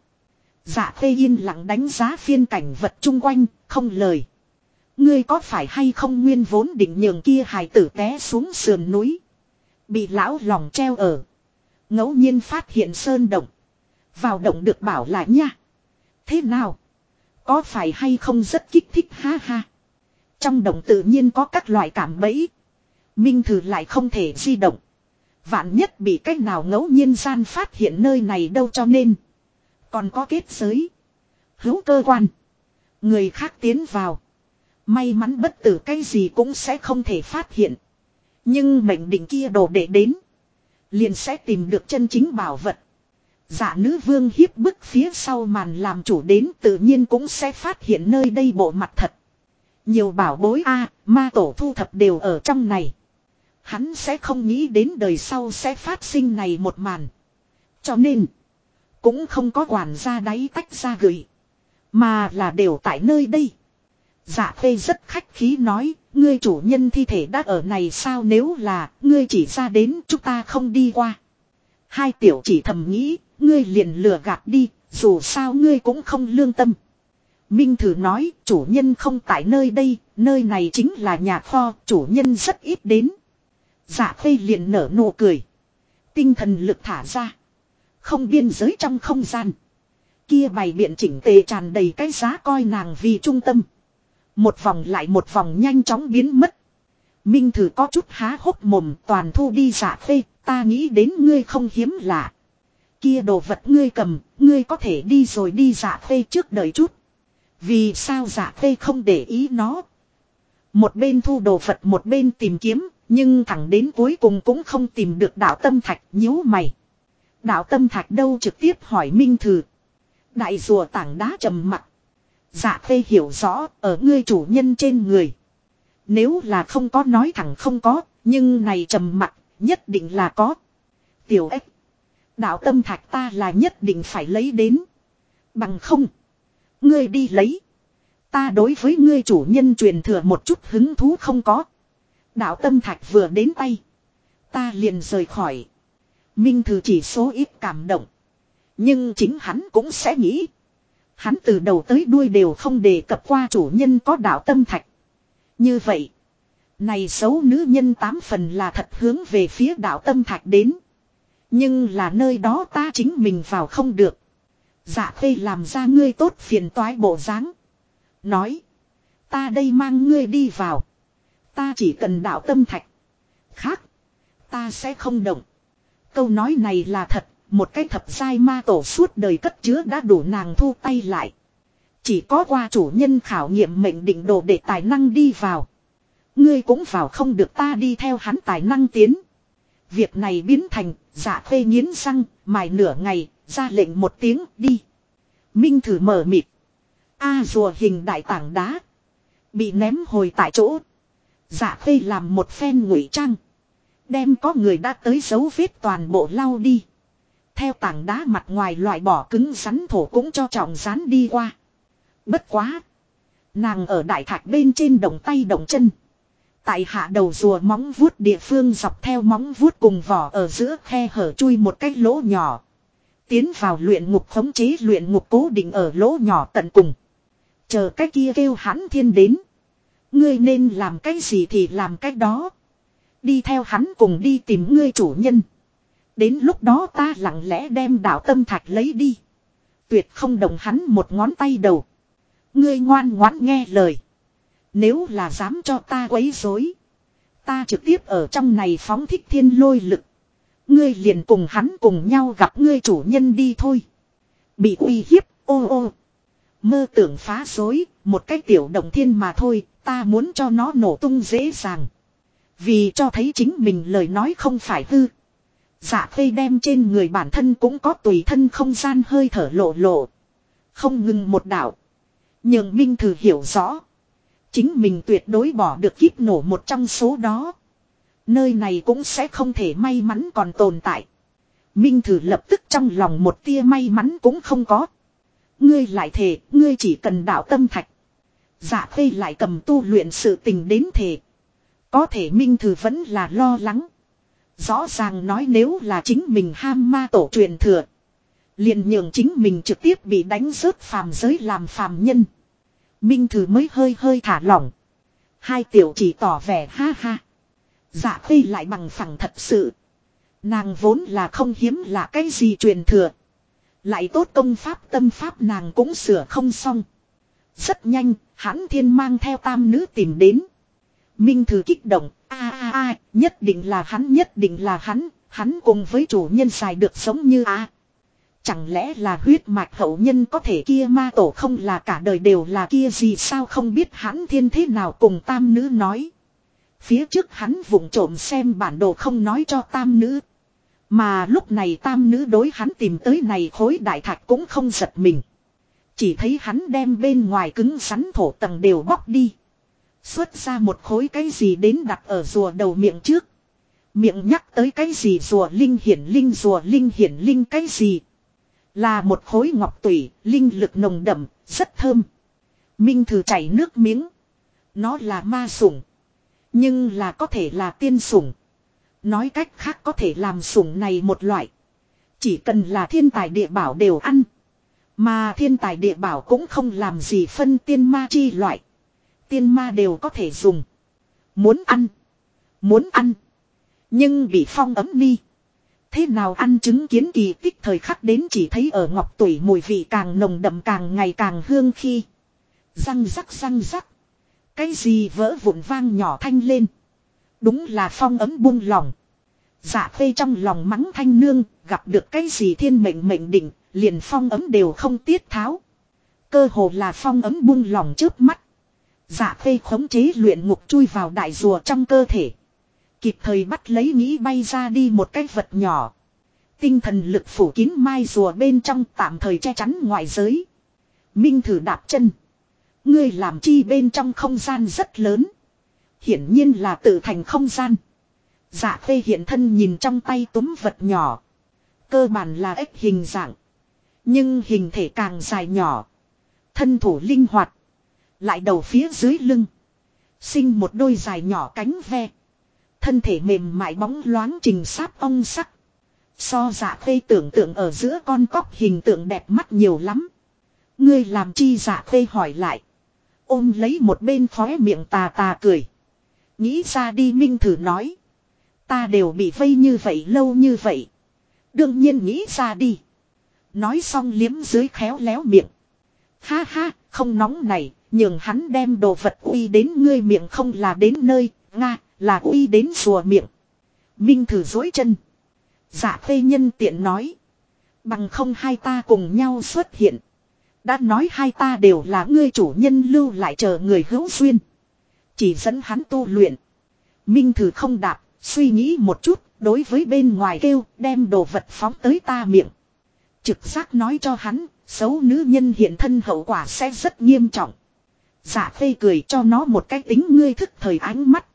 Speaker 1: Dạ Khê yên lặng đánh giá phiên cảnh vật chung quanh, không lời. Ngươi có phải hay không nguyên vốn định nhường kia hài tử té xuống sườn núi. Bị lão lòng treo ở. Ngẫu nhiên phát hiện sơn động. Vào động được bảo là nha. Thế nào? Có phải hay không rất kích thích ha ha. Trong động tự nhiên có các loại cảm bẫy. Minh Thử lại không thể di động. Vạn nhất bị cách nào ngẫu nhiên gian phát hiện nơi này đâu, cho nên. Còn có kết giới. Hữu cơ quan. Người khác tiến vào. May mắn bất tử cái gì cũng sẽ không thể phát hiện. Nhưng mệnh định kia đồ để đến. Liền sẽ tìm được chân chính bảo vật. Dạ nữ vương hiếp bức phía sau màn làm chủ đến tự nhiên cũng sẽ phát hiện nơi đây bộ mặt thật. Nhiều bảo bối a, ma tổ thu thập đều ở trong này. Hắn sẽ không nghĩ đến đời sau sẽ phát sinh này một màn. Cho nên, cũng không có quản gia đáy tách ra gửi. Mà là đều tại nơi đây. Dạ Khê rất khách khí nói, ngươi chủ nhân thi thể đã ở này sao, nếu là ngươi chỉ ra đến chúng ta không đi qua. Hai tiểu chỉ thầm nghĩ, ngươi liền lừa gạt đi, dù sao ngươi cũng không lương tâm. Minh Thử nói, chủ nhân không tại nơi đây, nơi này chính là nhà kho, chủ nhân rất ít đến. Dạ Khê liền nở nụ cười. Tinh thần lực thả ra. Không biên giới trong không gian. Kia bày biện chỉnh tề tràn đầy cái giá coi nàng vì trung tâm. Một vòng lại một vòng nhanh chóng biến mất. Minh Thử có chút há hốc mồm, toàn thu đi. Dạ Khê, ta nghĩ đến ngươi không hiếm lạ. Kia đồ vật ngươi cầm, ngươi có thể đi rồi đi. Dạ Khê trước đợi chút. Vì sao Dạ Khê không để ý nó? Một bên thu đồ vật một bên tìm kiếm, nhưng thẳng đến cuối cùng cũng không tìm được đạo tâm thạch, nhíu mày. Đạo tâm thạch đâu, trực tiếp hỏi Minh Thử. Đại rùa tảng đá trầm mặc. Dạ Khê hiểu rõ, ở ngươi chủ nhân trên người. Nếu là không có nói thẳng không có, nhưng này trầm mặc, nhất định là có. Tiểu ếch. Đạo tâm thạch ta là nhất định phải lấy đến. Bằng không. Ngươi đi lấy. Ta đối với ngươi chủ nhân truyền thừa một chút hứng thú không có. Đạo tâm thạch vừa đến tay. Ta liền rời khỏi. Minh Thử chỉ số ít cảm động. Nhưng chính hắn cũng sẽ nghĩ. Hắn từ đầu tới đuôi đều không đề cập qua chủ nhân có đạo tâm thạch. Như vậy. Này xấu nữ nhân 8 phần là thật hướng về phía đạo tâm thạch đến. Nhưng là nơi đó ta chính mình vào không được. Dạ Khê làm ra ngươi tốt phiền toái bộ dáng. Nói. Ta đây mang ngươi đi vào. Ta chỉ cần đạo tâm thạch. Khác. Ta sẽ không động. Câu nói này là thật. Một cái thập giai ma tổ suốt đời cất chứa đã đủ nàng thu tay lại. Chỉ có qua chủ nhân khảo nghiệm mệnh định đồ để tài năng đi vào. Ngươi cũng vào không được, ta đi theo hắn tài năng tiến. Việc này biến thành, Dạ Khê nghiến răng, mài nửa ngày, ra lệnh một tiếng đi. Minh Thử mở mịt. Rùa hình đại tảng đá. Bị ném hồi tại chỗ. Dạ Khê làm một phen ngụy trang. Đem có người đã tới dấu vết toàn bộ lau đi. Theo tảng đá mặt ngoài loại bỏ cứng rắn thổ cũng cho trọng rán đi qua. Bất quá. Nàng ở đại thạch bên trên động tay động chân. Tại hạ đầu rùa móng vuốt địa phương dọc theo móng vuốt cùng vỏ ở giữa khe hở chui một cái lỗ nhỏ. Tiến vào luyện ngục khống chế luyện ngục cố định ở lỗ nhỏ tận cùng. Chờ cái kia kêu hắn thiên đến. Ngươi nên làm cái gì thì làm cái đó. Đi theo hắn cùng đi tìm ngươi chủ nhân. Đến lúc đó ta lặng lẽ đem đạo tâm thạch lấy đi. Tuyệt không động hắn một ngón tay đầu. Ngươi ngoan ngoãn nghe lời. Nếu là dám cho ta quấy rối, ta trực tiếp ở trong này phóng thích thiên lôi lực. Ngươi liền cùng hắn cùng nhau gặp ngươi chủ nhân đi thôi. Bị uy hiếp, ô ô. Mơ tưởng phá rối, một cái tiểu động thiên mà thôi, ta muốn cho nó nổ tung dễ dàng. Vì cho thấy chính mình lời nói không phải hư. Dạ Khê đem trên người bản thân cũng có tùy thân không gian hơi thở lộ lộ. Không ngừng một đạo. Nhường Minh Thử hiểu rõ. Chính mình tuyệt đối bỏ được kíp nổ một trong số đó. Nơi này cũng sẽ không thể may mắn còn tồn tại. Minh Thử lập tức trong lòng một tia may mắn cũng không có. Ngươi lại thề, ngươi chỉ cần đạo tâm thạch. Dạ Khê lại cầm tu luyện sự tình đến thề. Có thể Minh Thử vẫn là lo lắng. Rõ ràng nói nếu là chính mình ham ma tổ truyền thừa. Liền nhường chính mình trực tiếp bị đánh rớt phàm giới làm phàm nhân. Minh Thử mới hơi thả lỏng. Hai tiểu chỉ tỏ vẻ ha ha. Dạ Khê lại bằng phẳng thật sự. Nàng vốn là không hiếm là cái gì truyền thừa. Lại tốt công pháp tâm pháp nàng cũng sửa không xong. Rất nhanh, Hãn Thiên mang theo tam nữ tìm đến. Minh Thử kích động, nhất định là hắn cùng với chủ nhân xài được sống như Chẳng lẽ là huyết mạch hậu nhân có thể kia ma tổ không là cả đời đều là kia gì sao không biết Hãn Thiên thế nào cùng tam nữ nói. Phía trước hắn vụng trộm xem bản đồ không nói cho tam nữ. Mà lúc này tam nữ đối hắn tìm tới này khối đại thạch cũng không giật mình. Chỉ thấy hắn đem bên ngoài cứng rắn thổ tầng đều bóc đi. Xuất ra một khối cái gì đến đặt ở rùa đầu miệng trước. Miệng nhắc tới cái gì rùa linh hiển linh cái gì. Là một khối ngọc tủy, linh lực nồng đậm, rất thơm. Minh Thử chảy nước miếng. Nó là ma sủng. Nhưng là có thể là tiên sủng. Nói cách khác có thể làm sủng này một loại. Chỉ cần là thiên tài địa bảo đều ăn. Mà thiên tài địa bảo cũng không làm gì phân tiên ma chi loại. Tiên ma đều có thể dùng. Muốn ăn. Nhưng bị phong ấm đi. Thế nào ăn chứng kiến kỳ tích thời khắc đến chỉ thấy ở ngọc tủy mùi vị càng nồng đậm càng ngày càng hương khi. Răng rắc. Cái gì vỡ vụn vang nhỏ thanh lên. Đúng là phong ấm buông lòng. Dạ Khê trong lòng mắng thanh nương, gặp được cái gì thiên mệnh định, liền phong ấm đều không tiết tháo. Cơ hồ là phong ấm buông lòng trước mắt. Dạ Khê khống chế luyện ngục chui vào đại rùa trong cơ thể. Kịp thời bắt lấy nghĩ bay ra đi một cái vật nhỏ. Tinh thần lực phủ kín mai rùa bên trong tạm thời che chắn ngoại giới. Minh Thử đạp chân. Ngươi làm chi bên trong không gian rất lớn. Hiển nhiên là tự thành không gian. Dạ Khê hiện thân nhìn trong tay túm vật nhỏ. Cơ bản là ếch hình dạng. Nhưng hình thể càng dài nhỏ. Thân thủ linh hoạt. Lại đầu phía dưới lưng. Sinh một đôi dài nhỏ cánh ve. Thân thể mềm mại bóng loáng trình sáp ong sắc. So Dạ Khê tưởng tượng ở giữa con cóc hình tượng đẹp mắt nhiều lắm. Ngươi làm chi Dạ Khê hỏi lại. Ôm lấy một bên khóe miệng tà cười. Nghĩ ra đi Minh Thử nói. Ta đều bị vây như vậy lâu như vậy. Đương nhiên nghĩ ra đi. Nói xong liếm dưới khéo léo miệng. Ha ha, không nóng này, nhường hắn đem đồ vật uy đến ngươi miệng không là đến nơi, Nga, là uy đến rùa miệng. Minh Thử dối chân. Dạ Khê nhân tiện nói. Bằng không hai ta cùng nhau xuất hiện. Đã nói hai ta đều là ngươi chủ nhân lưu lại chờ người hữu duyên. Chỉ dẫn hắn tu luyện. Minh Thử không đạp, suy nghĩ một chút, đối với bên ngoài kêu đem đồ vật phóng tới ta miệng. Trực giác nói cho hắn, xấu nữ nhân hiện thân hậu quả sẽ rất nghiêm trọng. Dạ Khê cười cho nó một cái tính ngươi thức thời ánh mắt.